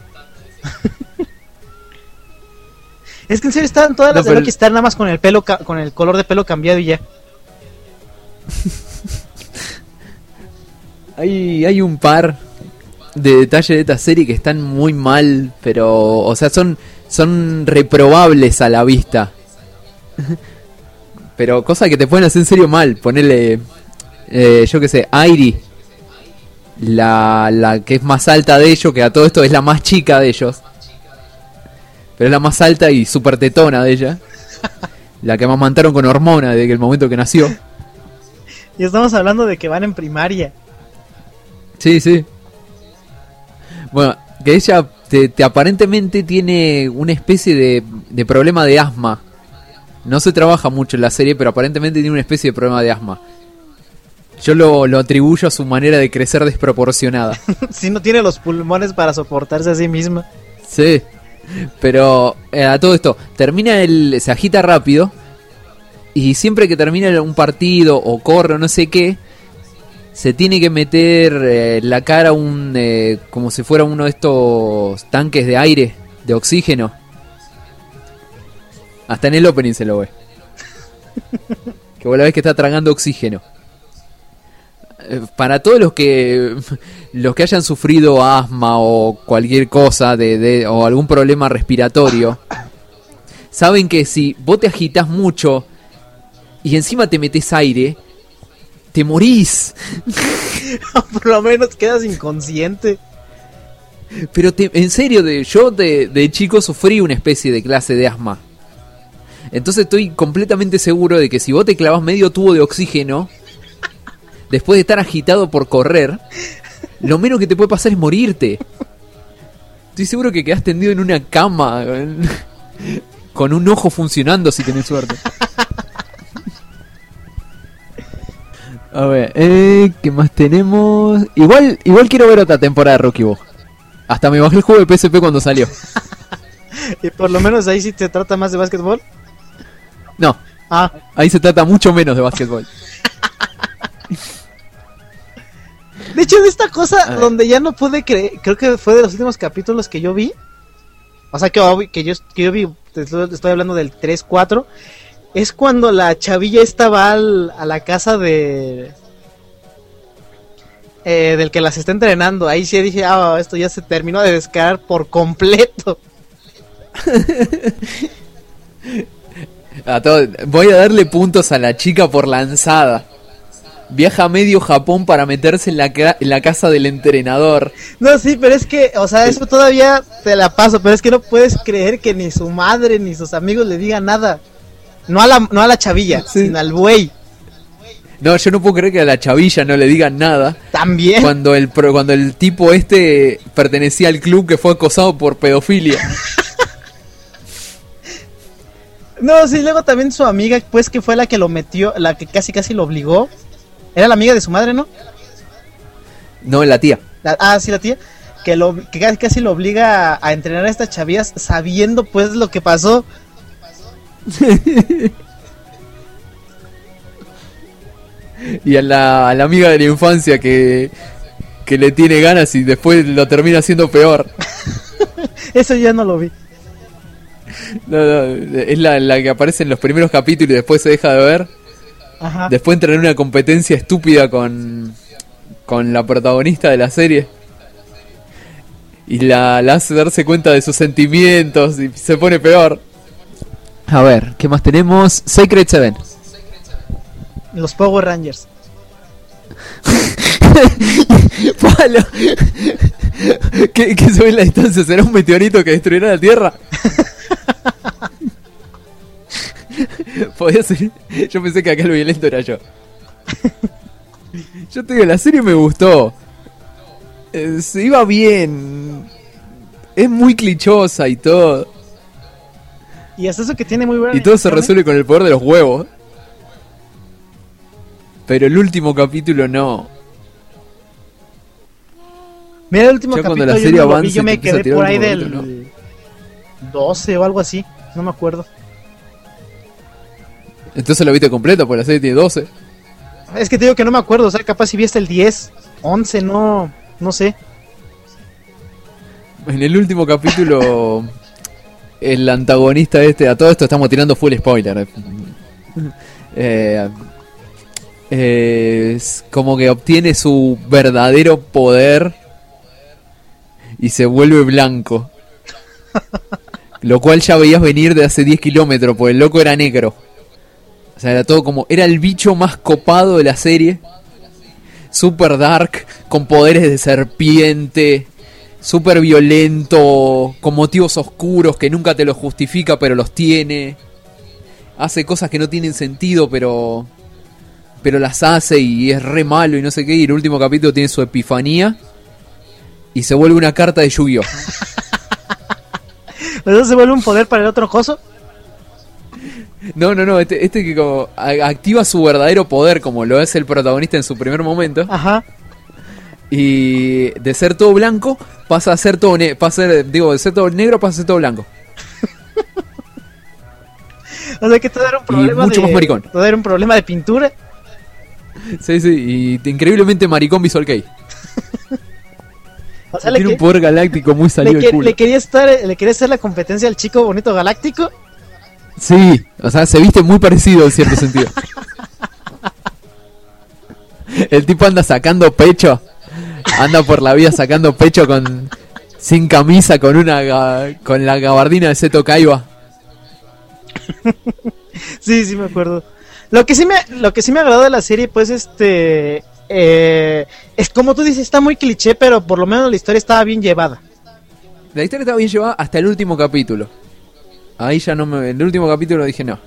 Es que en serio estaban todas las de Lucky Star nada más con el pelo con el color de pelo cambiado y ya. Hay un par de detalles de esta serie que están muy mal, pero o sea, son reprobables a la vista. Pero cosas que te pueden hacer en serio mal. Ponerle yo que sé, Airi, la que es más alta de ellos, que a todo esto es la más chica de ellos, pero es la más alta y súper tetona de ella. La que amamantaron con hormona desde el momento que nació. Y estamos hablando de que van en primaria. Sí, sí. Bueno, que ella te aparentemente tiene una especie de problema de asma. No se trabaja mucho en la serie, pero aparentemente tiene una especie de problema de asma. Yo lo atribuyo a su manera de crecer desproporcionada. Si no tiene los pulmones para soportarse a sí misma. Sí, pero a todo esto, se agita rápido. Y siempre que termina un partido o corre o no sé qué, se tiene que meter la cara como si fuera uno de estos tanques de aire, de oxígeno. Hasta en el opening se lo ve. Que vos la ves que está tragando oxígeno. Para todos los que hayan sufrido asma o cualquier cosa o algún problema respiratorio, saben que si vos te agitas mucho y encima te metes aire, te morís. Por lo menos quedas inconsciente. Pero en serio, yo de chico sufrí una especie de clase de asma. Entonces estoy completamente seguro de que si vos te clavas medio tubo de oxígeno, después de estar agitado por correr, lo menos que te puede pasar es morirte. Estoy seguro que quedás tendido en una cama con un ojo funcionando si tenés suerte. A ver, ¿qué más tenemos? Igual quiero ver otra temporada de Rocky Ball. Hasta me bajé el juego de PSP cuando salió. ¿Y por lo menos ahí sí te trata más de básquetbol? No. Ahí se trata mucho menos de básquetbol. De hecho, de esta cosa donde ya no pude creer, creo que fue de los últimos capítulos que yo vi. O sea, que yo vi, estoy hablando del 3-4. Es cuando la chavilla esta va a la casa de del que las está entrenando. Ahí sí dije, esto ya se terminó de descargar por completo. Voy a darle puntos a la chica por lanzada. Viaja a medio Japón para meterse en la casa del entrenador. No, sí, pero es que, o sea, eso todavía te la paso, pero es que no puedes creer que ni su madre ni sus amigos le digan nada. No a la chavilla, sino al buey. No, yo no puedo creer que a la chavilla no le digan nada. También. Cuando el tipo pertenecía al club que fue acosado por pedofilia. No, sí, luego también su amiga, pues, que fue la que lo metió, la que casi lo obligó. Era la amiga de su madre, ¿no? No, la tía. Sí, la tía. Que casi lo obliga a entrenar a estas chavillas sabiendo, pues, lo que pasó. Y a la amiga de la infancia que le tiene ganas y después lo termina haciendo peor. Eso ya no lo vi. No, es la que aparece en los primeros capítulos y después se deja de ver. Ajá. Después entra en una competencia estúpida con la protagonista de la serie. Y la hace darse cuenta de sus sentimientos y se pone peor. A ver, ¿qué más tenemos? Sacred Seven. Los Power Rangers. Palo. ¿Qué se ve en la distancia? ¿Será un meteorito que destruirá la Tierra? Podía ser. Yo pensé que acá lo violento era yo. Yo te digo, la serie me gustó. Se iba bien. Es muy clichosa y todo. Y hasta eso que tiene muy buena. Y todo se resuelve con el poder de los huevos. Pero el último capítulo no. Mira, el último ya capítulo cuando la serie avanza, yo me quedé por ahí del capítulo, ¿no? 12 o algo así. No me acuerdo. Entonces lo viste completo, porque la serie tiene 12. Es que te digo que no me acuerdo, o sea, capaz si vi hasta el 10, 11, no sé. En el último capítulo, el antagonista a todo esto estamos tirando full spoiler. Es como que obtiene su verdadero poder y se vuelve blanco. Lo cual ya veías venir de hace 10 kilómetros, porque el loco era negro. O sea, era todo como... Era el bicho más copado de la serie. Super dark, con poderes de serpiente. Super violento, con motivos oscuros que nunca te los justifica, pero los tiene. Hace cosas que no tienen sentido, pero las hace y es re malo y no sé qué. Y el último capítulo tiene su epifanía y se vuelve una carta de Yu-Gi-Oh! ¿Eso se vuelve un poder para el otro coso? No, este que como activa su verdadero poder, como lo es el protagonista en su primer momento. Ajá. Y de ser todo blanco pasa a ser todo de ser todo negro pasa a ser todo blanco. O sea que todo era un problema mucho más maricón. Todo era un problema de pintura. Sí, y increíblemente maricón Visual Kei. O sea, tiene un poder galáctico muy salido del culo. Le quería hacer la competencia al chico bonito galáctico. Sí, o sea, se viste muy parecido en cierto sentido. El tipo anda sacando pecho. Anda por la vida sacando pecho sin camisa, con la gabardina de Seto Kaiba. Sí, me acuerdo. Lo que sí me agradó de la serie, pues, es como tú dices, está muy cliché, pero por lo menos la historia estaba bien llevada. La historia estaba bien llevada hasta el último capítulo. Ahí ya en el último capítulo dije no.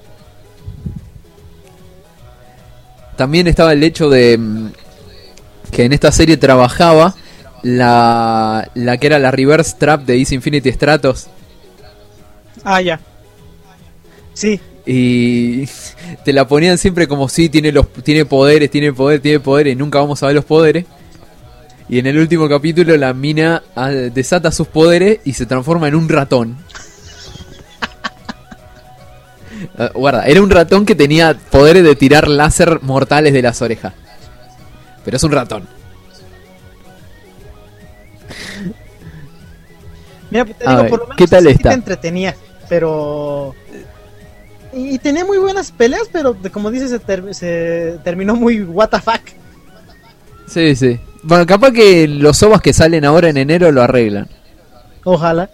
También estaba el hecho de que en esta serie trabajaba la que era la reverse trap de Ace Infinity Stratos. Ah, ya. Sí. Y te la ponían siempre como si tiene poderes y nunca vamos a ver los poderes. Y en el último capítulo la mina desata sus poderes y se transforma en un ratón. Guarda, era un ratón que tenía poderes de tirar láser mortales de las orejas. Pero es un ratón. Mira, te digo, por lo menos ¿qué tal sí está? te entretenía, pero... Y tenía muy buenas peleas, pero como dices, se terminó muy what the fuck. Sí. Bueno, capaz que los ovas que salen ahora en enero lo arreglan. Ojalá.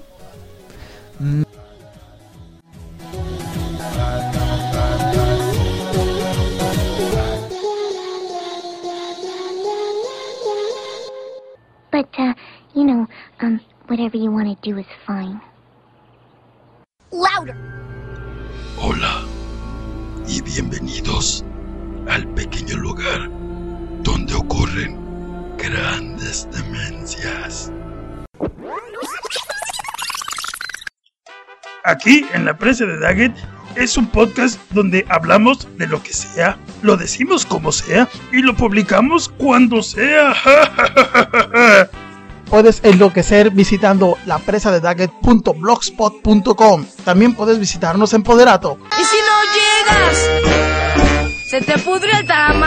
But, whatever you want to do is fine. Louder! Hola y bienvenidos al pequeño lugar donde ocurren grandes demencias. Aquí en la presa de Daggett es un podcast donde hablamos de lo que sea, lo decimos como sea y lo publicamos cuando sea. Puedes enloquecer visitando lapresadedaggett.blogspot.com. También puedes visitarnos en Poderato. ¿Y si no llegas? Se te pudre el tamaño.